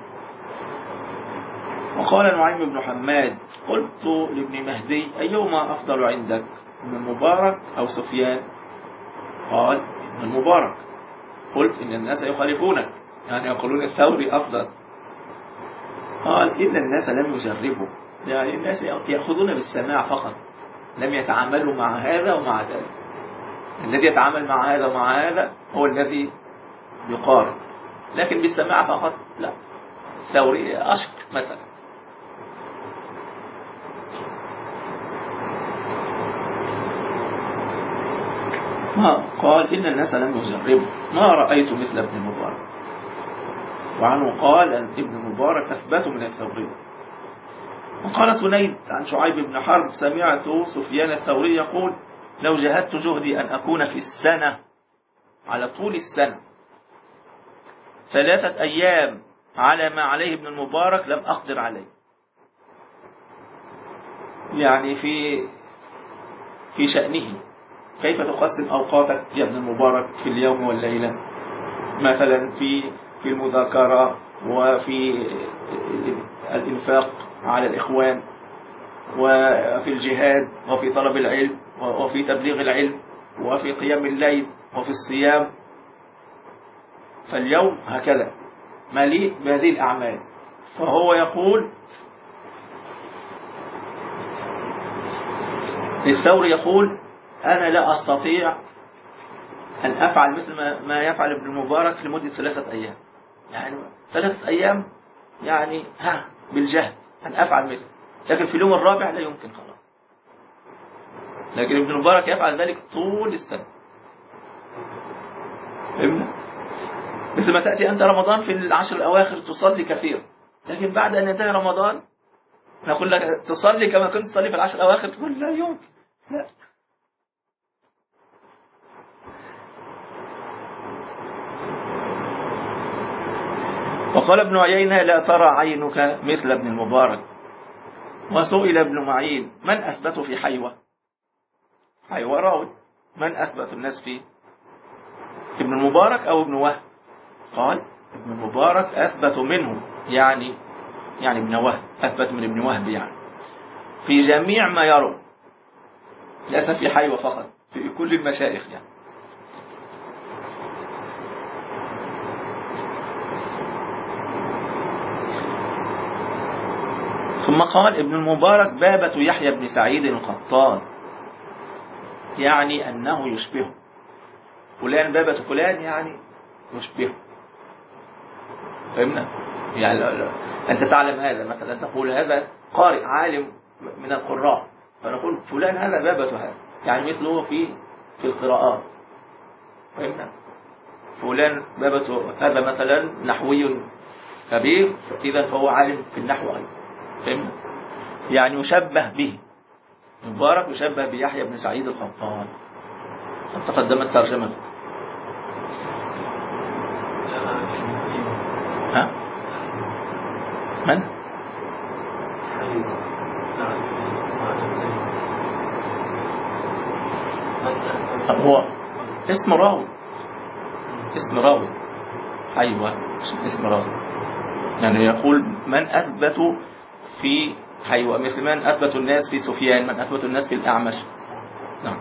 S1: وقال نعيم بن حماد قلت لابن مهدي أيهما أفضل عندك، ابن المبارك أو سفيان؟ قال ابن المبارك. قلت إن الناس يخالفونك، يعني يقولون الثوري أفضل. قال إن الناس لم يجربوا، يعني الناس يأخذون بالسماع فقط، لم يتعاملوا مع هذا ومع ذلك. الذي يتعامل مع هذا ومع هذا هو الذي يقارن، لكن بالسماع فقط لا. الثوري أشهر مثلا. ما قال إن الناس لم يجربوا، ما رأيت مثل ابن المبارك. وعنه قال ابن المبارك أثبت من الثوري. وقال سنيد عن شعيب بن حرب سمعت سفيان الثوري يقول لو جهدت جهدي أن أكون في السنة على طول السنة ثلاثة أيام على ما عليه ابن المبارك لم أقدر عليه. يعني في في شأنه كيف تقسم أوقاتك يا ابن المبارك في اليوم والليلة، مثلا في في المذاكرة وفي الإنفاق على الإخوان وفي الجهاد وفي طلب العلم وفي تبليغ العلم وفي قيام الليل وفي الصيام. فاليوم هكذا مليء بهذه الأعمال. فهو يقول الثوري يقول أنا لا أستطيع أن أفعل مثل ما يفعل ابن المبارك لمدة ثلاثة أيام، يعني ثلاثة أيام يعني ها بالجهد أن أفعل مثل، لكن في اليوم الرابع لا يمكن خلاص. لكن ابن المبارك يفعل ذلك طول السنة. فهمنا؟ مثل ما تأتي أنت رمضان في العشر الأواخر تصلي كثير، لكن بعد أن ينتهي رمضان نقول لك تصلي كما كنت تصلي في العشر الأواخر، تقول لا يمكن. لا. وقال ابن عيينة لا ترى عينك مثل ابن المبارك. وسئل ابن معين من أثبت في حيوة؟ حيوة راوي، من أثبت الناس فيه؟ ابن المبارك أو ابن وهب؟ قال ابن المبارك أثبت منه، يعني يعني ابن وهب أثبت من ابن وهب، يعني في جميع ما يروي، ليس في حيوة فقط، في كل المشايخ يعني. ثم قال ابن المبارك بابة يحيى بن سعيد القطان، يعني أنه يشبهه، فلان بابة فلان يعني يشبهه. فهمنا؟ يعني لا لا. أنت تعلم هذا مثلا، تقول هذا قارئ عالم من القراء، فنقول فلان هذا بابة هذا، يعني مثله في في القراءات. فهمنا؟ فلان بابة هذا مثلا نحوي كبير، إذا فهو عالم في النحو أيضا. فهمنا؟ يعني يشبه به. مبارك يشبه بيحيى بن سعيد القطان، قد تقدمت ترجمته. ها؟ من؟ هو اسم راوي، اسم راوي. أيوة اسم راوي، يعني يقول من أثبتوا في حيوة، مثل من أثبتوا الناس في سفيان، من أثبتوا الناس في الأعمش. نعم.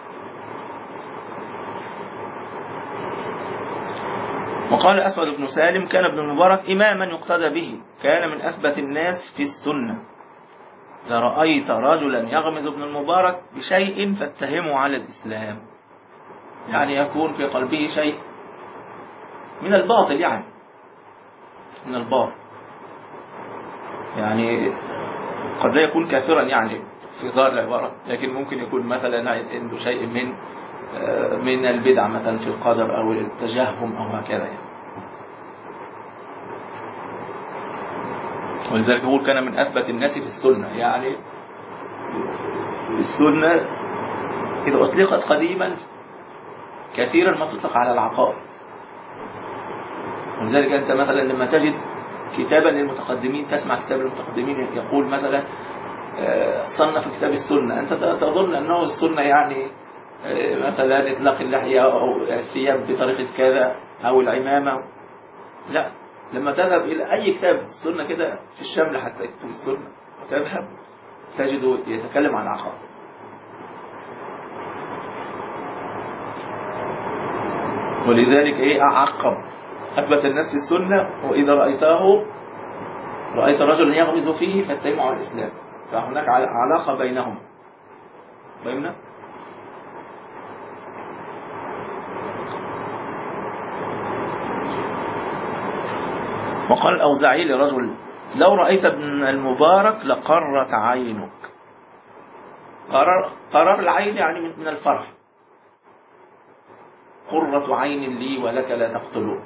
S1: وقال أسود بن سالم كان ابن المبارك إماما يقتدى به، كان من أثبت الناس في السنة. إذا رأيت رجلا يغمز ابن المبارك بشيء فاتهمه على الإسلام، يعني يكون في قلبه شيء من الباطل، يعني من الباطل، يعني قد لا يكون كافرا يعني في ظاهر العبارة، لكن ممكن يكون مثلا عنده شيء من من البدع مثلا في القدر أو التجهم أو هكذا يعني. ولذلك يقول كان من أثبت الناس في السنة، يعني السنة إذا أطلقت قديما كثيرا ما تطلق على العقائد. ولذلك أنت مثلا لما تجد كتابا للمتقدمين، تسمع كتاب المتقدمين يقول مثلا صنف كتاب السنة، أنت تظن أنه السنة يعني مثلا إطلاق اللحية أو الثياب بطريقة كذا أو العمامة. لا، لما تذهب إلى أي كتاب السنة كده في الشمل حتى يكتب السنة، تذهب تجده يتكلم عن عقائد. ولذلك إيه أعقب أثبت الناس في السنة، وإذا رأيته رأيت رجلا يغمز فيه فاتهمه على الإسلام، فهناك علاقة بينهم. فهمنا؟ وقال الأوزاعي لرجل لو رأيت ابن المبارك لقرت عينك. قرار, قرار العين يعني من الفرح، قرة عين لي ولك لا تقتلوا.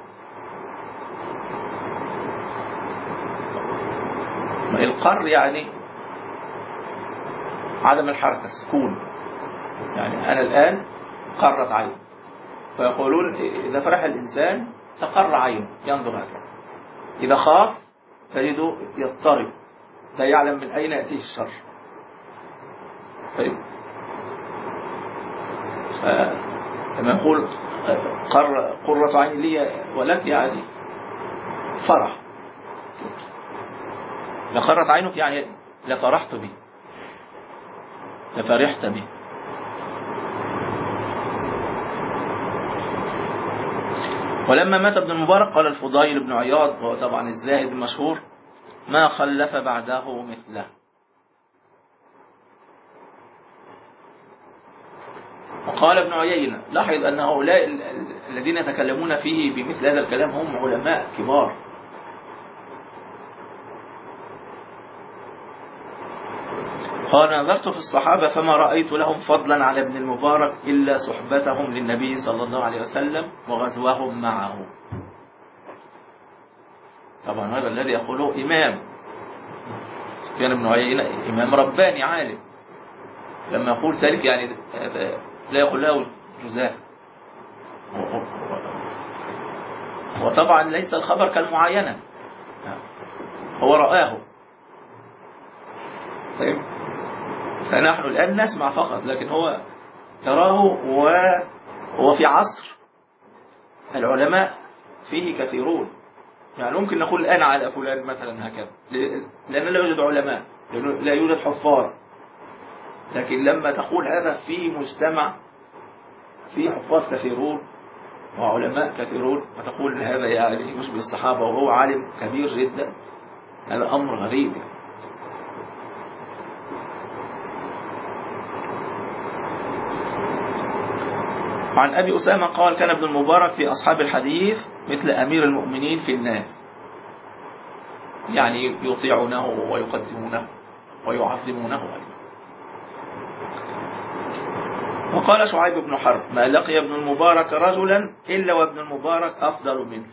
S1: القر يعني عدم الحركة، السكون، يعني أنا الآن قرت عين، فيقولون إذا فرح الإنسان تقر عينه ينظر هكذا، إذا خاف تجده يضطرب، لا يعلم من أين يأتيه الشر. طيب لما يقول قر قرة عين لي ولك يعني فرح، لقرت عينك يعني لفرحت به، لفرحت به. ولما مات ابن المبارك قال الفضيل بن عياض، وهو طبعا الزاهد المشهور، ما خلف بعده مثله. وقال ابن عيينة لاحظ أن هؤلاء الذين يتكلمون فيه بمثل هذا الكلام هم علماء كبار. قال نظرت في الصحابة فما رأيت لهم فضلا على ابن المبارك إلا صحبتهم للنبي صلى الله عليه وسلم وغزوهم معه. طبعا هذا الذي يقوله إمام سفيان بن عيينة، إمام رباني عالم، لما يقول ذلك يعني لا يقول له جزاف. وطبعا ليس الخبر كالمعاينة، هو رآه. طيب فنحن الآن نسمع فقط، لكن هو يراه، وهو في عصر العلماء فيه كثيرون. يعني ممكن نقول الآن على فلان مثلا هكذا، لأن لا يوجد علماء، لا يوجد حفاظ. لكن لما تقول هذا في مجتمع فيه حفاظ كثيرون وعلماء كثيرون، وتقول هذا يعني يشبه الصحابة وهو عالم كبير جدا، هذا أمر غريب. عن أبي أسامة قال كان ابن المبارك في أصحاب الحديث مثل أمير المؤمنين في الناس، يعني يطيعونه ويقدمونه ويعظمونه. وقال شعيب بن حرب ما لقي ابن المبارك رجلا إلا وابن المبارك أفضل منه.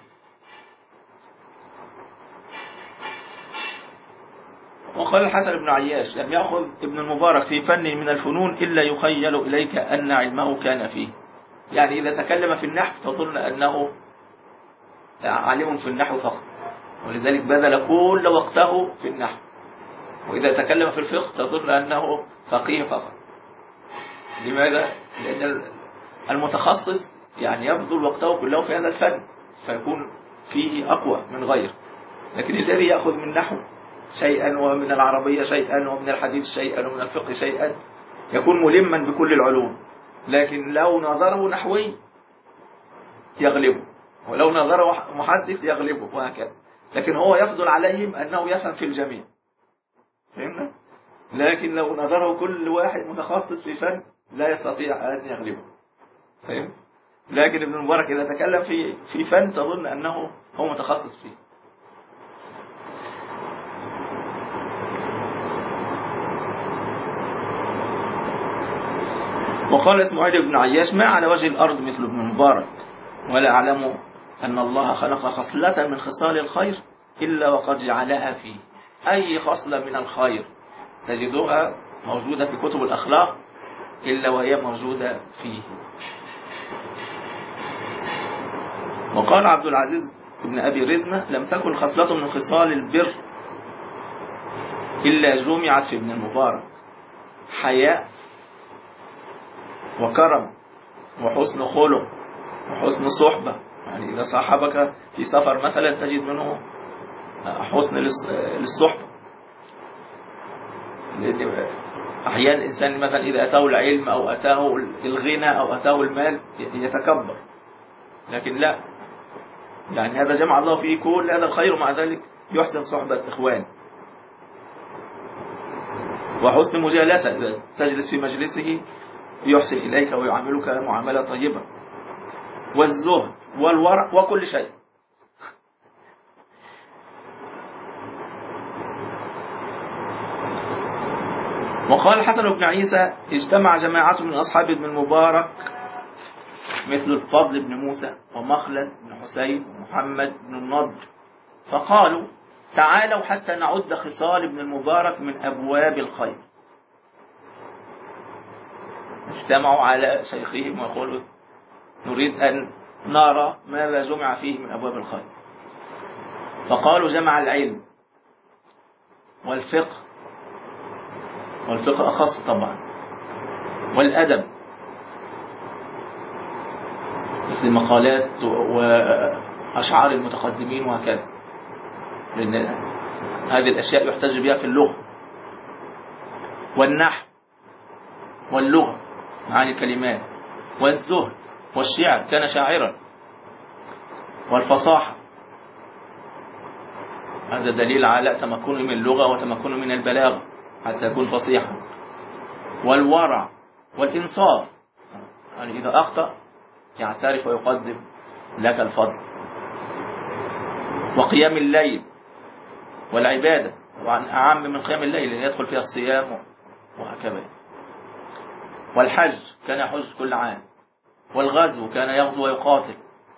S1: وقال الحسن بن عياش لم يأخذ ابن المبارك في فن من الفنون إلا يخيل إليك أن علمه كان فيه. يعني إذا تكلم في النحو تظن أنه عالم في النحو فقط، ولذلك بذل كل وقته في النحو. وإذا تكلم في الفقه تظن أنه فقيه فقط. لماذا؟ لأن المتخصص يعني يبذل وقته كله في هذا الفن فيكون فيه أقوى من غيره. لكن الذي يأخذ من النحو شيئا ومن العربية شيئا ومن الحديث شيئا ومن الفقه شيئا يكون ملما بكل العلوم، لكن لو نظره نحوي يغلبه، ولو نظره محدث يغلبه، وهكذا. لكن هو يفضل عليهم أنه يفهم في الجميع، فهمنا؟ لكن لو نظره كل واحد متخصص في فن لا يستطيع أن يغلبه، فهم؟ لكن ابن المبارك إذا تكلم في في فن تظن أنه هو متخصص فيه. وقال إسماعيل بن عياش ما على وجه الأرض مثل ابن المبارك، ولا أعلم أن الله خلق خصلة من خصال الخير إلا وقد جعلها فيه. أي خصلة من الخير تجدها موجودة في كتب الأخلاق إلا وهي موجودة فيه. وقال عبد العزيز بن أبي رزنة لم تكن خصلة من خصال البر إلا جمعت في ابن المبارك: حياء وكرم وحسن خلق وحسن صحبة. يعني إذا صاحبك في سفر مثلا تجد منه حسن للصحبة. أحيانا الإنسان مثلا إذا أتاه العلم أو أتاه الغنى أو أتاه المال يتكبر، لكن لا، يعني هذا جمع الله فيه كل هذا الخير ومع ذلك يحسن صحبة إخوان. وحسن مجالسة، إذا تجلس في مجلسه يحسن إليك ويعاملك معاملة طيبة. والزهد والورع وكل شيء. وقال الحسن بن عيسى اجتمع جماعة من أصحاب ابن المبارك مثل الفضل بن موسى ومخلد بن حسين ومحمد بن النضر فقالوا تعالوا حتى نعد خصال ابن المبارك من أبواب الخير. اجتمعوا على شيخهم ويقولوا نريد أن نرى ماذا جمع فيه من أبواب الخير. فقالوا جمع العلم والفقه، والفقه أخص طبعا، والأدب مثل مقالات وأشعار المتقدمين وهكذا، لأن هذه الأشياء يحتج بها في اللغة. والنحو واللغة معاني الكلمات، والزهد والشعر كان شاعرا، والفصاحة هذا دليل على تمكنه من اللغة وتمكنه من البلاغة حتى يكون فصيحا. والورع والإنصاف يعني إذا أخطأ يعترف ويقدم لك الفضل. وقيام الليل والعبادة طبعا أعم من قيام الليل اللي يدخل فيها الصيام وهكذا. والحج كان يحج كل عام. والغزو كان يغزو ويقاتل.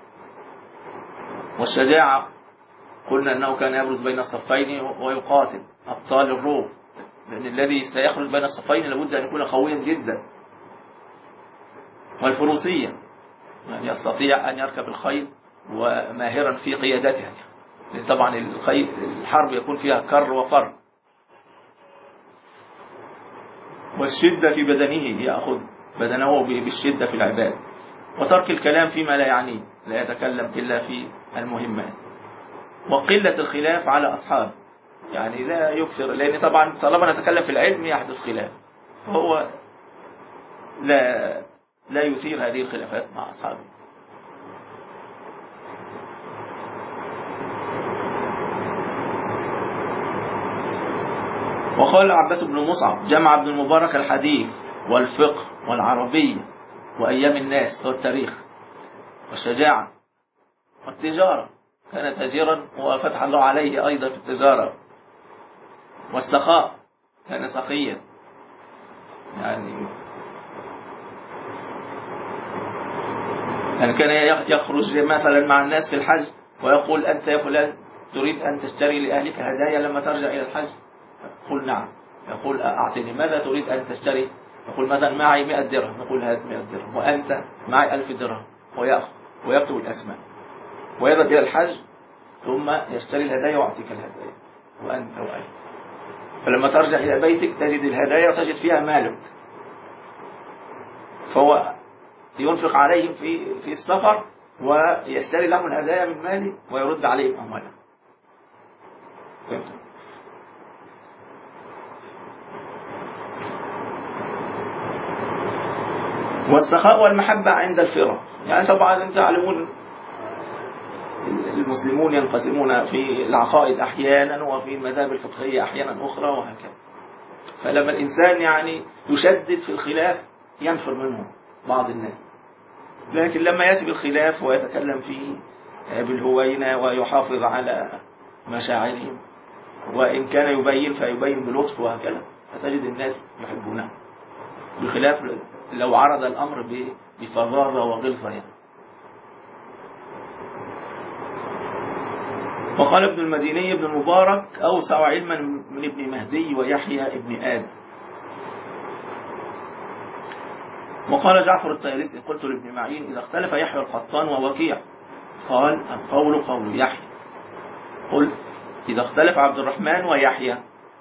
S1: والشجاعة قلنا أنه كان يبرز بين الصفين ويقاتل أبطال الروم، لأن الذي سيخرج بين الصفين لابد أن يكون قويا جدا. والفروسية يعني يستطيع أن يركب الخيل وماهرا في قيادتها، لأن طبعا الخيل الحرب يكون فيها كر وفر. والشدة في بدنه، يأخذ بدنه بالشدة في العباد. وترك الكلام فيما لا يعنيه، لا يتكلم إلا في المهمات. وقلة الخلاف على أصحابه، يعني لا يكثر، لأن طبعا طالما نتكلم في العلم يحدث خلاف، فهو لا لا يثير هذه الخلافات مع أصحابه. وقال عباس بن مصعب: جمع ابن المبارك الحديث والفقه والعربية وأيام الناس والتاريخ والشجاعة والتجارة، كان تاجرا وفتح الله عليه أيضا في التجارة. والسخاء، كان سخيا، يعني يعني كان يخرج مثلا مع الناس في الحج ويقول: أنت يا فلان تريد أن تشتري لأهلك هدايا لما ترجع إلى الحج؟ يقول: نعم. يقول: أعطني، ماذا تريد أن تشتري؟ يقول: مثلا معي مئة درهم. نقول: هات مئة درهم. وأنت؟ معي ألف درهم. ويأخذ ويكتب الأسماء ويذهب إلى الحج، ثم يشتري الهدايا ويعطيك الهدايا وأنت وأنت. فلما ترجع إلى بيتك تجد الهدايا وتجد فيها مالك، فهو ينفق عليهم في في السفر ويشتري لهم الهدايا من ماله ويرد عليهم أموالهم. والسخاء والمحبة عند الفرق، يعني طبعا انتم تعلمون المسلمون ينقسمون في العقائد أحيانا وفي المذاهب الفقهية أحيانا أخرى وهكذا. فلما الإنسان يعني يشدد في الخلاف ينفر منه بعض الناس، لكن لما يأتي بالخلاف ويتكلم فيه بالهوينة ويحافظ على مشاعرهم، وإن كان يبين فيبين بلطف وهكذا، فتجد الناس يحبونه، بخلاف لو عرض الأمر بفظاظة وغلظة يعني. وقال ابن المديني ابن المبارك: أوسع علما من ابن مهدي ويحيى ابن آدم. وقال جعفر الطيالسي: قلت لابن معين: إذا اختلف يحيى القطان ووكيع، قال: القول قول يحيى. قل: إذا اختلف عبد الرحمن ويحيى،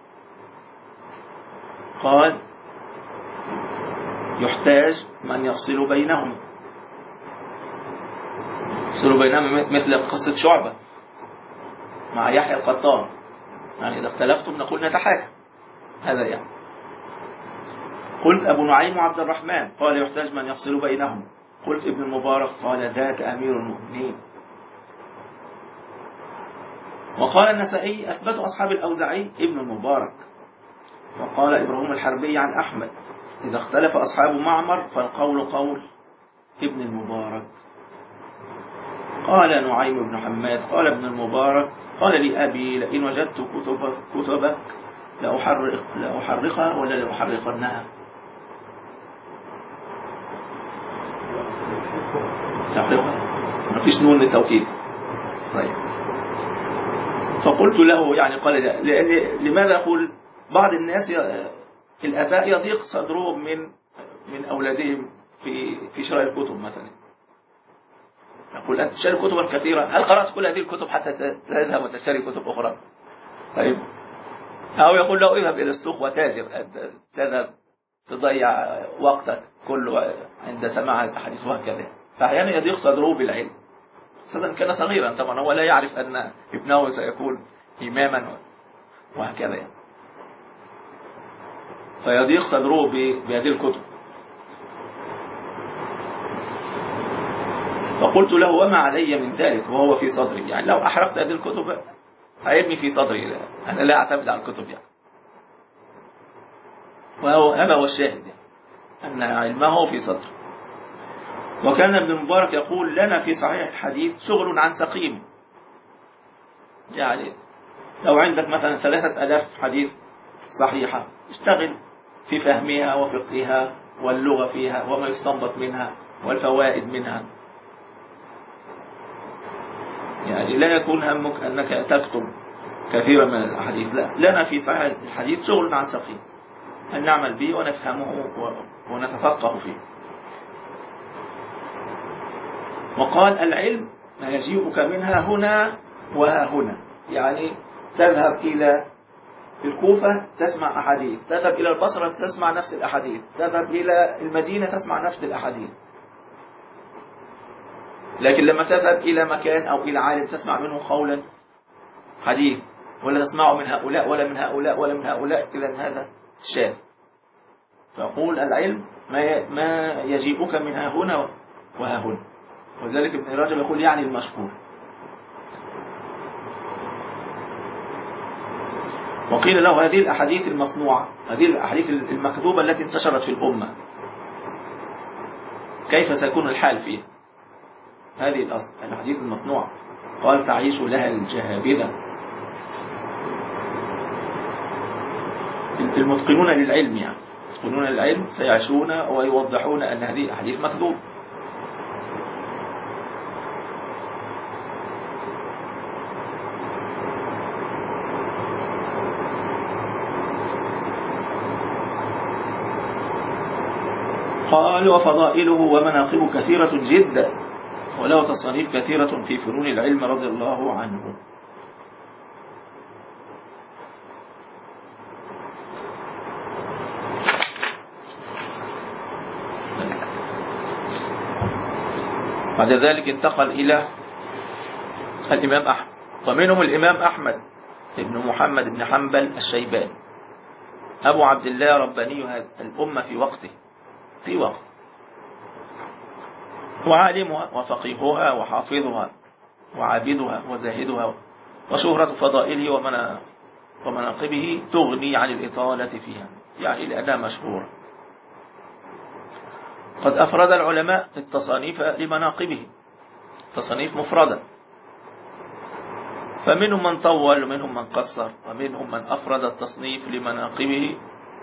S1: قال: يحتاج من يفصل بينهم. يفصل بينهم مثل قصة شعبة مع يحيى القطان، يعني إذا اختلفتم نقول نتحاكم، هذا يعني. قلت: أبو نعيم وعبد الرحمن، قال: يحتاج من يفصل بينهم. قلت: ابن المبارك، قال: ذاك أمير المؤمنين. وقال النسائي: أثبت أصحاب الأوزاعي ابن المبارك. وقال إبراهيم الحربي عن أحمد: إذا اختلف أصحاب معمر فالقول قول ابن المبارك. قال نعيم بن حماد: قال ابن المبارك: قال لي أبي: لئن وجدت كتبك, كتبك لأحرق لأحرقها ولا لأحرقنها؟ تحرقها، ما فيش نون للتوكيد. طيب. فقلت له يعني قال: لأن لماذا أقول بعض الناس الآباء يضيق صدرهم من من أولادهم في في شراء الكتب مثلا. يقول: أنت تشتري كتبا كثيرة، هل قرأت كل هذه الكتب حتى تذهب وتشتري كتب أخرى؟ طيب. أو يقول له: اذهب إلى السوق وتاجر، تذهب تضيع وقتك كله عند سماع الأحاديث وهكذا. فأحيانا يضيق صدره بالعلم، خاصة كان صغيرا، طبعا هو لا يعرف أن ابنه سيكون إماما وهكذا يعني. فيضيق صدره بهذه الكتب. فقلت له: وما علي من ذلك وهو في صدري؟ يعني لو أحرقت هذه الكتب هيرمي في صدري، لا. أنا لا أعتمد على الكتب يعني. وهو هذا هو الشاهد يعني، أن علمه في صدره. وكان ابن المبارك يقول لنا في صحيح الحديث شغل عن سقيم. يعني لو عندك مثلا ثلاثة ألاف حديث صحيحة اشتغل في فهمها وفقهها واللغة فيها وما يستنبط منها والفوائد منها. يعني لا يكون همك أنك تكتب كثيرا من الأحاديث، لا، لنا في صحيح الحديث شغل عن سقيم أن نعمل به ونفهمه ونتفقه فيه. وقال العلم ما يجيئك منها هنا وها هنا، يعني تذهب إلى الكوفة تسمع أحاديث، تذهب إلى البصرة تسمع نفس الأحاديث، تذهب إلى المدينة تسمع نفس الأحاديث. لكن لما تذهب إلى مكان أو إلى عالم تسمع منه قولا حديث ولا تسمعه من هؤلاء ولا من هؤلاء ولا من هؤلاء، إذن هذا شاذ. فيقول العلم ما يجيئك منها هنا وها هنا. ولذلك ابن رجب يقول يعني المشهور. وقيل له هذه الأحاديث المصنوعة، هذه الأحاديث المكذوبة التي انتشرت في الأمة، كيف سيكون الحال فيها؟ هذه الأحاديث المصنوعة قال تعيش لها الجهابذة المتقنون للعلم، يعني المتقنون للعلم سيعيشون ويوضحون أن هذه الأحاديث مكذوبة. قال وفضائله ومناقبه كثيرة جدا، وله تصانيف كثيرة في فنون العلم رضي الله عنه. بعد ذلك انتقل إلى الإمام أحمد، ومنهم الإمام أحمد ابن محمد بن حنبل الشيباني أبو عبد الله رباني الأمة في وقته في وقت وعالمها وفقيهها وحافظها وعابدها وزاهدها، وشهرة فضائله ومناقبه تغني عن الإطالة فيها، يعني لأنها مشهورة. قد أفرد العلماء التصانيف لمناقبه، تصانيف مفردة، فمنهم من طول ومنهم من قصر، ومنهم من أفرد التصنيف لمناقبه.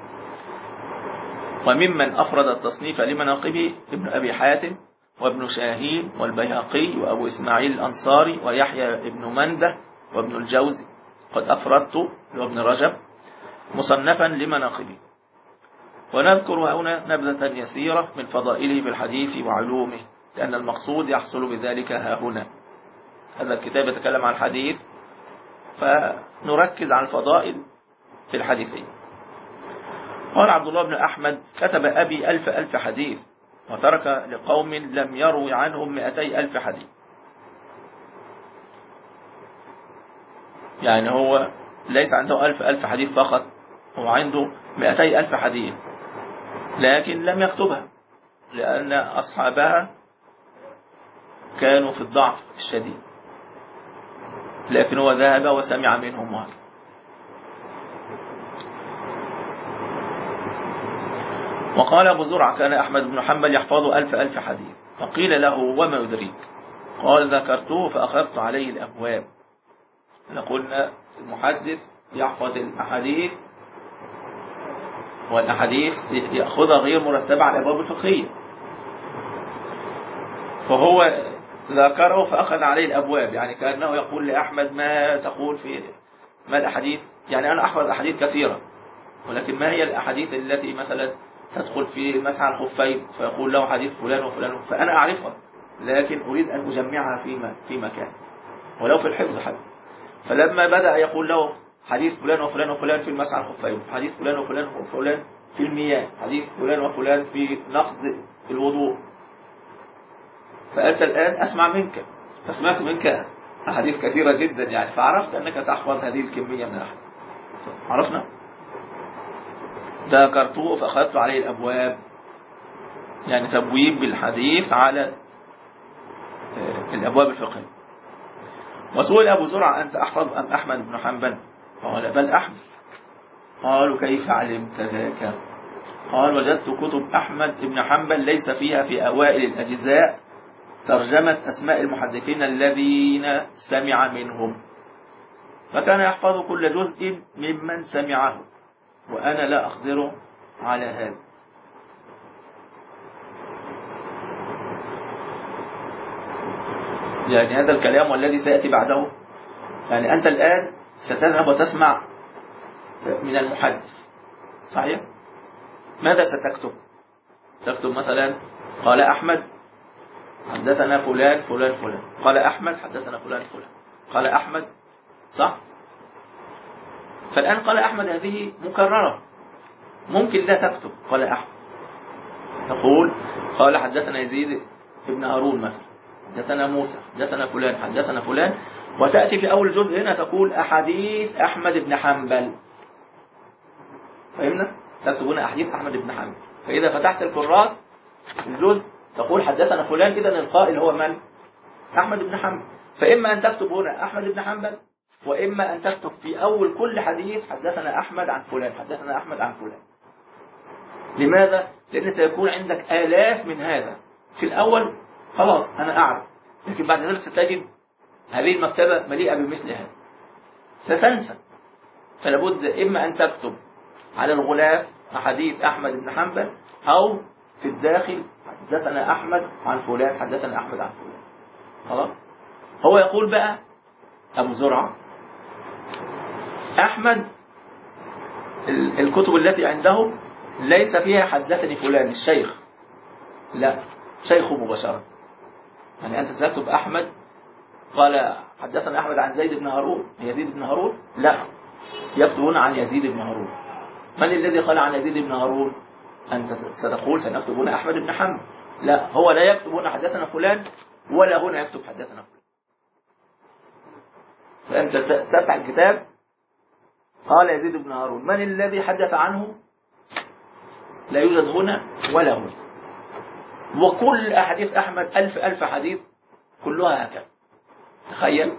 S1: وممن أفرد التصنيف لمناقبه ابن أبي حاتم وابن شاهين والبيهقي وأبو إسماعيل الأنصاري ويحيى ابن منده وابن الجوزي. قد أفردت لابن رجب مصنفا لمناقبه. ونذكر هنا نبذة يسيرة من فضائله في الحديث وعلومه، لأن المقصود يحصل بذلك ها هنا. هذا الكتاب يتكلم عن الحديث، فنركز على الفضائل في الحديثين. قال عبد الله بن أحمد كتب أبي ألف ألف حديث، وترك لقوم لم يروي عنهم مئتي ألف حديث. يعني هو ليس عنده ألف ألف حديث فقط، هو عنده مئتي ألف حديث، لكن لم يكتبها لأن أصحابها كانوا في الضعف الشديد، لكن هو ذهب وسمع منهم وهذا. وقال أبو زرعة كان أحمد بن حنبل يحفظ ألف ألف حديث، فقيل له وما يدريك؟ قال ذكرته فأخذت عليه الأبواب. قلنا المحدث يحفظ الأحاديث، والأحاديث يأخذها غير مرتبة على الأبواب الفقهية، فهو ذكره فأخذ عليه الأبواب، يعني كأنه يقول لأحمد ما تقول في ما الأحاديث، يعني أنا أحفظ أحاديث كثيرة، ولكن ما هي الأحاديث التي مثلا تدخل في مسح الخفين، فيقول له حديث فلان وفلان، فأنا أعرفها لكن أريد أن أجمعها في في مكان ولو في الحفظ حتى. فلما بدأ يقول له حديث فلان وفلان وفلان في المسح الخفين، حديث فلان وفلان وفلان في المياه، حديث فلان وفلان في نقض الوضوء، فأنت الآن أسمع منك، فسمعت منك أحاديث كثيرة جدا، يعني فعرفت أنك تحفظ هذه الكمية من الأحاديث. عرفنا؟ ذكرته فأخذت عليه الأبواب، يعني تبويب بالحديث على الأبواب الفقهية. وسئل أبو زرعة أنت أحفظ أم أحمد بن حنبل؟ قال بل أحمد. قالوا كيف علمت ذاك؟ قال وجدت كتب أحمد بن حنبل ليس فيها في أوائل الأجزاء ترجمة أسماء المحدثين الذين سمع منهم، فكان يحفظ كل جزء ممن سمعه، وأنا لا أقدر على هذا. يعني هذا الكلام والذي سيأتي بعده، يعني أنت الآن ستذهب وتسمع من المحدث، صحيح؟ ماذا ستكتب؟ تكتب مثلا قال أحمد حدثنا فلان فلان فلان، قال أحمد حدثنا فلان فلان، قال أحمد، صح؟ فالآن قال أحمد هذه مكررة، ممكن لا تكتب قال أحمد، تقول قال حدثنا يزيد ابن هارون مثلا، حدثنا موسى، حدثنا فلان، حدثنا فلان، وتأتي في أول جزء هنا تقول أحاديث أحمد بن حنبل. فهمنا؟ تكتبون أحاديث أحمد بن حنبل. فإذا فتحت الكراس الجزء تقول حدثنا فلان، إذا القائل هو من؟ أحمد بن حنبل. فإما أن تكتب هنا أحمد بن حنبل، وإما أن تكتب في أول كل حديث حدثنا أحمد عن فلان، حدثنا أحمد عن فلان. لماذا؟ لأن سيكون عندك آلاف من هذا. في الأول خلاص أنا أعرف، لكن بعد ذلك ستجد هذه المكتبة مليئة بمثل هذا، ستنسى. فلابد إما أن تكتب على الغلاف حديث أحمد بن حنبل، أو في الداخل حدثنا أحمد عن فلان، حدثنا أحمد عن فلان. خلاص. هو يقول بقى أبو زرعة أحمد الكتب التي عنده ليس فيها حدثني فلان الشيخ، لا، شيخه مباشرة. يعني أنت ستكتب أحمد قال حدثنا أحمد عن زيد بن هارون، يزيد بن هارون، لا، يكتبون عن يزيد بن هارون. من الذي قال عن يزيد بن هارون؟ أنت ستقول سنكتبون أحمد بن حنبل، لا، هو لا يكتبون حدثنا فلان، ولا هنا يكتب حدثنا فلان. فأنت تفتح الكتاب قال يزيد بن هارون، من الذي حدث عنه؟ لا يوجد هنا ولا هنا. وكل أحاديث أحمد ألف ألف حديث كلها هكذا، تخيل.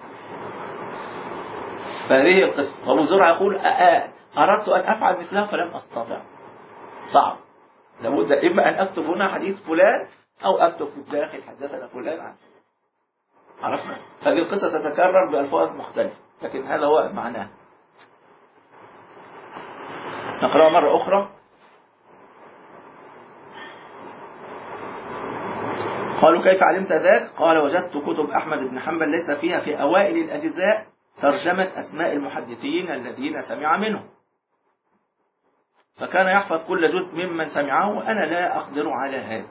S1: فهذه القصة. أبو زرعة يقول أردت أن أفعل مثلها فلم أستطع، صعب. لابد إما أن أكتب هنا حديث فلان، أو أكتب في الداخل حدثنا فلان عنه. عرفنا؟ هذه القصة ستتكرر بألفاظ مختلفة، لكن هذا هو معناه. نقرأ مرة أخرى. قالوا كيف علمت ذاك؟ قال وجدت كتب أحمد بن حنبل ليس فيها في أوائل الأجزاء ترجمة أسماء المحدثين الذين سمع منهم، فكان يحفظ كل جزء ممن سمعه، وأنا لا أقدر على هذا.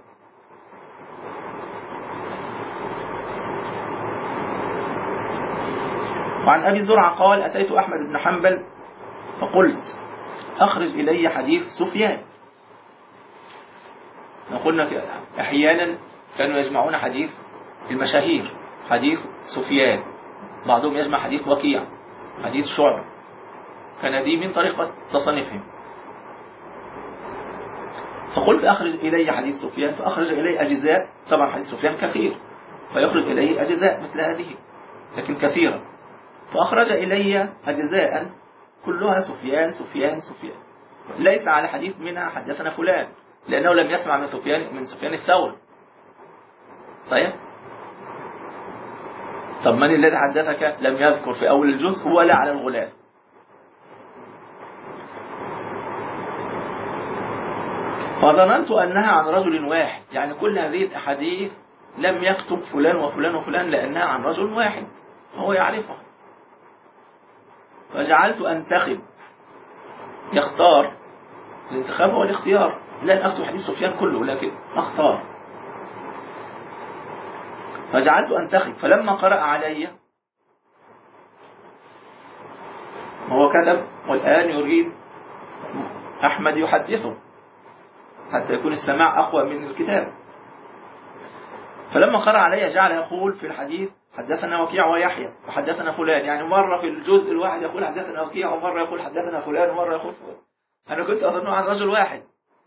S1: وعن أبي زرعة قال أتيت أحمد بن حنبل فقلت أخرج إلي حديث سفيان. قلنا أحيانا كانوا يجمعون حديث المشاهير، حديث سفيان، بعضهم يجمع حديث وكيع، حديث شعبة، كان دي من طريقة تصنيفهم. فقلت أخرج إلي حديث سفيان، فأخرج إلي أجزاء، طبعا حديث سفيان كثير، فيخرج إليه أجزاء مثل هذه لكن كثيرة، فأخرج إلي أجزاء كلها سفيان سفيان سفيان، ليس على حديث منها حدثنا فلان، لأنه لم يسمع من سفيان من سفيان الثوري، صحيح؟ طب من الذي حدثك؟ لم يذكر في أول الجزء ولا على الغلاف. فظننت أنها عن رجل واحد، يعني كل هذه الأحاديث لم يكتب فلان وفلان وفلان لأنها عن رجل واحد هو يعرفها. فجعلت أنتخب، يختار، الانتخاب هو الاختيار، لن أكتب حديث سفيان كله لكن أختار. فجعلت أنتخب، فلما قرأ علي هو كتب والآن يريد أحمد يحدثه حتى يكون السماع أقوى من الكتاب. فلما قرأ علي جعل يقول في الحديث حدثنا وكيع ويحيى وحدثنا فلان، يعني مرة في الجزء الواحد يقول حدثنا وكيع، ومرة يقول حدثنا فلان، ومرة يقول فلان. أنا كنت أظنه عن رجل واحد،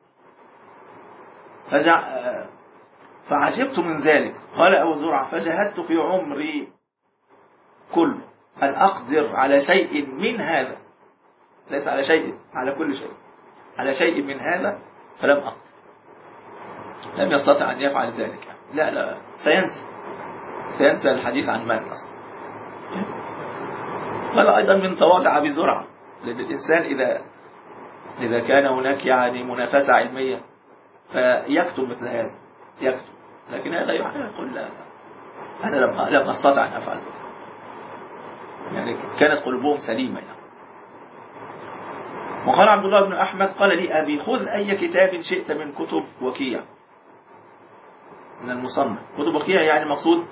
S1: فجع... فعجبت من ذلك. قال أبو زرعة فجهدت في عمري كل أن أقدر على شيء من هذا، ليس على شيء، على كل شيء، على شيء من هذا فلم أقدر. لم يستطع أن يفعل ذلك. لا لا سينسى سينسى الحديث عن من أصلا. ولا أيضا من تواضع أبي زرعة، لأن الإنسان إذا إذا كان هناك يعني منافسة علمية فيكتب مثل هذا، يكتب، لكن هذا يقول لا أنا لم لم أستطع أن أفعل، يعني كانت قلوبهم سليمة يعني. وقال عبد الله بن أحمد قال لي أبي خذ أي كتاب شئت من كتب وكيع، من المصنف. كتب وكيع يعني مقصود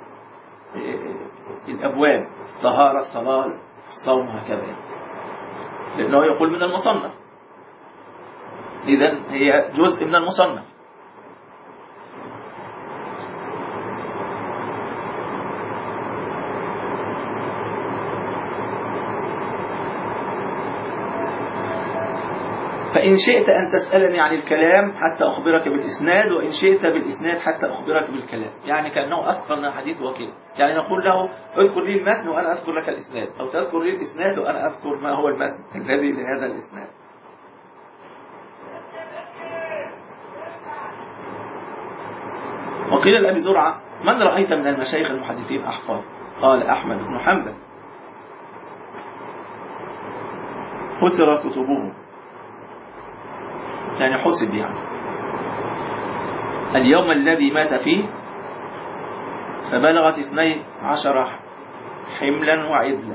S1: الأبواب، الطهارة، الصلاة، الصوم، هكذا، لأنه يقول من المصنف، إذن هي جزء من المصنف. فإن شئت أن تسألني عن الكلام حتى أخبرك بالإسناد، وإن شئت بالإسناد حتى أخبرك بالكلام. يعني كأنه أذكر لنا حديث وكيل، يعني نقول له اذكر لي المتن وأنا أذكر لك الإسناد، أو تذكر لي الإسناد وأنا أذكر ما هو المتن الذي لهذا الإسناد. وقيل لأبي زرعة من رأيت من المشايخ المحدثين أحفظ؟ قال أحمد بن حنبل، حثر كتبه، يعني حسب يعني اليوم الذي مات فيه فبلغت اثني عشر حملا وعدلا.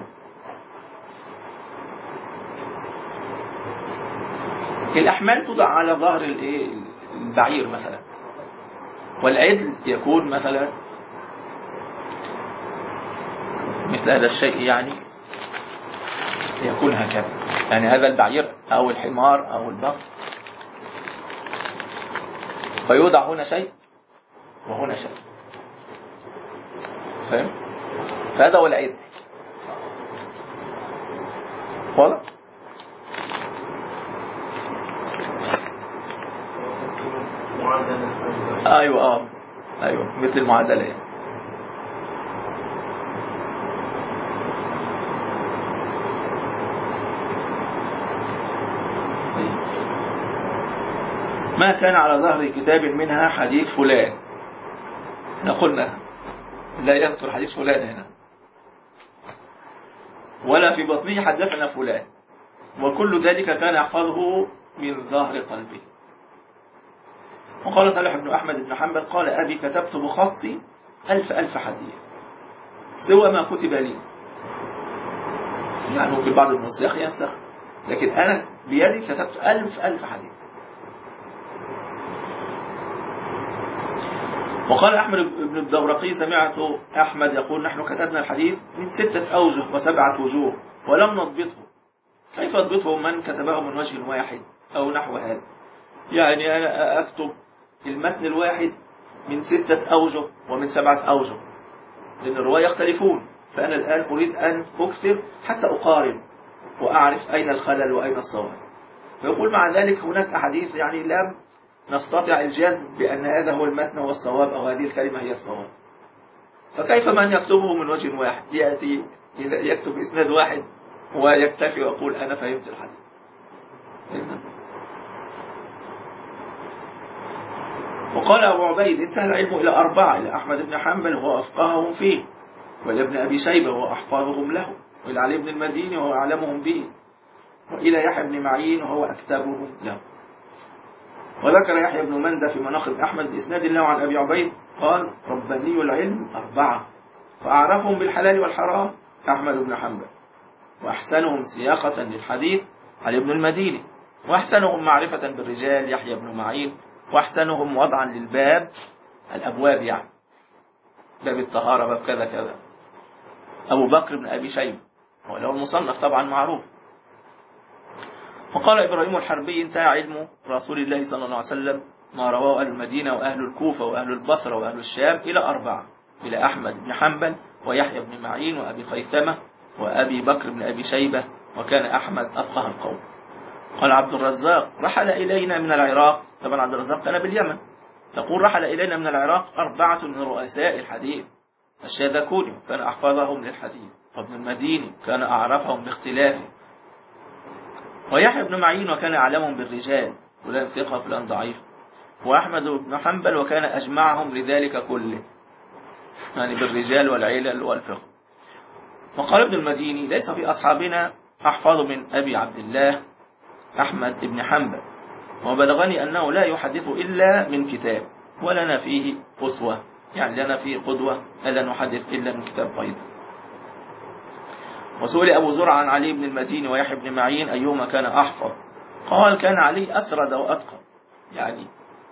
S1: الأحمال توضع على ظهر البعير مثلا، والعدل يكون مثلا مثل هذا الشيء، يعني يكون هكذا، يعني هذا البعير أو الحمار أو البقر، فيوضع هنا شيء وهنا شيء، فهم؟ فهذا هو العدل. واضح؟ ايوه اه ايوه مثل المعادله. ما كان على ظهر كتاب منها حديث فلان، احنا قلنا لا يذكر حديث فلان هنا، ولا في بطنه حدثنا فلان، وكل ذلك كان يحفظه من ظهر قلبه. وقال صالح بن أحمد بن حنبل قال أبي كتبت بخطي ألف ألف حديث سوى ما كتب لي، يعني ممكن بعض النساخ ينسخ، لكن أنا بيدي كتبت ألف ألف حديث. وقال أحمد بن الدورقي سمعت أحمد يقول نحن كتبنا الحديث من ستة أوجه وسبعة وجوه ولم نضبطه، كيف نضبطه من كتبه من وجه واحد أو نحو هذا؟ يعني أنا أكتب المتن الواحد من ستة أوجه ومن سبعة أوجه، لأن الرواة يختلفون، فأنا الآن أريد أن أكثر حتى أقارن وأعرف أين الخلل وأين الصواب. فيقول مع ذلك هناك أحاديث يعني لم نستطيع الجزم بأن هذا هو المتن هو الصواب أو هذه الكلمة هي الصواب، فكيف من يكتبه من وجه واحد يأتي يكتب إسناد واحد ويكتفي ويقول أنا فهمت الحديث؟ وقال أبو عبيد انتهى العلم إلى أربعة، إلى أحمد بن حنبل وهو أفقههم فيه، وإلى ابن أبي شيبة وهو أحفظهم له، وإلى علي بن المديني وهو أعلمهم به، وإلى يحيى بن معين وهو أكتبهم له. وذكر يحيى بن مندى في مناقب أحمد بإسناد له عن أبي عبيد قال رباني العلم أربعة، فأعرفهم بالحلال والحرام أحمد بن حنبل، وأحسنهم سياقة للحديث علي بن المديني، وأحسنهم معرفة بالرجال يحيى بن معين، وأحسنهم وضعا للباب، الأبواب يعني باب الطهارة باب كذا كذا أبو بكر بن أبي شيبة، وله المصنف طبعا معروف. وقال إبراهيم الحربي انتهى علم رسول الله صلى الله عليه وسلم ما رواه أهل المدينة وأهل الكوفة وأهل البصرة وأهل الشام إلى أربعة، إلى أحمد بن حنبل ويحيى بن معين وأبي خيثمة وأبي بكر بن أبي شيبة، وكان أحمد أفقه القوم. قال عبد الرزاق رحل إلينا من العراق، طبعا عبد الرزاق كان باليمن، يقول رحل إلينا من العراق أربعة من رؤساء الحديث، الشاذكوني كان أحفظهم للحديث، وابن المديني كان أعرفهم باختلافه، ويحيى بن معين وكان أعلمهم بالرجال، فلان ثقة فلان ضعيف. وأحمد بن حنبل وكان أجمعهم لذلك كله، يعني بالرجال والعلل والفقه. وقال ابن المديني: ليس في أصحابنا أحفظ من أبي عبد الله أحمد بن حنبل، وبلغني أنه لا يحدث إلا من كتاب، ولنا فيه أسوة، يعني لنا فيه قدوة، ألا نحدث إلا من كتاب أيضا. وسئل أبو زرع عن علي بن المديني ويحيى بن معين أيهما كان أحفظ، قال: كان علي أسرد وأتقن، يعني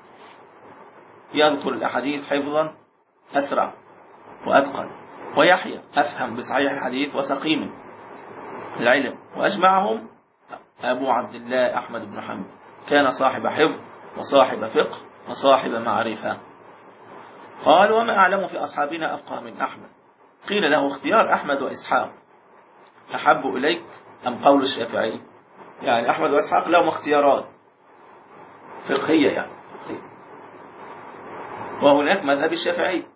S1: يذكر الأحاديث حفظا أسرع وأتقن، ويحيى أفهم بصحيح الحديث وسقيم العلم. وأجمعهم أبو عبد الله أحمد بن حنبل، كان صاحب حفظ وصاحب فقه وصاحب معرفة. قال: وما أعلم في أصحابنا أفقه من أحمد. قيل له: اختيار أحمد وإسحاق أحب إليك أم قول الشافعي؟ يعني أحمد وإسحاق لهم اختيارات فقهية يعني فقهية. وهناك مذهب الشافعي.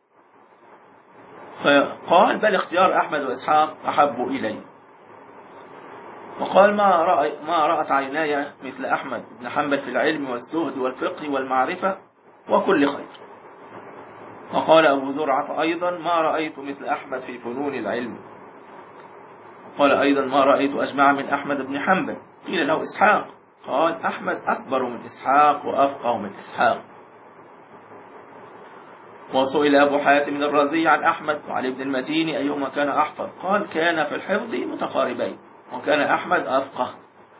S1: فقال: بل اختيار أحمد وإسحاق أحب إلي. وقال: ما رأي ما رأت عيناي مثل أحمد بن حنبل في العلم والزهد والفقه والمعرفة وكل خير. وقال أبو زرعة أيضا: ما رأيت مثل أحمد في فنون العلم. قال أيضا: ما رأيت أجمع من أحمد بن حنبل. قيل له: إسحاق. قال: أحمد أكبر من إسحاق وأفقه من إسحاق. وسئل أبو حاتم الرازي عن أحمد وعلي بن المديني أيهما كان أحفظ، قال: كان في الحفظ متقاربين، وكان أحمد أفقه.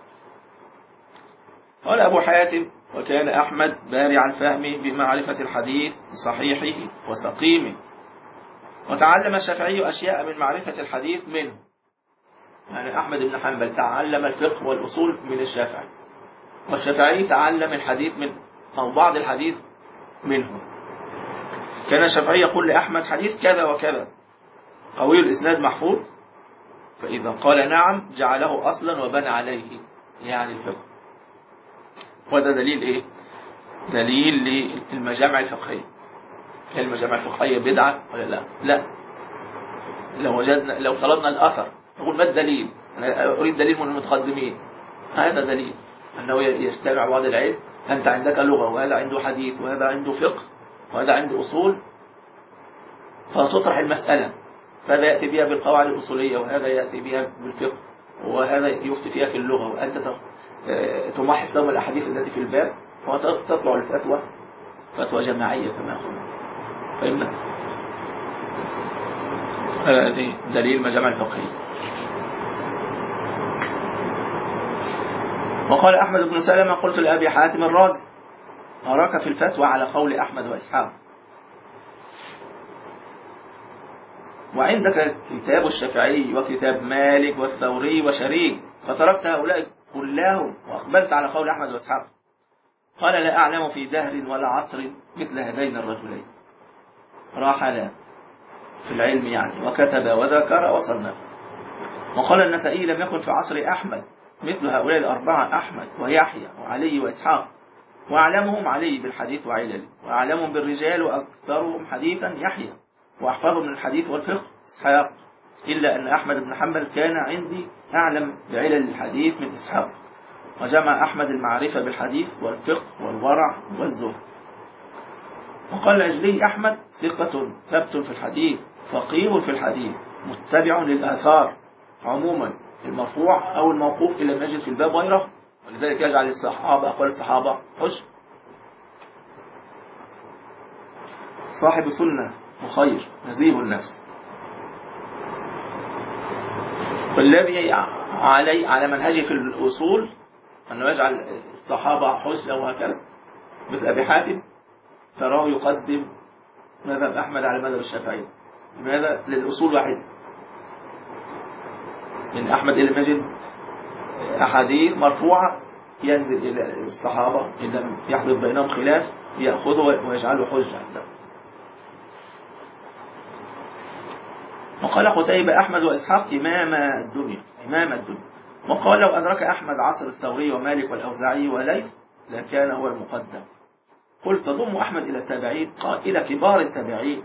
S1: قال أبو حاتم: وكان أحمد بارع الفهم بمعرفة الحديث بصحيحه وسقيمه، وتعلم الشافعي أشياء من معرفة الحديث منه. يعني أحمد بن حنبل تعلم الفقه والأصول من الشافعي، والشافعي تعلم الحديث من أو بعض الحديث منه. كان الشافعي يقول لأحمد: حديث كذا وكذا قوي الإسناد محفوظ، فإذا قال نعم جعله أصلا وبنى عليه، يعني الفقه. وهذا دليل إيه؟ دليل للمجامع الفقهية. المجامع الفقهية بدعة ولا لا؟ لا. لو وجدنا لو طلبنا الأثر نقول: ما الدليل؟ أنا أريد دليل من المتقدمين. هذا دليل أنه يجتمع بعض العلم، أنت عندك لغة وهذا عنده حديث وهذا عنده فقه وهذا عنده أصول، فتطرح المسألة، فهذا يأتي بها بالقواعد الأصولية وهذا يأتي بها بالفقه وهذا يفتي فيها في اللغة، وأنت تمحص لهم الأحاديث التي في الباب وتطلع الفتوى فتوى جماعية كما قلنا. فإن هذا دليل مجامع الفقهية. وقال أحمد بن سلمة: قلت لأبي حاتم الرازي: أراك في الفتوى على قول أحمد وإسحاق، وعندك كتاب الشافعي وكتاب مالك والثوري وشريك، فتركت هؤلاء كلهم وأقبلت على قول أحمد وإسحاق. قال: لا أعلم في دهر ولا عصر مثل هذين الرجلين، راحلا في العلم يعني، وكتب وذكر وصنف. وقال النسائي: لم يكن في عصر أحمد مثل هؤلاء الأربعة، أحمد ويحيى وعلي وإسحاق، وأعلمهم علي بالحديث وعلل، وأعلمهم بالرجال وأكثرهم حديثا يحيى، وأحفظهم من الحديث والفقه إسحاق، إلا أن أحمد بن حنبل كان عندي أعلم بعلل الحديث من إسحاق. وجمع أحمد المعرفة بالحديث والفقه والورع والزهد. وقال العجلي: أحمد ثقة ثبت في الحديث، فقيه في الحديث، متبع للآثار عموما، المرفوع أو الموقوف إلى نجد في الباب غيره، ولذلك يجعل الصحابة أقوال الصحابة حجة. صاحب سنة وخير نزيه النفس، والذي علي على منهجه في الأصول أنه يجعل الصحابة حجة وهكذا، مثل أبي حاتم تراه يقدم مذهب أحمد على مذهب الشافعي. لماذا؟ للأصول واحد، من أحمد إلى مجد أحاديث مرفوعة ينزل إلى الصحابة إذا لم يحدث بينهم خلاف يأخذه ويجعله حجة عنده. وقال قتيبة: أحمد وإسحاق إمام الدنيا إمام الدنيا. وقال: لو أدرك أحمد عصر الثوري ومالك والأوزاعي وليث لكان هو المقدم. قلت: تضم أحمد إلى التابعين؟ قال: إلى كبار التابعين.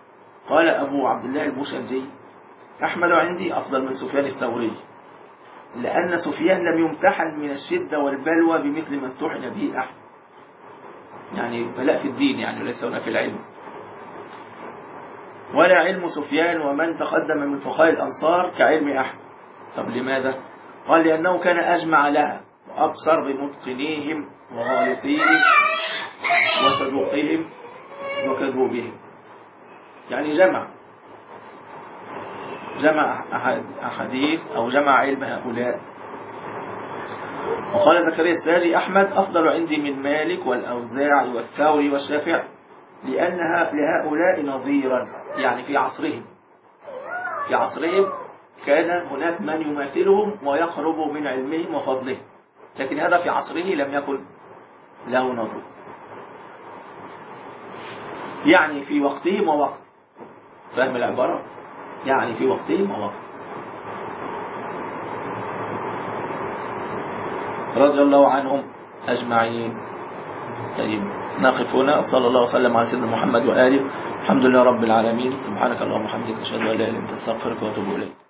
S1: قال أبو عبد الله البوشنجي: أحمد عندي أفضل من سفيان الثوري، لأن سفيان لم يمتحن من الشدة والبلوى بمثل ما امتحن به أحمد، يعني بلاء في الدين، يعني ليس هنا في العلم. ولا علم سفيان ومن تقدم من فقهاء الأمصار كعلم أحمد. طب لماذا؟ قال لأنه كان أجمع لها وأبصر بمتقنيهم وغالطيهم وصدوقهم وكذوبهم، يعني جمع جمع أحاديث أو جمع علم هؤلاء. وقال زكريا الساجي: أحمد أفضل عندي من مالك والأوزاعي والثوري والشافعي، لأنها لهؤلاء نظيرا، يعني في عصرهم في عصرهم كان هناك من يماثلهم ويقرب من علمهم وفضلهم، لكن هذا في عصره لم يكن له نظير، يعني في وقتهم ووقت. فهم العبارة؟ يعني في وقتهم ووقت. رضي الله عنهم أجمعين. طيب نقف هنا. صلى الله وسلم على سيدنا محمد وآله. الحمد لله رب العالمين. سبحانك اللهم وبحمدك أشهد أن لا إله إلا أنت أستغفرك وأتوب إليك.